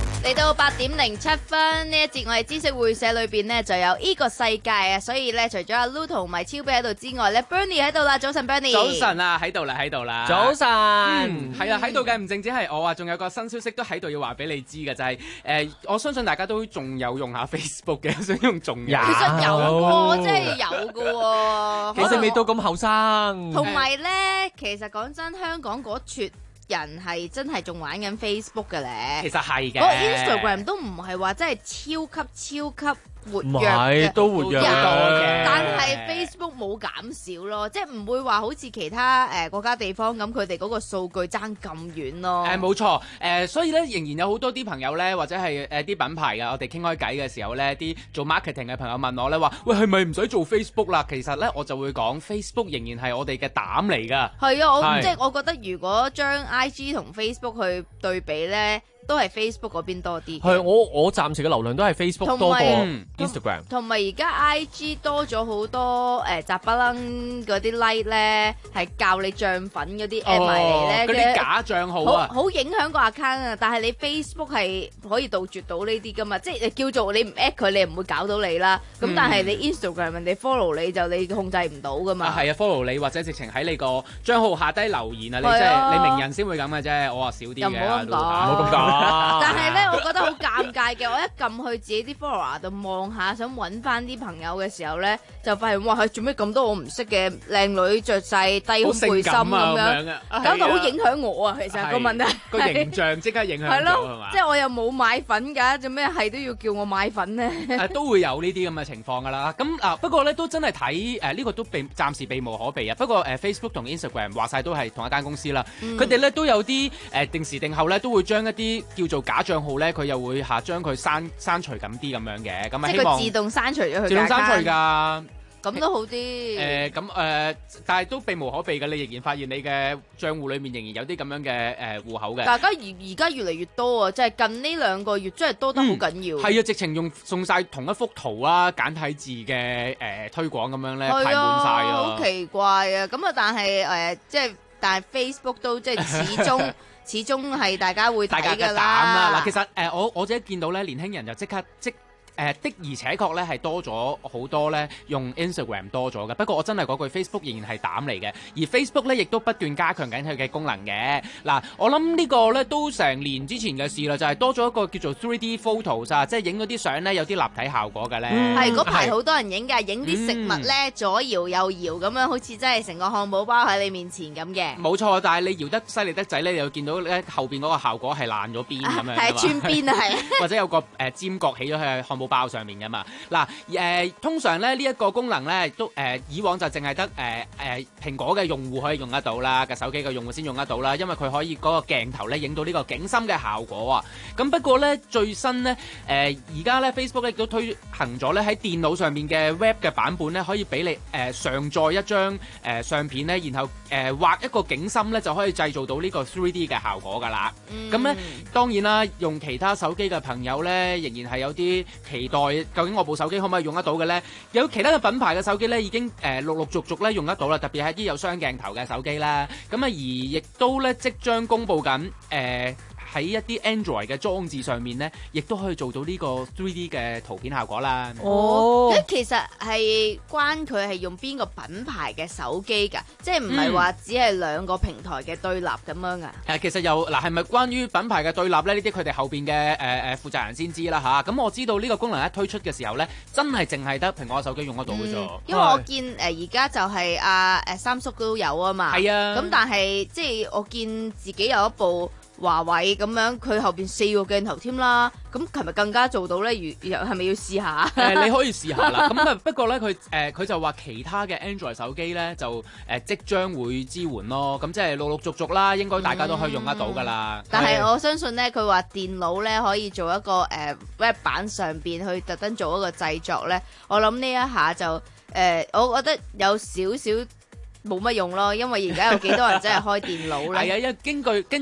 到八點零七分，呢一節我哋知識會社裏邊呢就有呢個世界啊，所以咧除咗阿 Lu 同埋超比喺度之外咧 ，Bernie 喺度啦，早晨 Bernie。 早晨啊，喺度啦，喺度啦。 早晨， 係啊，喺度嘅唔淨止係我啊，仲有個新消息都喺度要話俾你知嘅，就係、是、誒、呃，我相信大家都仲有用下 Facebook 嘅，想用仲有。 其實有喎，真係有嘅喎。 其實未到咁後生。 同埋咧，其實講真，香港嗰撮人係真係仲玩緊 Facebook 嘅咧。 其實係嘅。 個 Instagram 都唔係話真係超級超級活躍嘅， 都活躍嘅， 但係 Facebook 冇減少咯，即係唔會話好似其他誒、呃、國家地方咁，佢哋嗰個數據爭咁遠咯。 誒冇錯，誒、呃、所以咧仍然有好多啲朋友咧，或者係誒啲品牌嘅，我哋傾開偈嘅時候咧，啲做 marketing 嘅朋友問我咧話，喂係咪唔使做 Facebook 啦？其實咧我就會講 Facebook 仍然係我哋嘅膽嚟㗎。 係啊，我即係我覺得如果將 I G 同 Facebook 去對比咧，都係 Facebook 嗰邊多啲。 係我我暫時嘅流量都係 Facebook 多過 Instagram。 同埋而家 I G 多咗好多誒雜不楞嗰啲 like 咧，係教你漲粉嗰啲 app 埋嚟咧， 嗰啲假帳號啊， 好影響個 account 啊！但係你 Facebook 係可以杜絕到呢啲噶嘛，即係叫做你唔 at 佢，你唔會搞到你啦。咁、嗯、但係你 Instagram 人哋 follow 你就你控制唔到噶嘛。 係啊 ，follow 你或者直情喺你個帳號下低留言啊，你即係你名人先會咁嘅啫，我話少啲嘅。 唔好咁講， 唔好咁講。 但係咧，我覺得好尷尬嘅。我一撳去自己啲 follower 度望下，想揾翻啲朋友嘅時候咧，就發現哇，係做咩咁多我唔識嘅靚女着晒低胸背心咁樣，搞到好影響我啊！其實個問題個形象即刻影響咗係嘛？ 即係我又冇買粉㗎，做咩係都要叫我買粉咧？ 誒都會有呢啲咁嘅情況㗎啦。咁啊不過咧都真係睇誒呢個都避暫時避無可避啊。不過誒 Facebook 同 Instagram 話晒都係同一間公司啦，佢哋咧都有啲誒定時定候咧都會將一啲叫做假帳號咧，佢又會下將佢刪刪除咁啲咁樣嘅，咁啊希望即係佢自動刪除咗佢。 自動刪除㗎。 咁都好啲。 誒咁誒，但係都避無可避嘅。你仍然發現你嘅帳戶裏面仍然有啲咁樣嘅誒戶口嘅。 大家而而家越嚟越多啊！即係近呢兩個月真係多得好緊要。 係、嗯、啊，直情用送晒同一幅圖啊，簡體字嘅誒、呃、推廣咁樣咧，排滿晒啊！ 好奇怪啊！咁啊，但係誒、呃，即係但係 Facebook 都即係始終始終係大家會睇㗎啦。 嗱，其實誒、呃、我我自己見到咧，年輕人就即刻即。誒、呃、的而且確咧係多咗好多咧用 Instagram 多咗嘅，不過我真係嗰句 Facebook 仍然係膽嚟嘅，而 Facebook 咧亦都不斷加強緊佢嘅功能嘅。嗱，我諗呢個咧都成年之前嘅事啦，就係、是、多咗一個叫做 three D photos 啊，即係影嗰啲相咧有啲立體效果嘅咧。 係嗰排好多人影㗎，影啲食物咧、嗯、左搖右搖咁樣，好似真係成個漢堡包喺你面前咁嘅。 冇錯，但係你搖得犀利得滯咧，你又見到咧後邊嗰個效果係爛咗邊咁樣。 係穿邊啊，係。 或者有個誒、呃、尖角起咗喺漢堡包上面噶嘛。嗱，誒、呃、通常咧呢一、這個功能咧都誒、呃、以往就淨係得誒誒蘋果嘅用戶可以用得到啦，嘅手機嘅用戶先用得到啦，因為佢可以嗰個鏡頭咧影到呢個景深嘅效果啊。咁不過咧最新咧誒而家咧 Facebook 亦都推行咗咧喺電腦上面嘅 Web 嘅版本咧，可以俾你誒、呃、上載一張誒、呃、相片咧，然後誒畫、呃、一個景深咧就可以製造到呢個 three D 嘅效果噶啦。咁咧、嗯、當然啦，用其他手機嘅朋友咧仍然係有啲期待，究竟我部手機可唔可以用得到嘅咧？有其他嘅品牌嘅手機咧已經誒、呃、陸陸續續咧用得到啦，特別係啲有雙鏡頭嘅手機啦。咁啊而亦都咧即將公布緊誒。呃喺一啲 Android 嘅裝置上面咧，亦都可以做到呢個 three D 嘅圖片效果啦。 哦，咁其實係關佢係用邊個品牌嘅手機㗎？即係唔係話只係兩個平台嘅對立咁樣啊？ 誒、嗯，其實又嗱係咪關於品牌嘅對立咧？呢啲佢哋後邊嘅誒誒負責人先知啦吓，咁、啊、我知道呢個功能一推出嘅時候咧，真係淨係得蘋果手機用得到嘅啫、嗯。 因為我見誒而家就係阿誒三叔都有啊嘛。係啊。咁但係即係我見自己有一部華為咁樣，佢後邊四個鏡頭添啦，咁琴日更加做到咧，如係咪要試下？ 誒、呃，你可以試下啦。咁啊，不過咧，佢誒佢就話其他嘅 Android 手機咧，就誒、呃、即將會支援咯。咁即係陸陸續續啦，應該大家都可以用得到噶啦。 嗯、但係我相信咧，佢話電腦咧可以做一個誒、呃、web 版上邊去特登做一個製作咧，我諗呢一下就誒、呃，我覺得有少少冇乜用咯，因為而家有幾多人真係開電腦咧？ 係啊，因為根據根。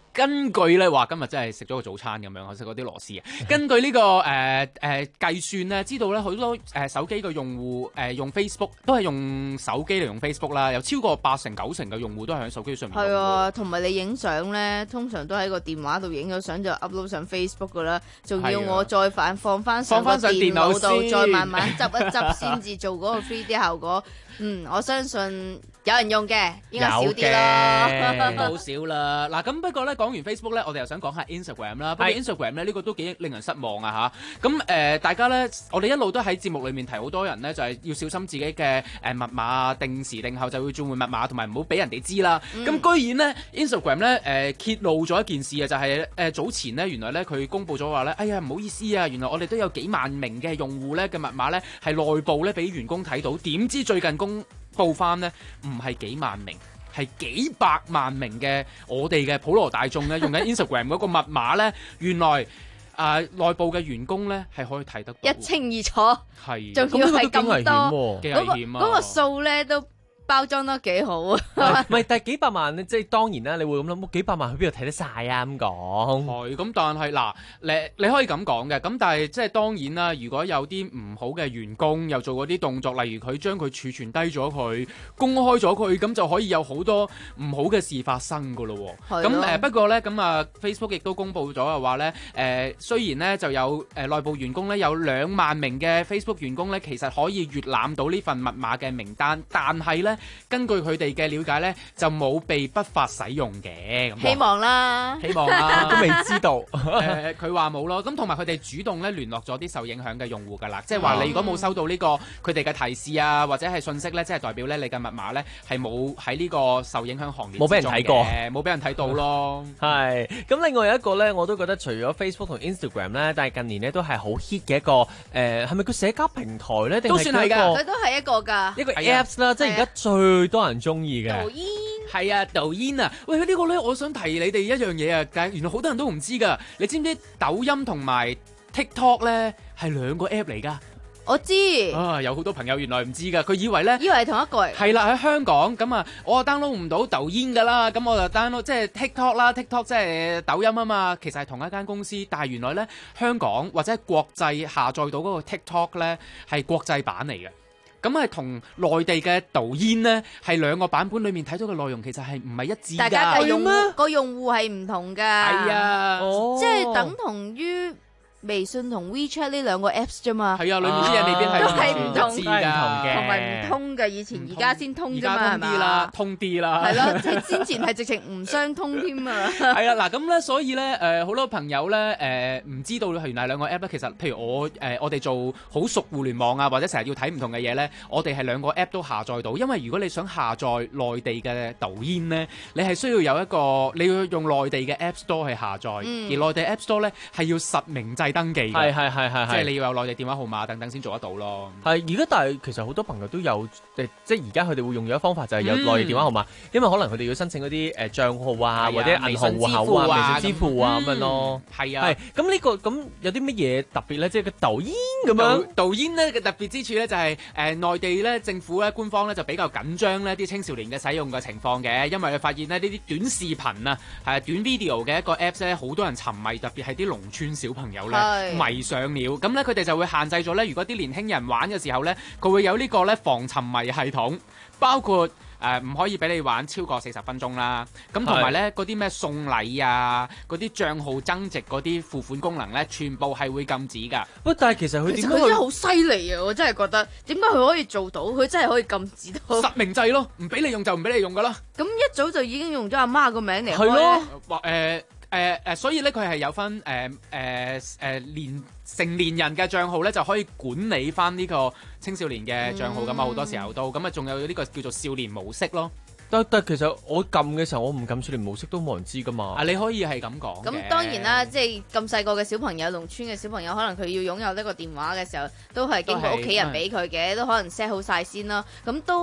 根據咧話今日真係食咗個早餐咁樣，我食嗰啲螺絲啊。根據呢、這個誒誒計算咧，知道咧好多誒、呃、手機嘅用戶誒、呃、用 Facebook 都係用手機嚟用 Facebook 啦，有超過八成九成嘅用戶都係喺手機上面用。 係啊，同埋你影相咧，通常都喺個電話度影咗相就 upload 上 Facebook 噶啦，仲要我再反放翻上個電腦度，再慢慢執一執先至做嗰個 three D 效果。嗯，我相信有人用嘅，應該少啲咯， 好少啦。嗱，咁不過咧講完 Facebook 咧，我哋又想講下 Instagram 啦。不過 Instagram 咧呢、呢個都幾令人失望啊嚇。咁誒、呃，大家咧，我哋一路都喺節目裏面提好多人咧，就係、是、要小心自己嘅誒密碼，定時定候就會轉換密碼，同埋唔好俾人哋知啦。咁、嗯、居然咧 Instagram 咧誒、呃、揭露咗一件事啊，就係、是、誒、呃、早前咧原來咧佢公佈咗話咧，哎呀唔好意思啊，原來我哋都有幾萬名嘅用戶咧嘅密碼咧係內部咧俾員工睇到，點知最近公報翻呢唔係幾萬名，係幾百萬名嘅我哋嘅普羅大眾咧用緊 Instagram 嗰個密碼呢，原來啊、呃、內部嘅員工呢係可以睇得到一清二楚， 係仲要係咁多， 幾危險啊！ 嗰、嗰個數呢都包裝得幾好啊！ 唔係，但係幾百萬咧，即係當然啦，你會咁諗，幾百萬去邊度睇得晒啊？咁講係咁，但係嗱，你你可以咁講嘅，咁但係即係當然啦。如果有啲唔好嘅員工又做嗰啲動作，例如佢將佢儲存低咗佢，公開咗佢，咁就可以有好多唔好嘅事發生噶咯。咁誒、呃、不過咧，咁啊 Facebook 亦都公佈咗嘅話咧，誒、呃、雖然咧就有誒、呃、內部員工咧有兩萬名嘅 Facebook 員工咧，其實可以閲覽到呢份密碼嘅名單，但係咧。根據佢哋嘅了解咧，就冇被不法使用嘅。 希望啦， 希望啦， 都未知道。 誒，佢話冇咯。咁同埋佢哋主動咧聯絡咗啲受影響嘅用戶㗎啦。即係話你如果冇收到呢個佢哋嘅提示啊，或者係信息咧，即係代表咧你嘅密碼咧係冇喺呢個受影響行列冇俾人睇過， 冇俾人睇到咯。 係。咁另外有一個咧，我都覺得除咗 Facebook 同 Instagram 咧，但係近年咧都係好 hit 嘅一個誒，係咪叫社交平台咧？ 都算係㗎， 佢都係一個㗎， 一個 Apps 啦，即係而家最多人中意嘅。 抖音係啊，抖音啊，喂，呢個咧，我想提你哋一樣嘢啊，但係原來好多人都唔知㗎。你知唔知抖音同埋 TikTok 咧係兩個 app 嚟㗎？ 我知啊，有好多朋友原來唔知㗎，佢以為咧， 以為係同一個嚟。 係啦，喺香港咁啊，我 download 唔到抖音㗎啦，咁我就 download 即係 TikTok 啦 ，TikTok 即係抖音啊嘛，其實係同一間公司，但係原來咧香港或者係國際下載到嗰個 TikTok 咧係國際版嚟嘅。咁係同內地嘅抖音呢，係兩個版本裏面睇到嘅內容其實係唔係一致㗎。 大家嘅用戶個用戶係唔同㗎。 係啊， 哦、即係等同於微信同 WeChat 呢兩個 Apps 啫嘛。 係啊，裏面啲嘢未必係都係唔同嘅， 同埋唔通嘅。以前而家先通啫嘛，係嘛？ 通啲啦，通啲啦。 係咯，即係先前係直情唔相通添啊。 係啊，嗱咁咧，所以咧誒好多朋友咧誒唔知道原來兩個 app 咧，其實譬如我誒、呃、我哋做好熟互聯網啊，或者成日要睇唔同嘅嘢咧，我哋係兩個 app 都下載到。因為如果你想下載內地嘅抖音咧，你係需要有一個你要用內地嘅 App Store 去下載，嗯、而內地 App Store 咧係要實名制登記嘅， 係係係係， 即係你要有內地電話號碼等等先做得到咯。 係而家，但係其實好多朋友都有誒，即係而家佢哋會用咗一個方法就係有內地電話號碼，嗯、因為可能佢哋要申請嗰啲誒帳號啊，啊或者銀行戶口啊、微信支付啊咁樣咯。係啊，係咁呢個咁有啲乜嘢特別咧？即係個抖音咁樣， 抖音咧嘅特別之處咧就係誒內地咧政府咧官方咧就比較緊張呢啲青少年嘅使用嘅情況嘅，因為佢發現呢呢啲短視頻啊係短 video 嘅一個 apps 咧，好多人沉迷，特別係啲農村小朋友咧迷上了，咁咧佢哋就會限制咗咧，如果啲年輕人玩嘅時候咧，佢會有呢個咧防沉迷系統，包括誒唔、呃、可以俾你玩超過四十分鐘啦，咁同埋咧嗰啲咩送禮啊，嗰啲帳號增值嗰啲付款功能咧，全部係會禁止㗎。 喂，但係其實佢點解？ 佢真係好犀利啊！我真係覺得點解佢可以做到？佢真係可以禁止到實名制咯，唔俾你用就唔俾你用㗎啦。 咁一早就已經用咗阿媽個名嚟開咧。 係咯， 或誒誒誒，所以咧佢係有分誒誒誒年成年人嘅帳號咧，就可以管理翻呢個青少年嘅帳號咁啊，好、嗯、多時候都咁啊，仲有呢個叫做少年模式咯。 但但其實我撳嘅時候，我唔撳少年模式都冇人知噶嘛。 啊，你可以係咁講。 咁當然啦，即係咁細個嘅小朋友，農村嘅小朋友，可能佢要擁有呢個電話嘅時候，都係經過屋企人俾佢嘅，都可能 set 好晒先啦。咁都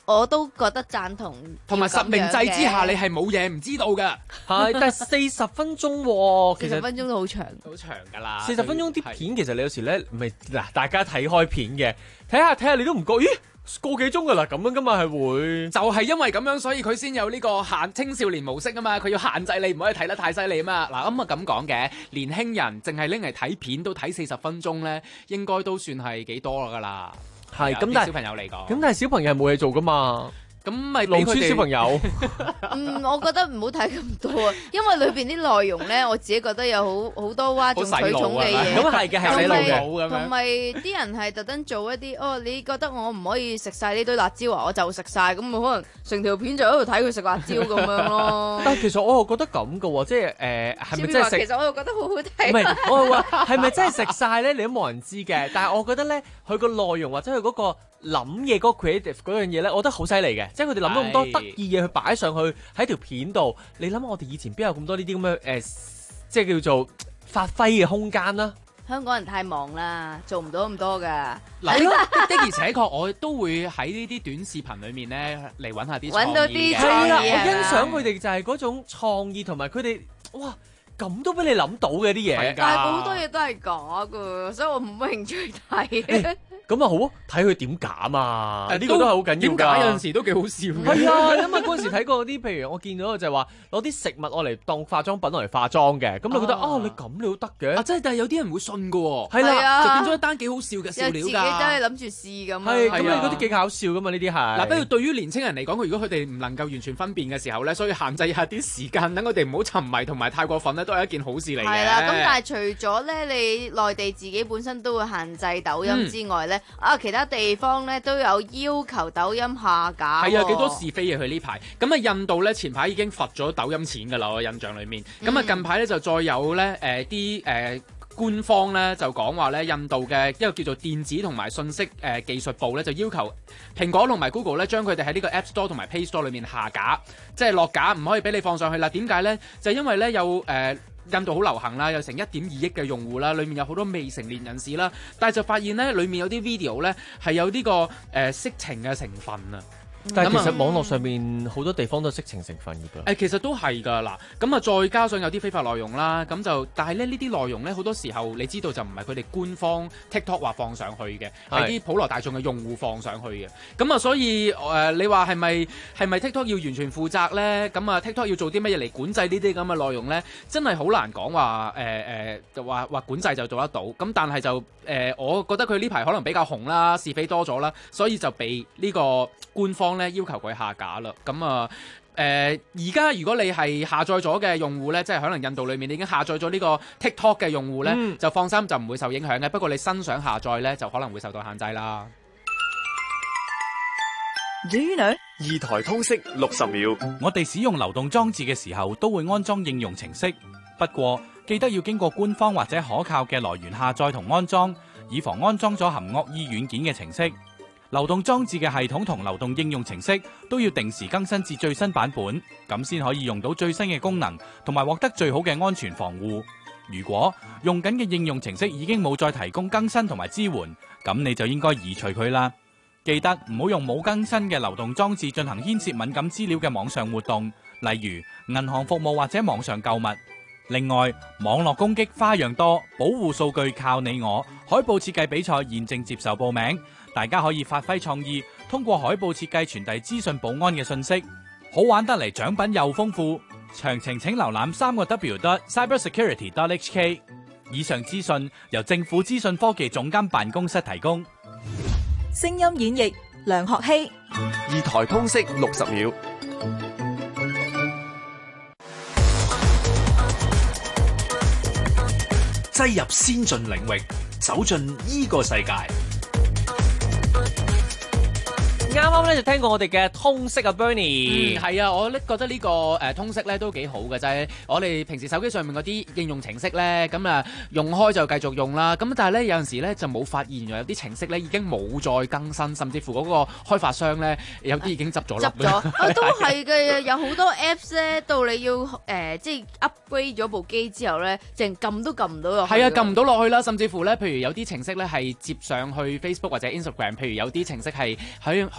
我都覺得贊同。 同埋實名制之下，你係冇嘢唔知道㗎。 係，但係四十分鐘喎，其實四十分鐘都好長， 好長㗎啦。 四十分鐘啲片其實你有時咧，咪嗱大家睇開片嘅，睇下睇下你都唔覺，咦個幾鐘㗎啦，咁樣㗎嘛係會， 就係因為咁樣，所以佢先有呢個限青少年模式啊嘛，佢要限制你唔可以睇得太犀利啊嘛。嗱咁啊咁講嘅，年輕人淨係拎嚟睇片都睇四十分鐘咧，應該都算係幾多㗎啦。 係咁，但係小朋友嚟講， 咁但係小朋友係冇嘢做㗎嘛。 咁咪農村小朋友， 嗯，我覺得唔好睇咁多啊，因為裏邊啲內容咧，我自己覺得有好好多嘩眾取寵嘅嘢， 咁係嘅，係洗腦嘅， 同埋啲人係特登做一啲哦，你覺得我唔可以食晒呢堆辣椒啊，我就食晒，咁可能成條片就喺度睇佢食辣椒咁樣咯。 但係其實我又覺得咁嘅喎，即係誒係咪真係食？ 其實我又覺得好好睇。 唔係，我係話係咪真係食晒咧？你都冇人知嘅。但係我覺得咧，佢個內容或者佢嗰個諗嘢嗰個 creative 嗰樣嘢咧，我覺得好犀利嘅，即係佢哋諗到咁多得意嘢去擺上去喺條片度。你諗我哋以前邊有咁多呢啲咁嘅誒，即係叫做發揮嘅空間啦。 香港人太忙啦，做唔到咁多㗎。 嗱，的而且確，我都會喺呢啲短視頻裏面咧嚟揾下啲揾到啲係啦，我欣賞佢哋就係嗰種創意同埋佢哋哇。咁都俾你諗到嘅啲嘢， 但係好多嘢都係假㗎，所以我冇乜興趣睇。 咁啊好，睇佢點減啊！呢個都係好緊要㗎。 點解有陣時都幾好笑嘅。 係啊，因為嗰陣時睇過啲，譬如我見到就係話攞啲食物攞嚟當化妝品攞嚟化妝嘅，咁你覺得啊，你咁你都得嘅。 啊，真係，但係有啲人會信㗎喎。 係啦， 就變咗一單幾好笑嘅笑料㗎。 自己真係諗住試咁。 係，咁你嗰啲幾搞笑㗎嘛？呢啲係。 嗱，不過對於年青人嚟講，如果佢哋唔能夠完全分辨嘅時候咧，所以限制一下啲時間，等佢哋唔好沉迷同埋太過分咧，都係一件好事嚟嘅。 係啦，咁但係除咗咧，你內地自己本身都會限制抖音之外咧，嗯、啊其他地方咧都有要求抖音下架。 係啊，幾多是非嘢佢呢排。咁啊，印度咧前排已經罰咗抖音錢㗎啦，我印象裏面。咁啊，近排咧就再有咧誒啲誒官方咧就講話咧，印度嘅一個叫做電子同埋信息誒、呃、技術部咧就要求蘋果同埋 Google 咧將佢哋喺呢個 App Store 同埋 Play Store 裏面下架，即係落架，唔可以俾你放上去啦。點解咧？就因為咧有誒。呃印度好流行啦，有成一點二億嘅用戶啦，裏面有好多未成年人士啦，但係就發現咧，裏面有啲 video 咧係有呢、這個誒、呃、色情嘅成分啊。 但係其實網絡上面好多地方都係色情成分㗎。誒、 嗯，其實都係㗎嗱。咁啊，再加上有啲非法內容啦，咁就但係咧呢啲內容咧好多時候你知道就唔係佢哋官方 TikTok 話放上去嘅，係啲普羅大眾嘅用戶放上去嘅。咁啊，所以誒、呃，你話係咪係咪 TikTok 要完全負責咧？咁啊，TikTok 要做啲乜嘢嚟管制呢啲咁嘅內容咧？真係好難講話誒誒，就話話管制就做得到。咁但係就誒、呃，我覺得佢呢排可能比較紅啦，是非多咗啦，所以就被呢個官方咧要求佢下架啦，咁啊誒而家如果你係下載咗嘅用戶咧，即係可能印度裏面你已經下載咗呢個 TikTok 嘅用戶咧，嗯、就放心就唔會受影響嘅。不過你新想下載咧，就可能會受到限制啦。 Do you know？ 二台通識六十秒， 我哋使用流動裝置嘅時候都會安裝應用程式，不過記得要經過官方或者可靠嘅來源下載同安裝，以防安裝咗含惡意軟件嘅程式。流動裝置嘅系統同流動應用程式都要定時更新至最新版本，咁先可以用到最新嘅功能，同埋獲得最好嘅安全防護。如果用緊嘅應用程式已經冇再提供更新同埋支援，咁你就應該移除佢啦。記得唔好用冇更新嘅流動裝置進行牽涉敏感資料嘅網上活動，例如銀行服務或者網上購物。另外，網絡攻擊花樣多，保護數據靠你我。海報設計比賽現正接受報名，大家可以發揮創意，通過海報設計傳遞資訊保安嘅信息，好玩得嚟，獎品又豐富。詳情請瀏覽三個 W dot cybersecurity dot H K。以上資訊由政府資訊科技總監辦公室提供。 聲音演繹梁學希。 二台通識六十秒。 擠入先進領域，走進依個世界。 啱啱咧就聽過我哋嘅通識啊 ，Bernie。 嗯，係啊，我咧覺得呢個誒通識咧都幾好嘅，就係我哋平時手機上面嗰啲應用程式咧，咁啊用開就繼續用啦。咁但係咧有陣時咧就冇發現，原來有啲程式咧已經冇再更新，甚至乎嗰個開發商咧有啲已經執咗笠。 執咗啊，都係嘅，有好多 Apps 咧，到你要誒即係 upgrade 咗部機之後咧，淨撳都撳唔到落去。 係啊，撳唔到落去啦，甚至乎咧，譬如有啲程式咧係接上去 Facebook 或者 Instagram，譬如有啲程式係喺可以。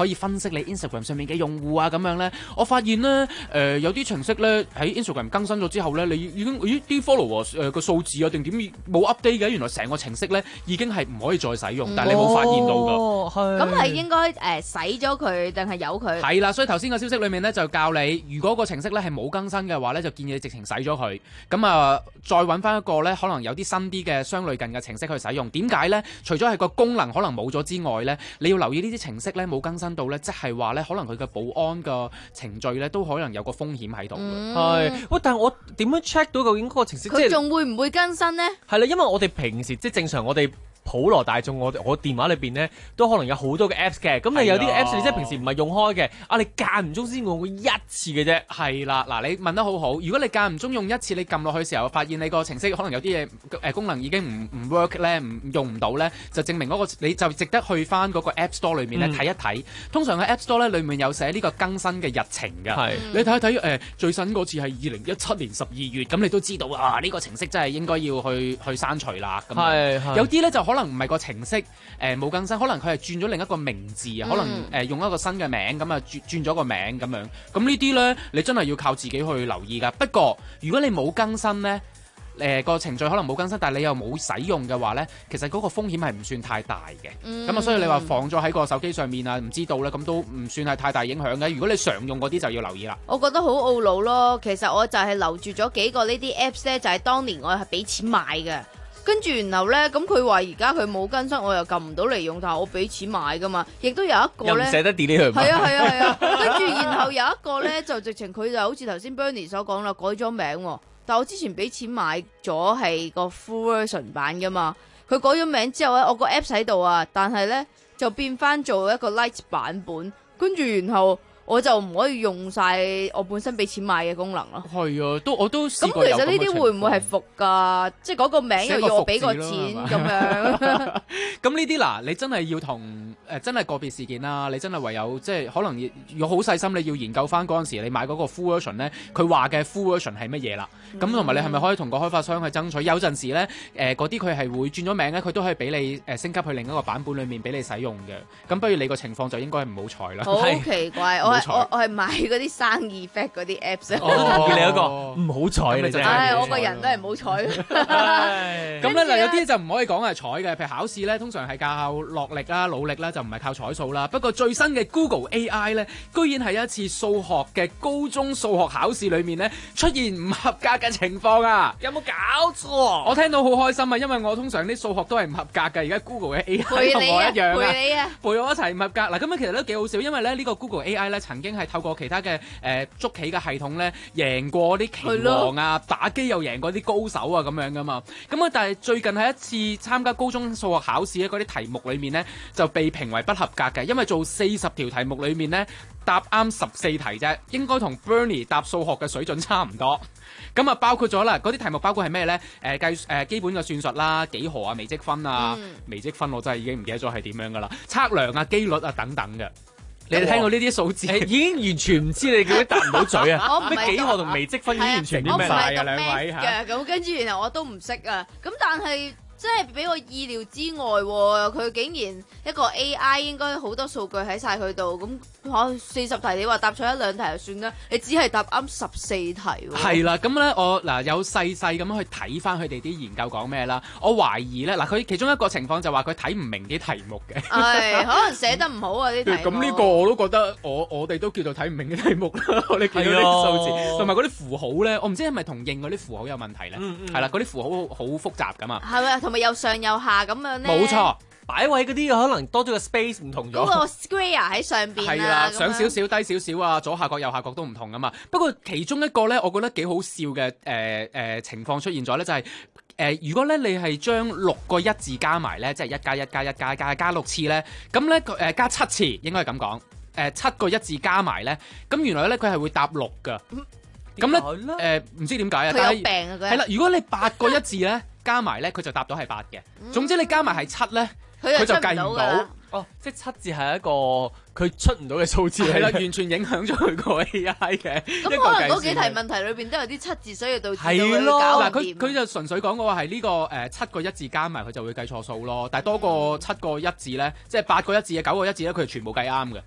以分析你 Instagram 上面嘅用戶啊咁樣咧。我發現咧誒、呃、有啲程式咧喺 Instagram 更新咗之後咧，你已經咦啲 followers 誒個數字啊定點冇 update 嘅，原來成個程式咧已經係唔可以再使用，但係你冇發現到㗎。 咁係應該誒洗咗佢定係由佢？ 係啦，所以頭先個消息裏面咧就教你，如果個程式咧係冇更新嘅話咧，就建議你直情洗咗佢。咁啊，再揾翻一個咧，可能有啲新啲嘅相類近嘅程式去使用。點解咧？除咗係個功能可能冇咗之外咧，你要留意呢啲程式咧冇更新到咧，即係話咧可能佢嘅保安嘅程序咧都可能有個風險喺度嘅。 係、嗯，喂，但係我點樣 check 到究竟嗰個程式？ 佢仲會唔會更新呢？ 係啦，因為我哋平時即係正常，我哋普羅大眾，我我電話裏邊咧都可能有好多嘅 apps 嘅。咁你有啲 apps 你即係平時唔係用開嘅，啊你間唔中先用過一次嘅啫。 係啦，嗱你問得好好。如果你間唔中用一次，你撳落去嘅時候，發現你個程式可能有啲嘢誒功能已經唔唔 work 咧，唔用唔到咧，就證明嗰、嗰個你就值得去翻嗰個 App Store 裏面咧睇、嗯、一睇。通常喺 App Store 咧裏面有寫呢個更新嘅日程㗎。係，你睇一睇誒最新嗰次係二零一七年十二月，咁你都知道啊呢、呢個程式真係應該要去去刪除啦。咁樣有啲咧就可能唔係個程式誒冇、呃、更新，可能佢係轉咗另一個名字啊，嗯、可能誒、呃、用一個新嘅名咁啊轉轉咗個名咁樣。咁呢啲咧你真係要靠自己去留意㗎。不過如果你冇更新咧，誒、呃、個程序可能冇更新，但係你又冇使用嘅話咧，其實嗰個風險係唔算太大嘅。咁啊、嗯，所以你話放咗喺個手機上面啊，唔知道咧，咁都唔算係太大影響嘅。如果你常用嗰啲就要留意啦。 我覺得好懊惱咯。其實我就係留住咗幾個呢啲 apps 咧，就係、是、當年我係俾錢買嘅。跟住然後咧，咁佢話而家佢冇更新，我又撳唔到嚟用，但係我俾錢買噶嘛，亦都有一個咧， 又唔捨得 delete 佢。係啊係啊係啊，跟住然後有一個咧，就直情佢就好似頭先 Bernie 所講啦，改咗名喎。但係我之前俾錢買咗係個 full version 版噶嘛，佢改咗名之後咧，我個 apps 喺度啊，但係咧就變翻做一個 light 版本，跟住然後我就唔可以用晒我本身俾錢買嘅功能咯。 係啊，都我都試過有咁嘅情況。咁其實呢啲會唔會係伏㗎？即係嗰個名又要我俾個錢咁樣。 咁呢啲嗱，你真係要同誒、呃、真係個別事件啦。你真係唯有即係可能要好細心，你要研究翻嗰陣時你買嗰個 full version 咧，佢話嘅 full version 係乜嘢啦？咁同埋你係咪可以同個開發商去爭取？有陣時咧誒嗰啲佢係會轉咗名咧，佢都可以俾你誒、呃、升級去另一個版本裡面俾你使用嘅。咁不如你個情況就應該係唔好彩啦。 好奇怪，我我我係買嗰啲生意 effect 嗰啲 apps， 我都同意你嗰個唔好彩你真係。 唉，我個人都係唔好彩。 咁咧嗱，有啲就唔可以講係彩嘅，譬如考試咧，通常係靠落力啦、努力啦，就唔係靠彩數啦。不過最新嘅 Google A I 咧，居然係一次數學嘅高中數學考試裏面咧出現唔合格嘅情況啊！ 有冇搞錯？ 我聽到好開心啊，因為我通常啲數學都係唔合格嘅，而家 Google 嘅 A I 同我一樣啊， 陪你啊， 陪我一齊唔合格嗱。咁樣其實都幾好笑，因為咧呢個 Google A I 咧曾經係透過其他嘅誒捉棋嘅系統咧，贏過啲棋王啊，打機又贏過啲高手啊咁樣噶嘛。咁啊，但係最近喺一次參加高中數學考試咧，嗰啲題目裏面咧就被評為不合格嘅，因為做四十條題目裏面咧答啱十四題啫，應該同 Bernie 答數學嘅水準差唔多。咁啊，包括咗啦，嗰啲題目包括係咩咧？誒計誒基本嘅算術啦，幾何啊、微積分啊、嗯、微積分我真係已經唔記得咗係點樣噶啦，測量啊、機率啊等等嘅。你哋聽過呢啲數字，已經完全唔知你點解答唔到嘴啊！咩幾何同微積分已經完全唔明晒啊！兩位嚇， 咁跟住然後我都唔識啊！咁但係真係俾我意料之外喎，佢竟然一個 A I 應該好多數據喺晒佢度，咁嚇四十題你話答錯一兩題就算啦，你只係答啱十四題喎。 係啦，咁咧我嗱有細細咁樣去睇翻佢哋啲研究講咩啦，我懷疑咧嗱佢其中一個情況就話佢睇唔明啲題目嘅， 係可能寫得唔好啊啲題目。 咁呢個我都覺得我我哋都叫做睇唔明嘅題目啦，我哋見到啲數字同埋嗰啲符號咧，我唔知係咪同認嗰啲符號有問題咧？係啦、嗯，嗰、嗯、啲符號好複雜噶嘛。 係咪？同埋又上又下咁樣咧？ 冇錯， 擺位嗰啲可能多咗個 space 唔同咗。 嗰個 square 喺上邊啊， 係啦，上少少、低少少啊，左下角、右下角都唔同噶嘛。不過其中一個咧，我覺得幾好笑嘅誒誒情況出現咗咧，就係、是、誒、呃、如果咧你係將六個一字加埋咧，即係一加一加一加加加六次咧，咁咧誒加七次應該係咁講，誒、呃、七個一字加埋咧，咁原來咧佢係會答六噶。咁咧誒唔知點解啊？ 佢有病啊！佢係啦，如果你八個一字咧加埋咧，佢就答到係八嘅。總之你加埋係七咧，佢就計唔到。 哦，即係七字係一個佢出唔到嘅數字， 係啦，完全影響咗佢個 A I 嘅。 咁可能嗰幾題問題裏邊都有啲七字，所以導致到佢搞唔掂。嗱， 佢佢就純粹講嘅話係呢個誒七個一字加埋佢就會計錯數咯。但係多過七個一字咧，即係八個一字嘅九個一字咧，佢係全部計啱嘅。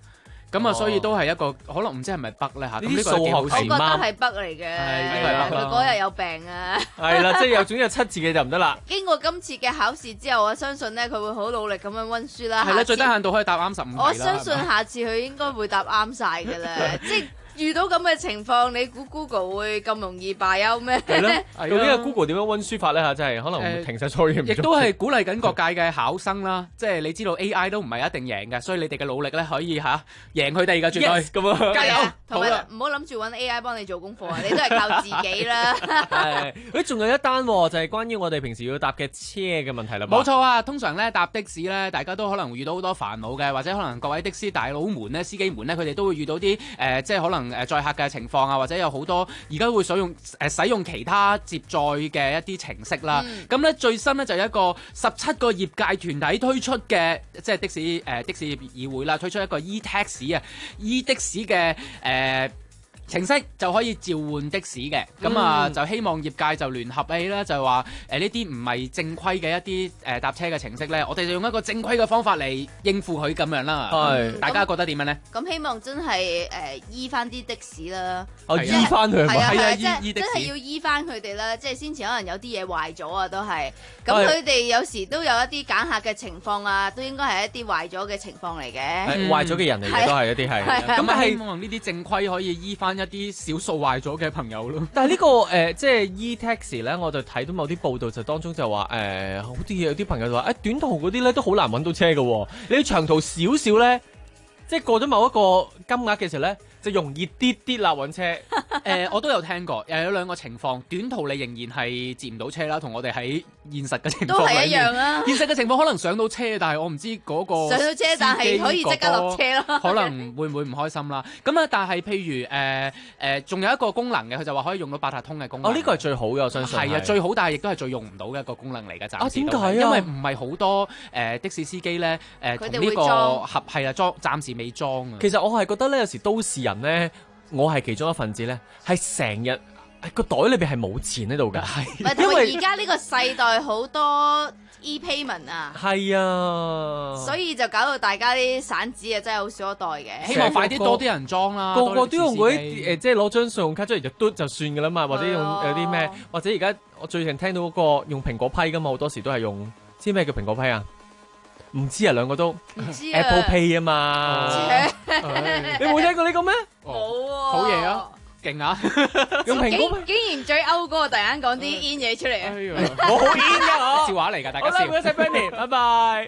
咁啊，所以都係一個可能唔知係咪北咧嚇。咁呢個數學我覺得係北嚟嘅，佢嗰日有病啊。 係啦，即係有總之有七字嘅就唔得啦。 經過今次嘅考試之後，我相信咧佢會好努力咁樣温書啦。 係啦，最低限度可以答啱十五題啦。 我相信下次佢應該會答啱晒㗎啦，即係。遇到咁嘅情況，你估 Google 會咁容易罷休咩？ 係咯，究竟個 Google 點樣温書法咧嚇？真係可能停晒所有嘢。 亦都係鼓勵緊各界嘅考生啦，即係你知道 A I 都唔係一定贏嘅，所以你哋嘅努力咧可以嚇贏佢哋嘅絕對。咁啊，加油！ 同埋唔好諗住揾 A I 幫你做功課啊，你都係靠自己啦。 係，誒仲有一單就係關於我哋平時要搭嘅車嘅問題啦。 冇錯啊，通常咧搭的士咧，大家都可能會遇到好多煩惱嘅，或者可能各位的士大佬們咧、司機們咧，佢哋都會遇到啲誒，即係可能誒載客嘅情況啊，或者有好多而家會使用誒、呃、使用其他接載嘅一啲程式啦。咁咧、嗯、最新咧就有一個十七個業界團體推出嘅，即係的士誒、呃、的士業議會啦，推出一個 e-taxi 啊 e 的士嘅誒。呃程式就可以召喚的士嘅，咁啊、嗯、就希望業界就聯合起啦，就係話誒呢啲唔係正規嘅一啲誒搭車嘅程式咧，我哋就用一個正規嘅方法嚟應付佢咁樣啦。係、嗯，大家覺得點樣咧？ 咁希望真係誒醫翻啲的士啦， 哦醫翻佢係啊， 係啊，即係真係要醫翻佢哋啦，即係先前可能有啲嘢壞咗啊，都係。咁佢哋有時都有一啲揀客嘅情況啊，都應該係一啲壞咗嘅情況嚟嘅。 係壞咗嘅人嚟嘅都係一啲係。 咁啊希望呢啲正規可以醫翻一啲少數壞咗嘅朋友咯。 但係呢、呢個誒、呃、即係 e-taxi 咧，我就睇到某啲報道就當中就話誒，好啲有啲朋友就話誒、欸、短途嗰啲咧都好難揾到車嘅喎，你長途少少咧，即係過咗某一個金額嘅時候咧，就容易啲啲啦揾車。 誒、呃，我都有聽過，誒有兩個情況，短途你仍然係接唔到車啦，同我哋喺現實嘅情況都係一樣啊。 現實嘅情況可能上到車，但係我唔知嗰個上到車，但係可以即刻落車咯。 可能會唔會唔開心啦？咁啊，但係譬如誒誒，仲、呃、有一個功能嘅，佢就話可以用到八達通嘅功能。 哦，呢、呢個係最好嘅，我相信係啊，最好，但係亦都係最用唔到嘅一個功能嚟嘅。暫時點解啊？ 因為唔係好多誒、呃、的士司機咧誒同呢個合係啊裝，暫時未裝啊。 其實我係覺得咧，有時都市人咧。我係其中一份子咧，係成日個袋裏邊係冇錢喺度㗎，係。 因為而家呢個世代好多 e-payment 啊， 係啊， 所以就搞到大家啲散紙啊真係好少一袋嘅。 希望快啲多啲人裝啦， 個個都用嗰啲誒，即係攞張信用卡出嚟就嘟就算㗎啦嘛，或者用有啲咩，或者而家我最近聽到嗰個用蘋果批㗎嘛，好多時都係用，知咩叫蘋果批啊？唔知啊，兩個都唔知 Apple Pay 啊嘛，你冇聽過呢個咩？ 冇喎， 好嘢啊，勁啊！ 用蘋果竟然最歐嗰個突然間講啲煙嘢出嚟啊！ 我好煙㗎我， 笑話嚟㗎，大家笑。 好啦，唔該曬 Benny，拜拜。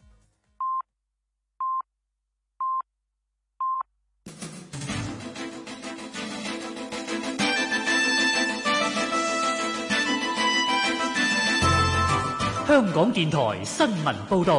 香港電台新聞報導。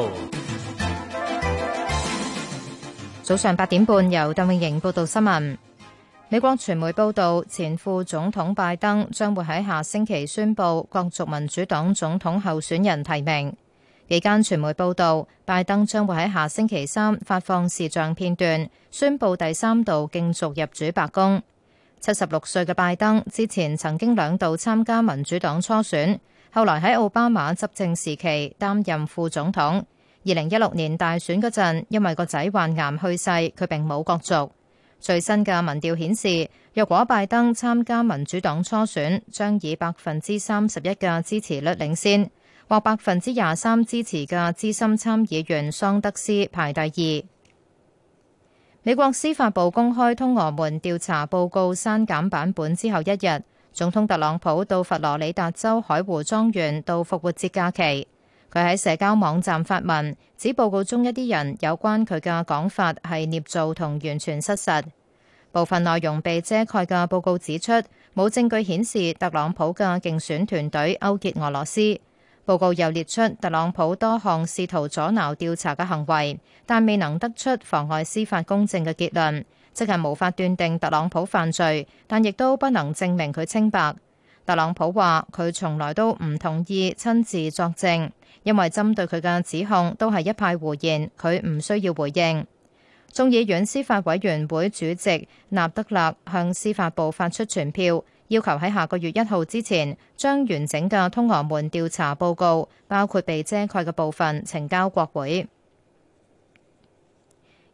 早上八點半，由鄧永瑩報道新聞。美國傳媒報道，前副總統拜登將會喺下星期宣布角逐民主黨總統候選人提名。幾間傳媒報道，拜登將會喺下星期三發放視像片段，宣布第三度競逐入主白宮。七十六歲嘅拜登之前曾經兩度參加民主黨初選，後來喺奧巴馬執政時期擔任副總統。二零一六年大選嗰陣，因為個仔患癌去世，佢並冇角逐。最新嘅民調顯示，若果拜登參加民主黨初選，將以百分之三十一嘅支持率領先，或百分之廿三支持嘅資深參議員桑德斯排第二。美國司法部公開通俄門調查報告刪減版本之後一日，總統特朗普到佛羅里達州海湖莊園度復活節假期。佢喺社交網站發文，指報告中一啲人有關佢嘅講法係捏造同完全失實。部分內容被遮蓋嘅報告指出，冇證據顯示特朗普嘅競選團隊勾結俄羅斯。報告又列出特朗普多項試圖阻撓調查嘅行為，但未能得出妨礙司法公正嘅結論，即係無法斷定特朗普犯罪，但亦都不能證明佢清白。特朗普話佢從來都唔同意親自作證，因為針對佢嘅指控都係一派胡言，佢唔需要回應。眾議院司法委員會主席納德勒向司法部發出傳票，要求喺下個月一號之前將完整嘅通俄門調查報告，包括被遮蓋嘅部分，呈交國會。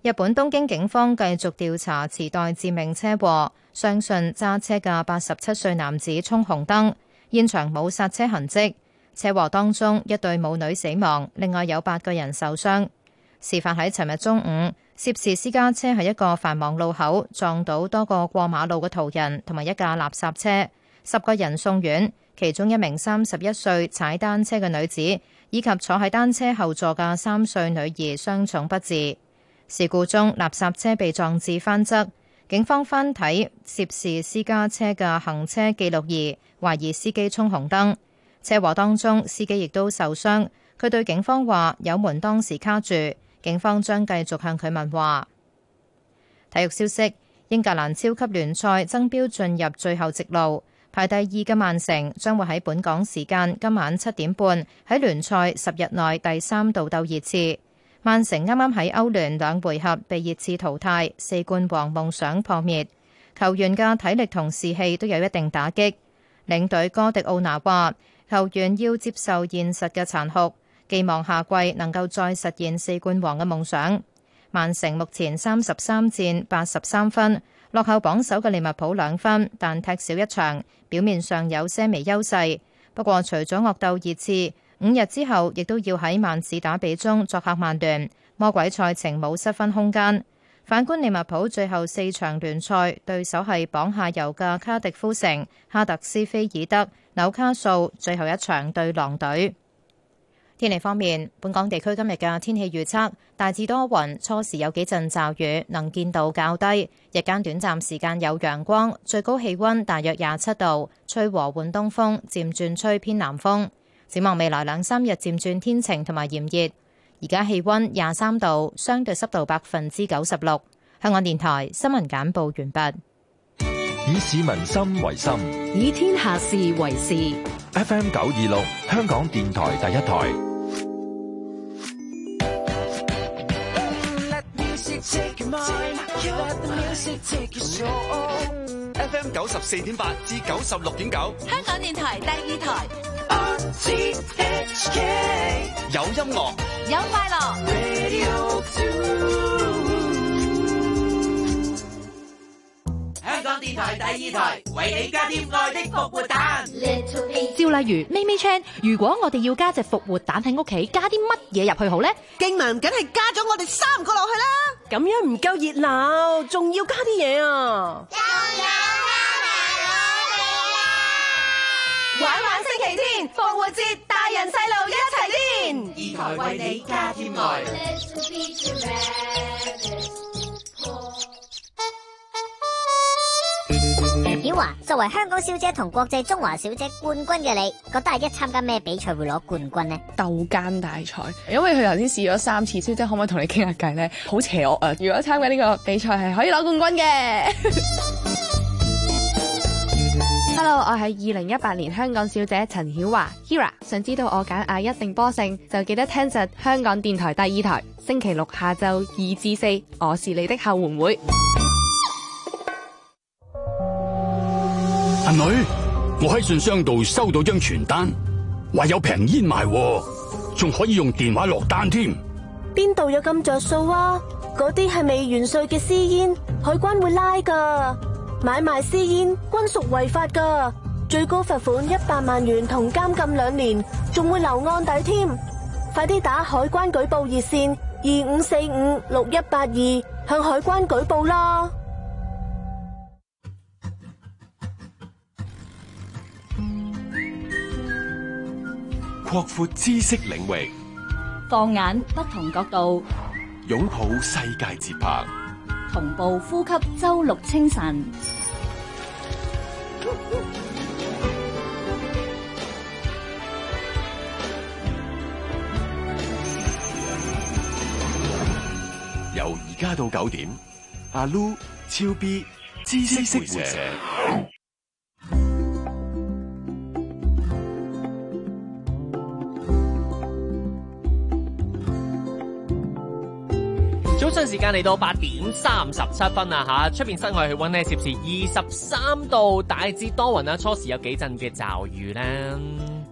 日本東京警方繼續調查池袋致命車禍，相信揸車嘅八十七歲男子衝紅燈，現場冇剎車痕跡。車禍當中一對母女死亡，另外有八個人受傷。事發喺尋日中午，涉事私家車喺一個繁忙路口撞到多個過馬路嘅途人同埋一架垃圾車，十個人送院，其中一名三十一歲踩單車嘅女子以及坐喺單車後座嘅三歲女兒傷重不治。事故中，垃圾車被撞至翻側，警方翻睇涉事私家車嘅行車記錄儀，懷疑司機衝紅燈。車禍當中，司機亦都受傷。佢對警方話：油門當時卡住，警方將繼續向佢問話。體育消息：英格蘭超級聯賽爭標進入最後直路，排第二嘅曼城將會喺本港時間今晚七點半喺聯賽十日內第三度鬥熱刺。曼城啱啱喺歐聯兩回合被熱刺淘汰，四冠王夢想破滅，球員嘅體力同士氣都有一定打擊。領隊哥迪奧拿話：球員要接受現實嘅殘酷，寄望下季能夠再實現四冠王嘅夢想。曼城目前三十三戰八十三分，落後榜首嘅利物浦兩分，但踢少一場，表面上有些微優勢。不過除咗惡鬥熱刺，五日之後亦都要喺曼市打比中作客曼聯，魔鬼賽程冇失分空間。反觀利物浦最後四場聯賽，對手係榜下游嘅卡迪夫城、哈特斯菲爾德、紐卡素，最後一場對狼隊。天氣方面，本港地區今日嘅天氣預測大致多雲，初時有幾陣驟雨，能見度較低，日間短暫時間有陽光，最高氣溫大約廿七度，吹和緩東風，漸轉吹偏南風。展望未來兩三日漸轉天晴同埋炎熱，而家氣溫廿三度，相對濕度百分之九十六。香港電台新聞簡報完畢。 以市民心為心， 以天下事為事。 F M 九二六，香港電台第一台。 F M 九十四點八至九十六點九， 香港電台第二台。 有音樂， 有快樂。 香港電台第二台為你加添愛的復活蛋。 照例如咪咪 Chan，如果我哋要加隻復活蛋喺屋企，加啲乜嘢入去好呢？ 勁文梗係加咗我哋三個落去啦。 咁樣唔夠熱鬧，仲要加啲嘢啊！ 玩玩星期天，復活節，大人細路一齊練。 二台為你加添愛。 曉華，作為香港小姐同國際中華小姐冠軍嘅你，覺得係一參加咩比賽會攞冠軍呢？ 鬥奸大賽，因為佢頭先試咗三次，小姐可唔可以同你傾下偈呢？好邪惡啊！如果參加呢個比賽係可以攞冠軍嘅。Hello， 我係二零一八年香港小姐陳曉華 Hira， 想知道我揀亞一定波勝，就記得聽實香港電台第二台，星期六下晝二至四，我是你的後援會。 阿女，我喺信箱度收到張傳單，話有平煙賣，仲可以用電話落單添。 邊度有咁着數啊？嗰啲係未完稅嘅私煙，海關會拉噶。買賣私煙均屬違法噶，最高罰款一百萬元同監禁兩年，仲會留案底添。快啲打海關舉報熱線二五四五六一八二向海關舉報啦！ 擴闊知識領域， 放眼不同角度， 擁抱世界節拍， 同步呼吸周六清晨。 由而家到九點，阿 Lu、超 B、知識會社。 早上時間嚟到八點三十七分啦吓，出邊室外氣溫呢攝氏二十三度，大致多雲啦，初時有幾陣嘅驟雨啦。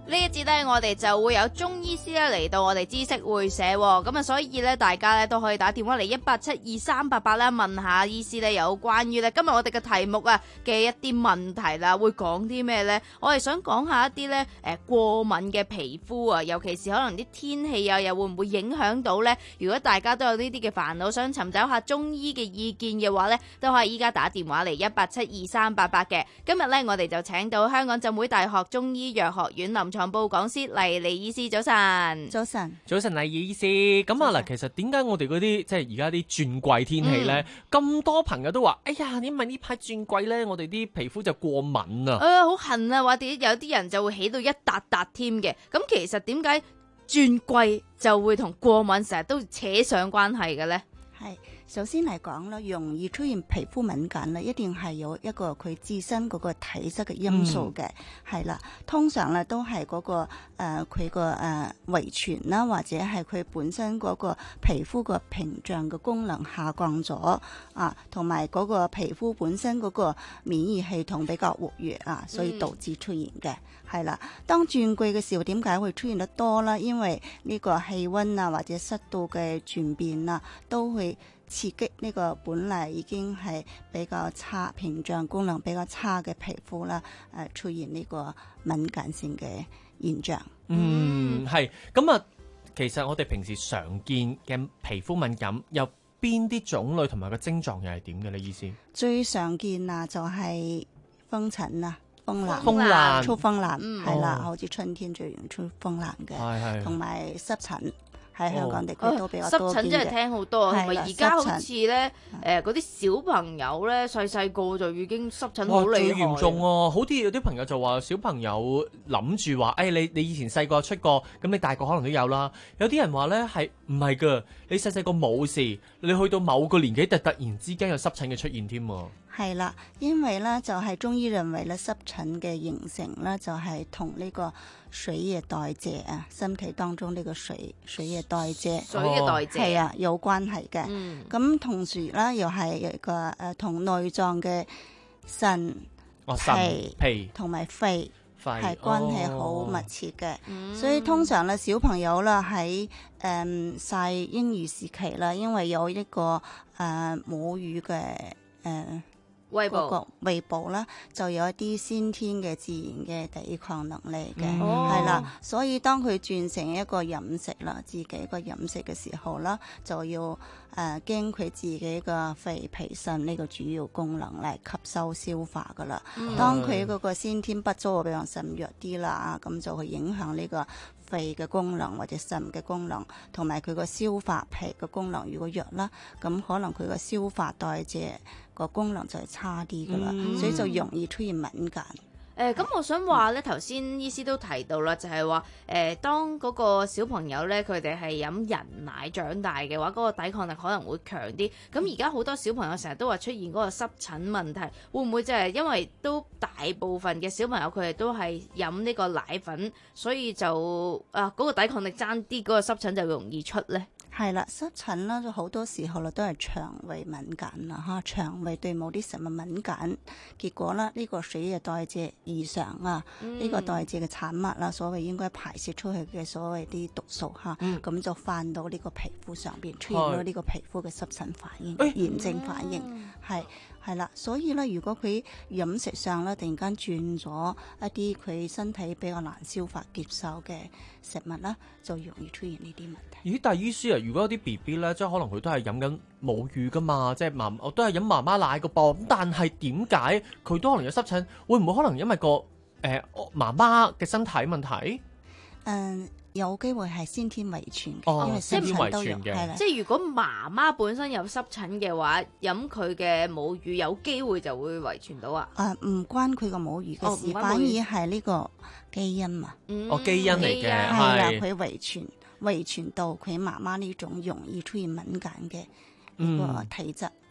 呢一節咧，我哋就會有中醫師咧嚟到我哋知識會社，咁啊，所以咧大家咧都可以打電話嚟一八七二三八八啦，問下醫師咧有關於咧今日我哋嘅題目啊嘅一啲問題啦，會講啲咩咧？我哋想講下一啲咧誒過敏嘅皮膚啊，尤其是可能啲天氣啊，又會唔會影響到咧？如果大家都有呢啲嘅煩惱，想尋找下中醫嘅意見嘅話咧，都可以依家打電話嚟一八七二三八八嘅。今日咧我哋就請到香港浸會大學中醫藥學院臨床部講師黎莉醫師，早晨。 早晨， 早晨，黎醫師。咁啊嗱，其實點解我哋嗰啲即係而家啲轉季天氣咧，咁、嗯、多朋友都話，哎呀，因為呢排轉季咧，我哋啲皮膚就過敏啊。 誒，好痕啊，或者有啲人就會起到一笪笪添嘅。咁其實點解轉季就會同過敏成日都扯上關係嘅咧？ 係。首先嚟講咧，容易出現皮膚敏感咧，一定係有一個佢自身嗰個體質嘅因素嘅，係啦、嗯。通常咧都係嗰、那個誒佢個誒遺傳啦，或者係佢本身嗰個皮膚個屏障嘅功能下降咗啊，同埋嗰個皮膚本身嗰個免疫系統比較活躍啊，所以導致出現嘅係啦。當轉季嘅時候，點解會出現得多啦？因為呢個氣溫啊或者濕度嘅轉變啊，都會刺激呢個本嚟已經係比較差屏障功能比較差嘅皮膚啦，誒、呃、出現呢個敏感性嘅現象。 嗯，係咁啊。其實我哋平時常見嘅皮膚敏感有邊啲種類同埋個症狀又係點嘅咧？醫師最常見啊就係風疹啊、風癩、 風癩、 出風癩，係啦、 哦， 好似春天最容易出風癩嘅， 係係， 同埋濕疹。喺香港地區都比較濕多疹真係聽好多，同埋而家好似咧誒嗰啲小朋友咧細細個就已經濕疹好厲害，最嚴重啊！好啲有啲朋友就話小朋友諗住話，誒、哎、你你以前細個出過，咁你大個可能都有啦。有啲人話咧係唔係㗎？你細細個冇事，你去到某個年紀，突突然之間有濕疹嘅出現添喎。 係啦，因為咧就係、是、中醫認為咧濕疹嘅形成咧就係同呢個水液代謝啊，身體當中呢個水水液代謝， 水嘅代謝係啊有關係嘅。咁、嗯、同時咧又係一個誒同內臟嘅腎、 哦、 脾、 脾同埋肺係關係好密切嘅、哦。所以通常咧小朋友啦喺誒晒嬰兒時期啦，因為有一個誒、呃、母乳嘅誒。呃胃部、 嗰個胃部啦，就有一啲先天嘅自然嘅抵抗能力嘅，係、 嗯、 啦。所以當佢轉成一個飲食啦，自己個飲食嘅時候啦，就要誒經佢自己個肺脾腎呢個主要功能嚟吸收消化噶啦、嗯。當佢嗰個先天不足，比如腎弱啲啦，咁就會影響呢個肺嘅功能或者腎嘅功能，同埋佢個消化脾嘅功能如果弱啦，咁可能佢個消化代謝個功能就係差啲噶啦，所以就容易出現敏感。 誒咁、呃，我想話咧，頭先醫師都提到啦，就係話誒，當嗰個小朋友咧，佢哋係飲人奶長大嘅話，嗰、嗰個抵抗力可能會強啲。咁而家好多小朋友成日都話出現嗰個濕疹問題，會唔會就係因為都大部分嘅小朋友佢哋都係飲呢個奶粉，所以就啊嗰、嗰個抵抗力爭啲，嗰、嗰個濕疹就容易出咧？ 係啦，濕疹啦，好多時候啦都係腸胃敏感啦嚇，腸胃對某啲食物敏感，結果啦呢個水液代謝異常啊，呢、嗯呢個代謝嘅產物啦，所謂應該排泄出去嘅所謂啲毒素嚇，咁、嗯、就翻到呢個皮膚上邊，出現咗呢個皮膚嘅濕疹反應、炎症反應，係係啦，所以咧如果佢飲食上咧突然間轉咗一啲佢身體比較難消化接受嘅食物啦，就容易出現呢啲問題。 咦，但係醫師啊，如果有啲 B B 咧，即係可能佢都係飲緊母乳噶嘛，即係媽，我都係飲媽媽奶個噃。咁但係點解佢都可能有濕疹？會唔會可能因為個誒媽媽嘅身體問題？ 嗯，有機會係先天遺傳嘅， 哦、 因為濕疹都有係啦。 即係如果媽媽本身有濕疹嘅話，飲佢嘅母乳有機會就會遺傳到啊？ 誒，唔關佢個母乳嘅事， 哦、 反而係呢個基因嘛。 嗯、 哦，基因嚟嘅， 係啦，佢遺傳。遺傳到佢媽媽呢種容易出現敏感嘅呢個體質。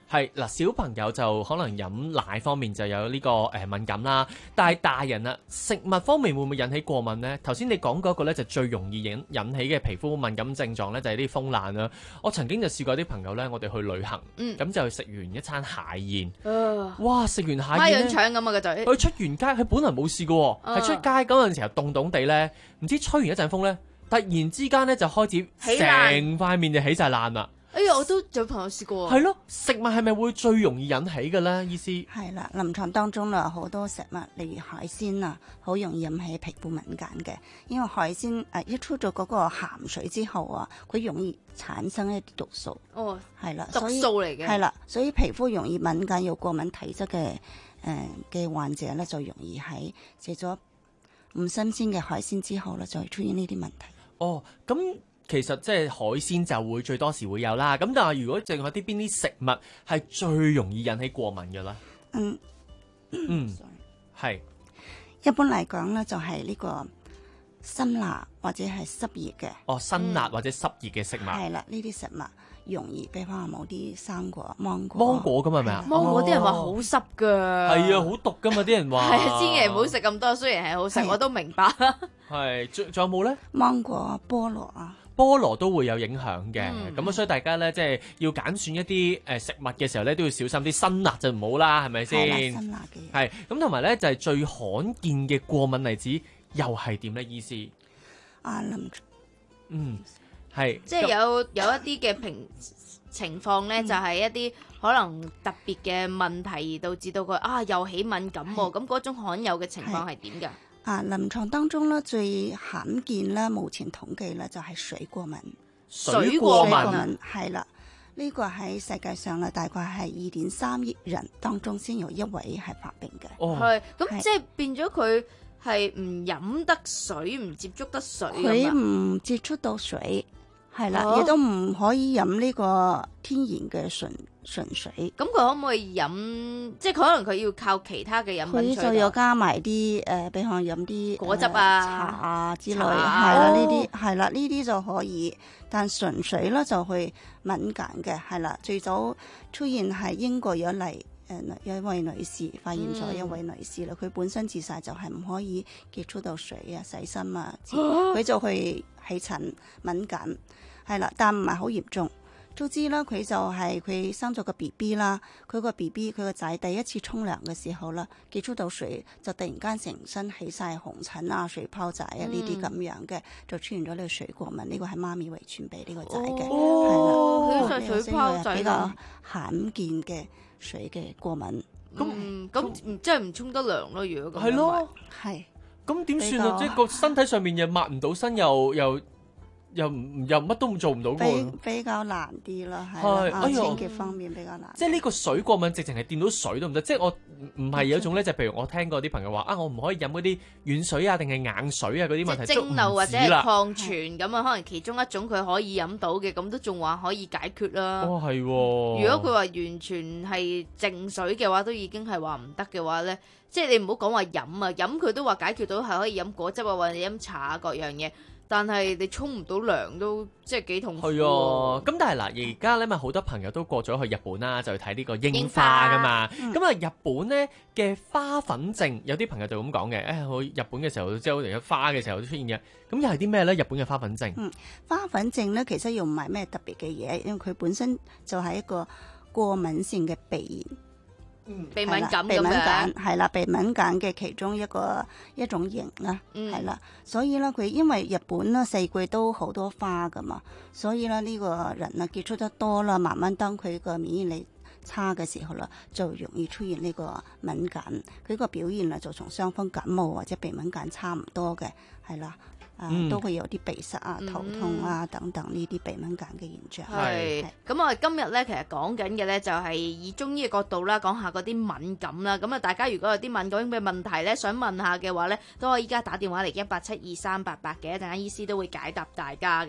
係嗱，小朋友就可能飲奶方面就有呢個誒敏感啦，但係大人啊，食物方面會唔會引起過敏呢？頭先你講嗰個咧就最容易引引起嘅皮膚敏感症狀咧就係啲風爛啦。我曾經就試過啲朋友咧，我哋去旅行，咁、嗯、就食完一餐蟹宴，呃、哇！食完蟹宴孖羊腸咁啊個嘴， 佢出完街，佢本來冇試過，係、呃、出街嗰陣時候凍凍地咧，唔知吹完一陣風咧，突然之間咧就開始成塊面就起晒爛啦。 哎呀，我都有朋友試過。 係咯，食物係咪會最容易引起嘅咧？醫師係啦，臨床當中啦，好多食物，例如海鮮啊，好容易引起皮膚敏感嘅，因為海鮮誒、呃、一出咗嗰個鹹水之後啊，佢容易產生一啲毒素。 哦， 係啦， 毒素嚟嘅。 係啦，所以皮膚容易敏感有過敏體質嘅誒嘅患者咧，就容易喺食咗唔新鮮嘅海鮮之後咧，就會出現呢啲問題。 哦，咁。其實即係海鮮就會最多時會有啦，咁但係如果淨係啲邊啲食物係最容易引起過敏嘅咧？ 嗯嗯，係一般嚟講咧，就係呢個辛辣或者係濕熱嘅。 哦，辛辣或者濕熱嘅食物。 係啦、嗯，呢啲食物容易，比方話冇啲生果、芒果。 芒果咁係咪啊？ 芒果啲人話好濕㗎。 係啊，好毒㗎嘛！啲人話。 係啊，千祈唔好食咁多。雖然係好食，我都明白。 係，仲仲有冇咧？ 芒果、菠蘿啊。 菠蘿都會有影響嘅，咁啊、嗯，所以大家咧即係要揀選一啲誒食物嘅時候咧，都要小心啲，辛辣就唔好啦，係咪先？ 係辛辣嘅。 係咁，同埋咧就係、是、最罕見嘅過敏例子，又係點咧？醫師啊，林嗯係， 即係有有一啲嘅平情況咧，就係一啲可能特別嘅問題而導致到佢啊又起敏感喎，咁嗰種罕有嘅情況係點㗎？ 啊，臨床當中咧最罕見啦，目前統計咧就係水過敏。 水過敏係啦，呢、這個喺世界上咧大概係二點三億人當中先有一位係發病嘅。 哦， 係咁即係變咗佢係唔飲得水，唔接觸得水。 佢唔接觸到水，係啦，亦、哦、都唔可以飲呢個天然嘅純純水。 咁佢可唔可以飲？即係可能佢要靠其他嘅飲品。 佢就有加埋啲誒，比如飲啲果汁啊、 呃、茶啊之類，係啦，呢啲係啦，呢啲就可以。但純水咧就會敏感嘅，係啦。最早出現係英國有嚟誒一位女士發現咗一位女士啦，佢、嗯、本身自細就係唔可以接觸到水啊、洗身啊，佢就去起疹敏感，係啦，但唔係好嚴重。都知啦，佢就係佢生咗個 B B 啦，佢個 B B 佢個仔第一次沖涼嘅時候啦，接觸到水就突然間成身起晒紅疹啊、水泡仔啊呢啲咁樣嘅，就出現咗呢個水過敏。呢、這個係媽咪遺傳俾呢個仔嘅，係啦， 起晒水泡仔， 比較罕見嘅水嘅過敏。 咁咁唔即係唔沖得涼咯？如果咁係咯， 係咁點算啊？即係個身體上面又抹唔到身，又又。又唔又乜都做唔到嘅， 比較難啲啦，係啦，清潔方面比較難。 即係呢個水過敏，直情係掂到水都唔得。即係我唔係有一種咧，就譬如我聽過啲朋友話啊，我唔可以飲嗰啲軟水啊，定係硬水啊嗰啲問題， 即係蒸餾或者係礦泉咁啊，可能其中一種佢可以飲到嘅，咁都仲話可以解決啦。 哦，係。如果佢話完全係淨水嘅話，都已經係話唔得嘅話咧，即係你唔好講話飲啊，飲佢都話解決到係可以飲果汁啊，或者飲茶啊各樣嘢。但係你沖唔到涼都即係幾痛苦。 係啊，咁但係嗱，而家咧咪好多朋友都過咗去日本啦，就去睇呢個櫻花噶嘛。咁啊、嗯，日本咧嘅花粉症，有啲朋友就咁講嘅。誒、哎，去日本嘅時候，即係好似有花嘅時候都出現嘅。咁又係啲咩咧？日本嘅花粉症？ 嗯，花粉症咧其實又唔係咩特別嘅嘢，因為佢本身就係一個過敏性嘅鼻炎。 嗯、鼻敏感咁鼻敏感樣， 係啦，鼻敏感嘅其中一個一種型啦，係、嗯、啦，所以咧佢因為日本咧四季都好多花噶嘛，所以咧呢個人啊接觸得多啦，慢慢當佢個免疫力差嘅時候啦，就容易出現呢個敏感，佢個表現啊就同傷風感冒或者鼻敏感差唔多嘅，係啦。啊， 嗯、 都會有啲鼻塞啊、頭痛啊、嗯、等等呢啲鼻敏感嘅現象。 係，咁我哋今日咧其實講緊嘅咧就係以中醫嘅角度啦，講下嗰啲敏感啦。咁啊，大家如果有啲敏感嘅問題咧，想問下嘅話咧，都可以依家打電話嚟一八七二三八八嘅，一陣間醫師都會解答大家嘅。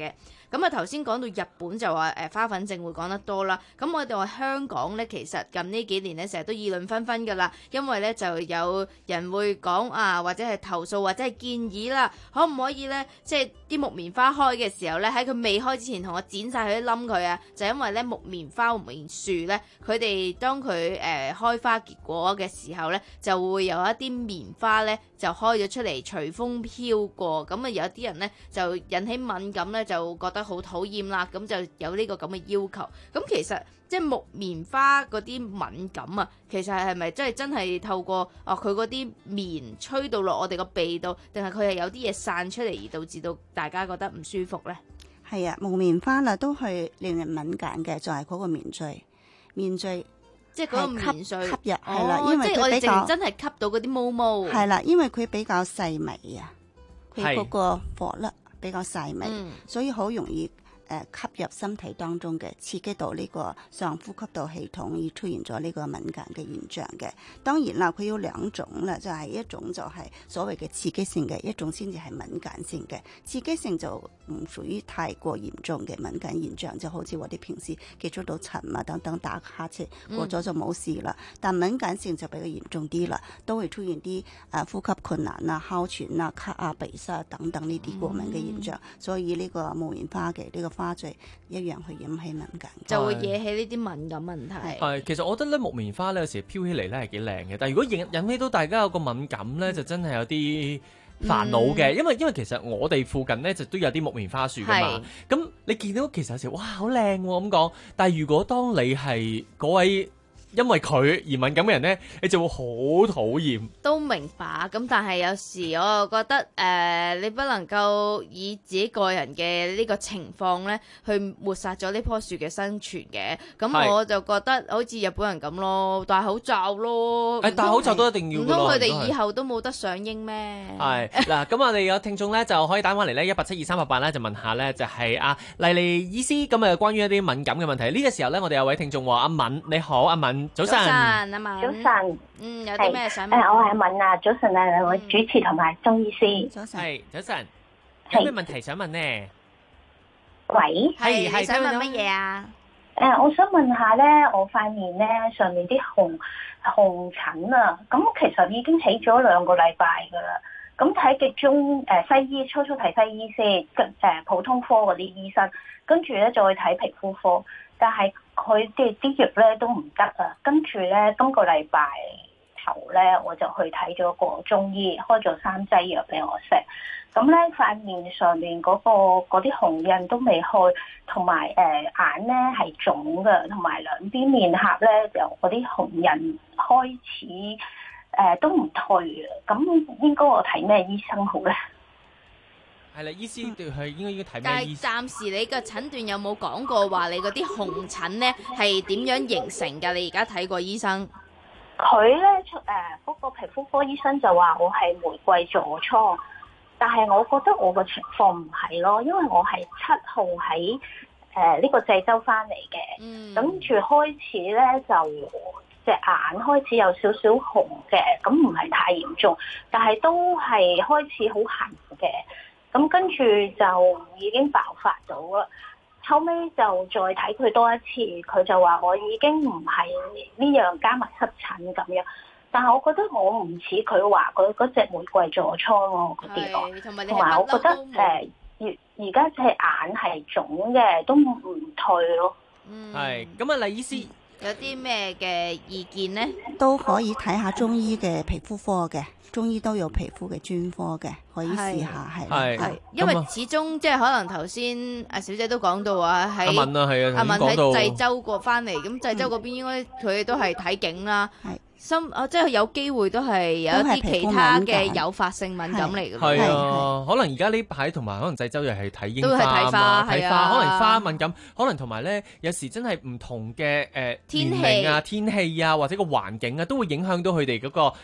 咁啊頭先講到日本就話誒花粉症會講得多啦，咁我哋話香港咧其實近呢幾年咧成日都議論紛紛㗎啦，因為咧就有人會講啊或者係投訴或者係建議啦，可唔可以咧即係啲木棉花開嘅時候咧喺佢未開之前同我剪晒佢啲冧佢啊，就因為咧木棉花木棉樹咧佢哋當佢誒、呃、開花結果嘅時候咧就會有一啲棉花咧就開咗出嚟隨風飄過，咁啊有啲人咧就引起敏感咧就覺得好討厭啦，咁就有呢個咁嘅要求。咁其實即係木棉花嗰啲敏感啊，其實係咪真係真係透過哦佢嗰啲棉吹到落我哋個鼻度，定係佢係有啲嘢散出嚟而導致到大家覺得唔舒服咧？ 係啊，木棉花啦都係令人敏感嘅，就係、是、嗰個棉絮，棉絮。 即係嗰個棉絮吸入係啦， 哦、 因為即係我哋佢比較真係吸到嗰啲毛毛。 係啦，因為佢比較細微啊，佢嗰個顆粒比較細微， 嗯、 所以好容易誒吸入身體當中嘅，刺激到呢個上呼吸道系統，而出現咗呢個敏感嘅現象嘅。當然啦，佢有兩種啦，就係、是、一種就係所謂嘅刺激性嘅，一種先至係敏感性嘅。刺激性就唔屬於太過嚴重嘅敏感現象，就好似我哋平時接觸到塵啊等等打乞嗤過咗就冇事啦。嗯、但敏感性就比較嚴重啲啦，都會出現啲誒呼吸困難啊、哮喘啊、咳啊、鼻塞等等呢啲過敏嘅現象。嗯、所以呢個木棉花嘅呢、這個花絮一樣去引起敏感， 就會惹起呢啲敏感問題。 係，其實我覺得咧木棉花咧有時飄起嚟咧係幾靚嘅，但係如果引引起到大家有個敏感咧，嗯、就真係有啲煩惱嘅，因為因為其實我哋附近咧就都有啲木棉花樹㗎嘛，咁你見到其實有時哇好靚喎咁講，但係如果當你係嗰位因為佢而敏感嘅人呢，你就會好討厭。 都明白，咁但係有時我又覺得誒、呃，你不能夠以自己個人嘅呢個情況呢去抹殺咗呢棵樹嘅生存嘅。咁我就覺得好似日本人咁咯，戴口罩咯。 誒，戴口罩都一定要㗎咯。 唔通佢哋以後都冇得上映咩？ 係嗱，咁我哋有聽眾呢就可以打翻嚟呢一八七二三八八咧，就問下呢就係阿麗麗醫師咁啊，關於一啲敏感嘅問題。呢、這個時候呢，我哋有位聽眾話：阿敏你好，阿敏。早晨， 阿敏， 早晨， 嗯，有啲咩想問？ 誒，我係敏啊，早晨啊，兩位主持同埋鍾醫師， 早晨， 係早晨，有咩問題想問呢？ 喂， 係係想問乜嘢啊？ 誒，我想問下咧，我塊面咧上面啲紅紅疹啊，咁其實已經起咗兩個禮拜噶啦。咁睇極中誒西醫，初初睇西醫先，跟誒普通科嗰啲醫生，跟住咧再睇皮膚科，但係佢哋啲藥咧都唔得啊。跟住咧今個禮拜頭咧，我就去睇咗個中醫，開咗三劑藥俾我食。咁咧塊面上面嗰、嗰個嗰啲紅印都未開，同埋誒眼咧係腫嘅，同埋兩邊面頰咧就嗰啲紅印開始。誒、呃，都唔退啊！咁應該我睇咩醫生好咧？ 係啦，醫師對佢應該應該睇咩醫生？ 但係暫時你個診斷有冇講過話你嗰啲紅疹咧係點樣形成㗎？你而家睇過醫生？ 佢咧誒，嗰、呃嗰個皮膚科醫生就話我係玫瑰痤瘡，但係我覺得我個情況唔係咯，因為我係七號喺誒呢個濟州翻嚟嘅，跟住、嗯、開始咧就。隻眼開始有少少紅嘅，咁唔係太嚴重，但係都係開始好痕嘅，咁跟住就已經爆發到啦。後尾就再睇佢多一次，佢就話我已經唔係呢樣加密濕疹咁樣，但係我覺得我唔似佢話佢嗰隻玫瑰痤瘡咯嗰啲咯，同埋我覺得誒而而家隻眼係腫嘅，都唔退咯。 嗯，係咁啊，黎醫師。 有啲咩嘅意見呢？ 都可以睇下中醫嘅皮膚科嘅，中醫都有皮膚嘅專科嘅，可以試下係。係， 因為始終即係可能頭先阿小姐都講到話喺阿敏啊，係啊， 阿敏喺濟州過翻嚟，咁濟州嗰邊應該佢都係睇景啦。係。心啊，即係有機會都係有一啲其他嘅誘發性敏感嚟嘅。 係啊，可能而家呢排同埋可能濟州又係睇櫻花， 都係睇花， 睇花，可能花敏感，可能同埋咧有時真係唔同嘅誒天氣啊、天氣啊或者個環境啊，都會影響到佢哋嗰個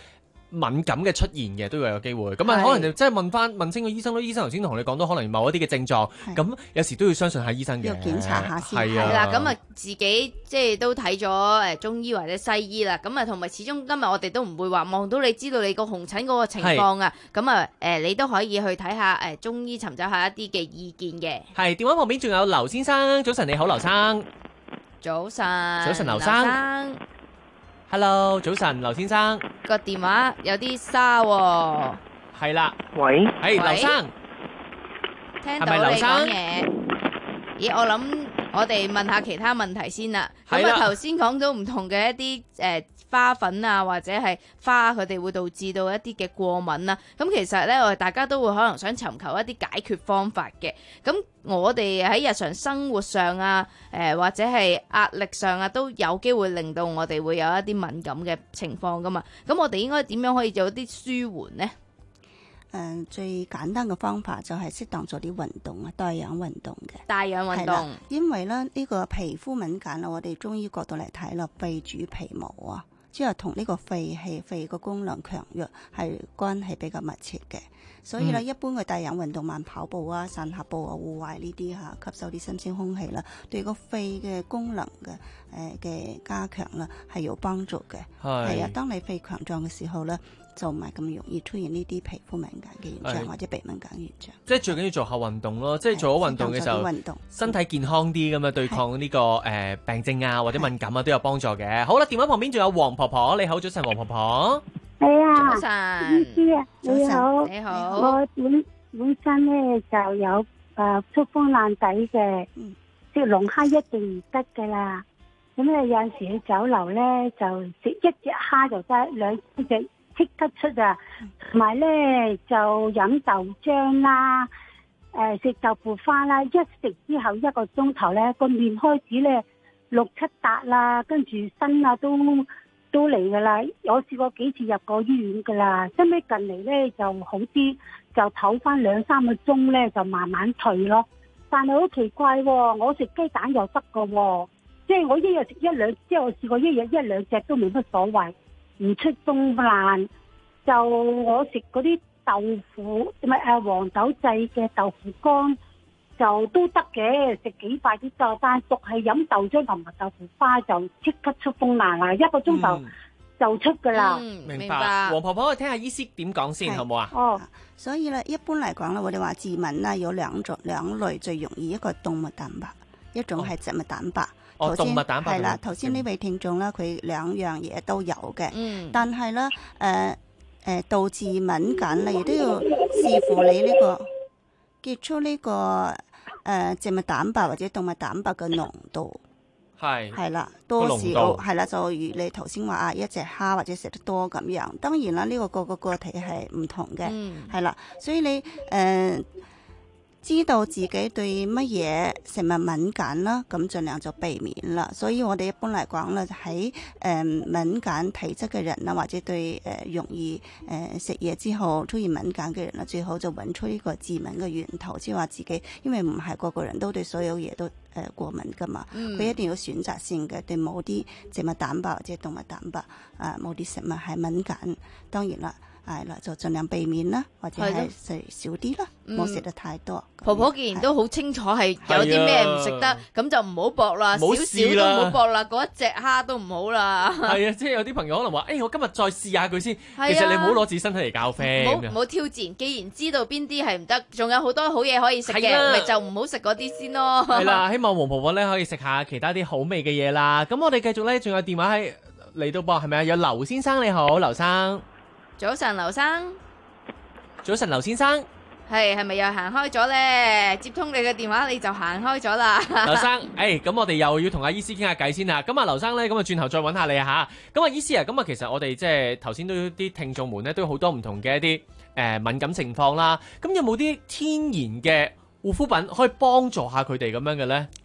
敏感嘅出現嘅都會有機會，咁啊可能就即係問翻問清個醫生咯。醫生頭先同你講到可能某一啲嘅症狀，咁有時都要相信下醫生嘅， 要檢查下先。 係啊， 係啦，咁啊自己即係都睇咗誒中醫或者西醫啦，咁啊同埋始終今日我哋都唔會話望到你知道你個紅疹嗰個情況啊，咁啊誒你都可以去睇下誒中醫尋找下一啲嘅意見嘅。 係電話旁邊仲有劉先生，早晨你好，劉生。 早晨， 早晨，劉生。Hello， 早晨，劉先生。 個電話有啲沙喎。 係啦。 喂。 係，劉生。 聽到你講嘢。咦，我諗我哋問下其他問題先啦。咁啊，頭先講到唔同嘅一啲誒、呃、花粉啊，或者係花，佢哋會導致到一啲嘅過敏啦。咁其實咧，我哋大家都會可能想尋求一啲解決方法嘅。咁我哋喺日常生活上啊，誒、呃、或者係壓力上啊，都有機會令到我哋會有一啲敏感嘅情況噶嘛。咁我哋應該點樣可以做啲舒緩呢？ 誒、呃、最簡單嘅方法就係適當做啲運動啊，帶氧運動嘅。 帶氧運動， 因為咧呢、呢個皮膚敏感啦，我哋中醫角度嚟睇啦，肺主皮毛啊，即係同呢個肺氣、肺個功能強弱係關係比較密切嘅。所以咧，嗯、一般嘅帶氧運動，慢跑步啊、散下步啊、戶外呢啲嚇，吸收啲新鮮空氣啦，對個肺嘅功能嘅誒嘅加強啦係有幫助嘅。係啊，當你肺強壯嘅時候咧，就唔係咁容易出現呢啲皮膚敏感嘅現象或者鼻敏感現象。即係最緊要做下運動咯，即係做咗運動嘅時候，運動身體健康啲咁啊，對抗呢、呢個誒、呃、病症啊或者敏感啊都有幫助嘅。好啦，電話旁邊仲有黃婆婆，你好，早晨，黃婆婆。 係啊， 早晨， 醫師啊，你好， 你好。 我本本身咧就有誒出風爛底嘅，即係龍蝦一定唔得噶啦。咁咧有陣時去酒樓咧就食一隻蝦就得，兩隻即刻出啊。同埋咧就飲豆漿啦，誒、呃、食豆腐花啦，一食之後一個鐘頭咧個面開始咧六七笪啦，跟住身啊都。都嚟噶啦，我試過幾次入過醫院噶啦，後尾近嚟咧就好啲，就唞翻兩三個鐘咧就慢慢退咯。但係好奇怪喎、哦，我食雞蛋又得噶喎，即係我一日食一兩，即係我試過一日一兩隻都冇乜所謂，唔出風爛。就我食嗰啲豆腐，唔係誒黃豆製嘅豆腐乾。就都得嘅，食幾塊啲就，但係獨係飲豆漿同埋豆腐花就即刻出風爛啦，一個鐘頭就出噶啦、 嗯。明白。黃婆婆，我聽下醫師點講先，好唔好啊？ 哦，所以咧，一般嚟講咧，我哋話致敏啦，有兩種兩類最容易，一個動物蛋白，一種係植物蛋白。 哦，動物蛋白係啦，頭先呢位聽眾咧，佢兩樣嘢都有嘅。嗯。但係咧，誒、呃、誒，導致敏感咧，亦都要視乎你呢、這個。結出呢、這個誒、呃、植物蛋白或者動物蛋白嘅濃度係係啦，多少係啦，就如你頭先話啊，一隻蝦或者食得多咁樣。當然啦，呢、這個個個個體係唔同嘅，係啦、嗯，所以你誒、呃、知道自己對乜嘢食物敏感啦，咁盡量就避免啦。所以我哋一般嚟講咧，喺誒、呃、敏感體質嘅人啦，或者對誒、呃、容易誒食嘢之後出現敏感嘅人啦，最好就揾出呢個致敏嘅源頭，即係話自己，因為唔係個個人都對所有嘢都誒、呃、過敏噶嘛，佢、嗯、一定要選擇性嘅對某啲植物蛋白或者動物蛋白啊，某啲食物係敏感，當然啦。係啦，就盡量避免啦，或者係食少啲啦，唔好食得太多。 婆婆既然都好清楚係有啲咩唔食得，咁就唔好搏啦，少少都唔好搏啦，嗰一隻蝦都唔好啦。係啊，即係有啲朋友可能話，誒、欸，我今日再試下佢先。其實你唔好攞自己身體嚟教啡。唔好唔好挑戰，既然知道邊啲係唔得，仲有好多好嘢可以食嘅，咪就唔好食嗰啲先咯。係啦，希望黃婆婆咧可以食下其他啲好味嘅嘢啦。咁我哋繼續咧，仲有電話喺嚟到噃，係咪啊？有劉先生你好，劉生。早晨，劉生。早晨，劉先生。係係咪又行開咗咧？接通你嘅電話你就行開咗啦。劉生，誒、哎，咁我哋又要同阿醫師傾下偈先啦。咁啊，劉生咧，咁啊，轉頭再揾下你啊吓。咁啊，醫師啊，咁啊，其實我哋即係頭先都啲聽眾們咧，都有好多唔同嘅一啲誒、呃、敏感情況啦。咁有冇啲天然嘅護膚品可以幫助下佢哋咁樣嘅咧？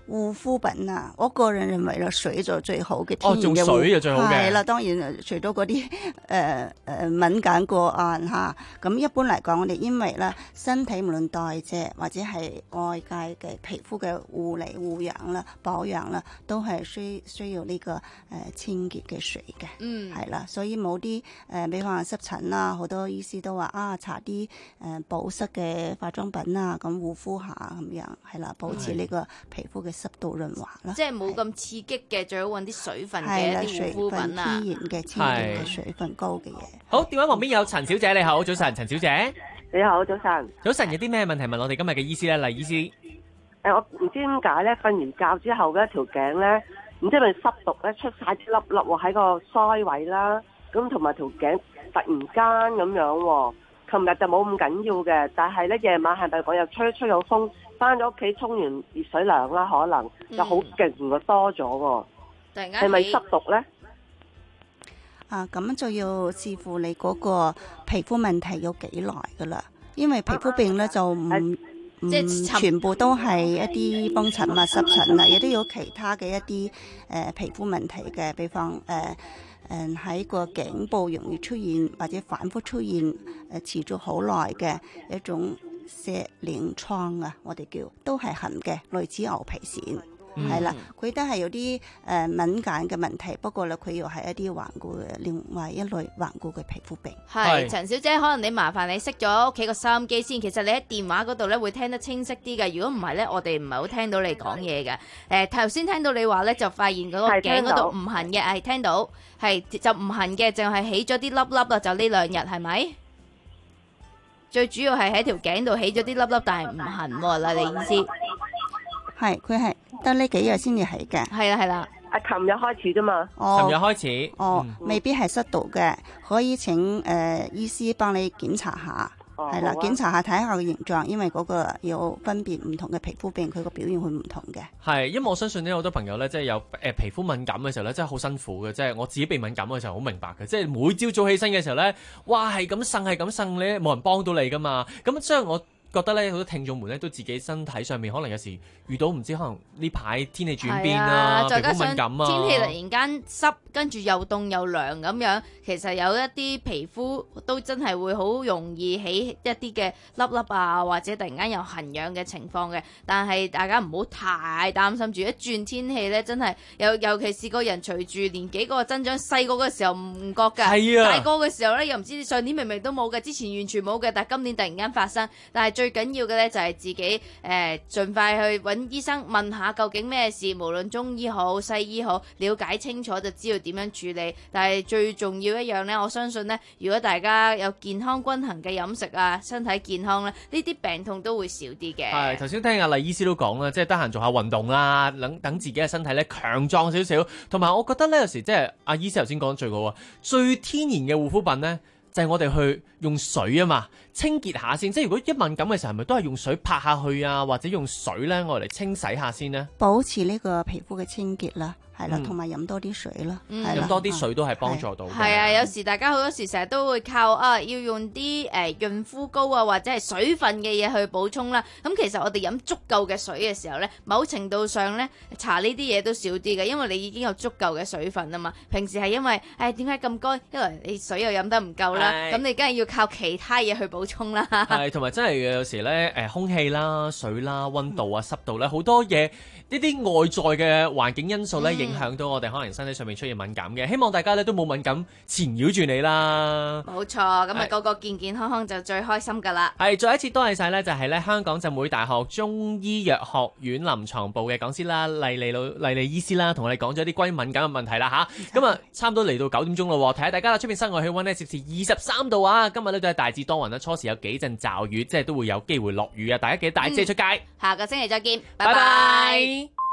護膚品啊，我個人認為咧水就最好嘅， 哦，用水就最好嘅。 係啦，當然除咗嗰啲誒誒敏感個案嚇，咁一般嚟講，我哋因為咧身體無論代謝或者係外界嘅皮膚嘅護理護養啦、保養啦，都係需需要呢、這個誒、呃、清潔嘅水嘅。 嗯， 係啦，所以冇啲誒，比方話濕疹啦，好多醫師都話啊，搽啲誒保濕嘅化妝品啊，咁護膚下咁樣，係啦，保持呢個皮膚嘅濕度潤滑啦。 即係冇咁刺激嘅，最好揾啲水分嘅一啲護膚品啊， 天然嘅清潔嘅水分高嘅嘢。 好，電話旁邊有陳小姐，你好，早晨，陳小姐。 你好，早晨。 早晨，有啲咩問題問我哋今日嘅醫師咧？黎醫師。 誒，我唔知點解咧，瞓完覺之後嘅條頸咧，唔知係咪濕毒咧，出晒啲粒粒喎喺個腮位啦，咁同埋條頸突然間咁樣喎。琴日就冇咁緊要嘅，但係咧夜晚係咪講又吹吹有風，翻咗屋企沖完熱水涼啦，可能就好勁喎，多咗喎。 突然間係咪濕毒咧？ 啊，咁就要視乎你嗰個皮膚問題有幾耐噶啦，因為皮膚病咧就唔唔全部都係一啲崩疹啊、濕疹啊，亦都有其他嘅一啲誒、呃、皮膚問題嘅，比方誒誒喺個頸部容易出現或者反覆出現誒、呃、持續好耐嘅一種石臉瘡啊，我哋叫都係痕嘅，類似牛皮癬。係啦，佢都係有啲誒、呃、敏感嘅問題，不過咧佢又係一啲頑固嘅另外一類頑固嘅皮膚病。 係陳小姐，可能你麻煩你熄咗屋企個收音機先。其實你喺電話嗰度咧會聽得清晰啲嘅。如果唔係咧，我哋唔係好聽到你講嘢嘅。誒頭先聽到你話咧，就發現嗰個頸嗰度唔痕嘅，係聽到係就唔痕嘅，淨係起咗啲粒粒啦。就呢兩日係咪？最主要係喺條頸度起咗啲粒粒，但係唔痕喎啦，你意思？ 係，佢係得呢幾日先至起嘅。 係啦，係啦。 啊，琴日開始啫嘛。 哦， 琴日開始。 哦， 嗯、 未必係濕毒嘅，可以請誒、呃、醫師幫你檢查下。係、哦、啦，啊、檢查下睇下個形狀，因為嗰個有分別唔同嘅皮膚病，佢個表現會唔同嘅。 係，因為我相信呢，好多朋友咧，即係有誒、呃、皮膚敏感嘅時候咧，真係好辛苦嘅。即係我自己被敏感嘅時候，好明白嘅。即係每朝早起身嘅時候咧，哇，係咁呻係咁呻咧，冇人幫到你噶嘛。咁所以我覺得咧，好多聽眾們咧都自己身體上面可能有時遇到唔知可能呢排天氣轉變啊，皮膚敏感啊， 天氣突然間濕，跟住又凍又涼咁樣，其實有一啲皮膚都真係會好容易起一啲嘅粒粒啊，或者突然間有痕癢嘅情況嘅。但係大家唔好太擔心住，一轉天氣咧，真係尤尤其是個人隨住年紀嗰個增長，細個嘅時候唔覺㗎， 係啊， 大個嘅時候咧又唔知上年明明都冇嘅，之前完全冇嘅，但係今年突然間發生，但係最緊要嘅咧就係自己誒盡快去揾醫生問下究竟咩事，無論中醫好西醫好，了解清楚就知道點樣處理。但係最重要一樣咧，我相信咧，如果大家有健康均衡嘅飲食啊，身體健康咧，呢啲病痛都會少啲嘅。 係頭先聽阿黎醫師都講啦，即係得閒做下運動啦，等等自己嘅身體咧強壯少少。同埋我覺得咧有時即係阿醫師頭先講最好啊，最天然嘅護膚品咧就係我哋去用水啊嘛，清潔下先。即係如果一敏感嘅時候，係咪都係用水拍下去啊，或者用水咧我嚟清洗下先呢？ 保持呢個皮膚嘅清潔啦。係啦，同埋飲多啲水啦， 飲、嗯、多啲水都係幫助到嘅。 係啊，有時大家好多時成日都會靠啊，要用啲誒潤膚膏啊，或者係水分嘅嘢去補充啦。咁其實我哋飲足夠嘅水嘅時候咧，某程度上咧，搽呢啲嘢都少啲嘅，因為你已經有足夠嘅水分啊嘛。平時係因為誒點解咁乾？因為你水又飲得唔夠啦，咁你梗係要靠其他嘢去補充啦。 係，同埋真係有時咧誒空氣啦、水啦、溫度啊、濕度咧，好多嘢呢啲外在嘅環境因素咧，影響到我哋可能身體上面出現敏感嘅。希望大家咧都冇敏感纏繞住你啦。 冇錯，咁啊個個健健康康就最開心噶啦。 係，再一次多謝晒咧，就係咧香港浸會大學中醫藥學院臨床部嘅講師啦，麗麗老麗麗醫師啦，同我哋講咗啲關於敏感嘅問題啦吓。咁啊，差唔多嚟到九點鐘咯，提下大家啦，出面室外氣溫咧攝氏二十三度啊。今日咧都係大致多雲啦，初時有幾陣驟雨，即係都會有機會落雨啊。大家記得帶遮出街。 嗯、下個星期再見，拜拜拜。 拜。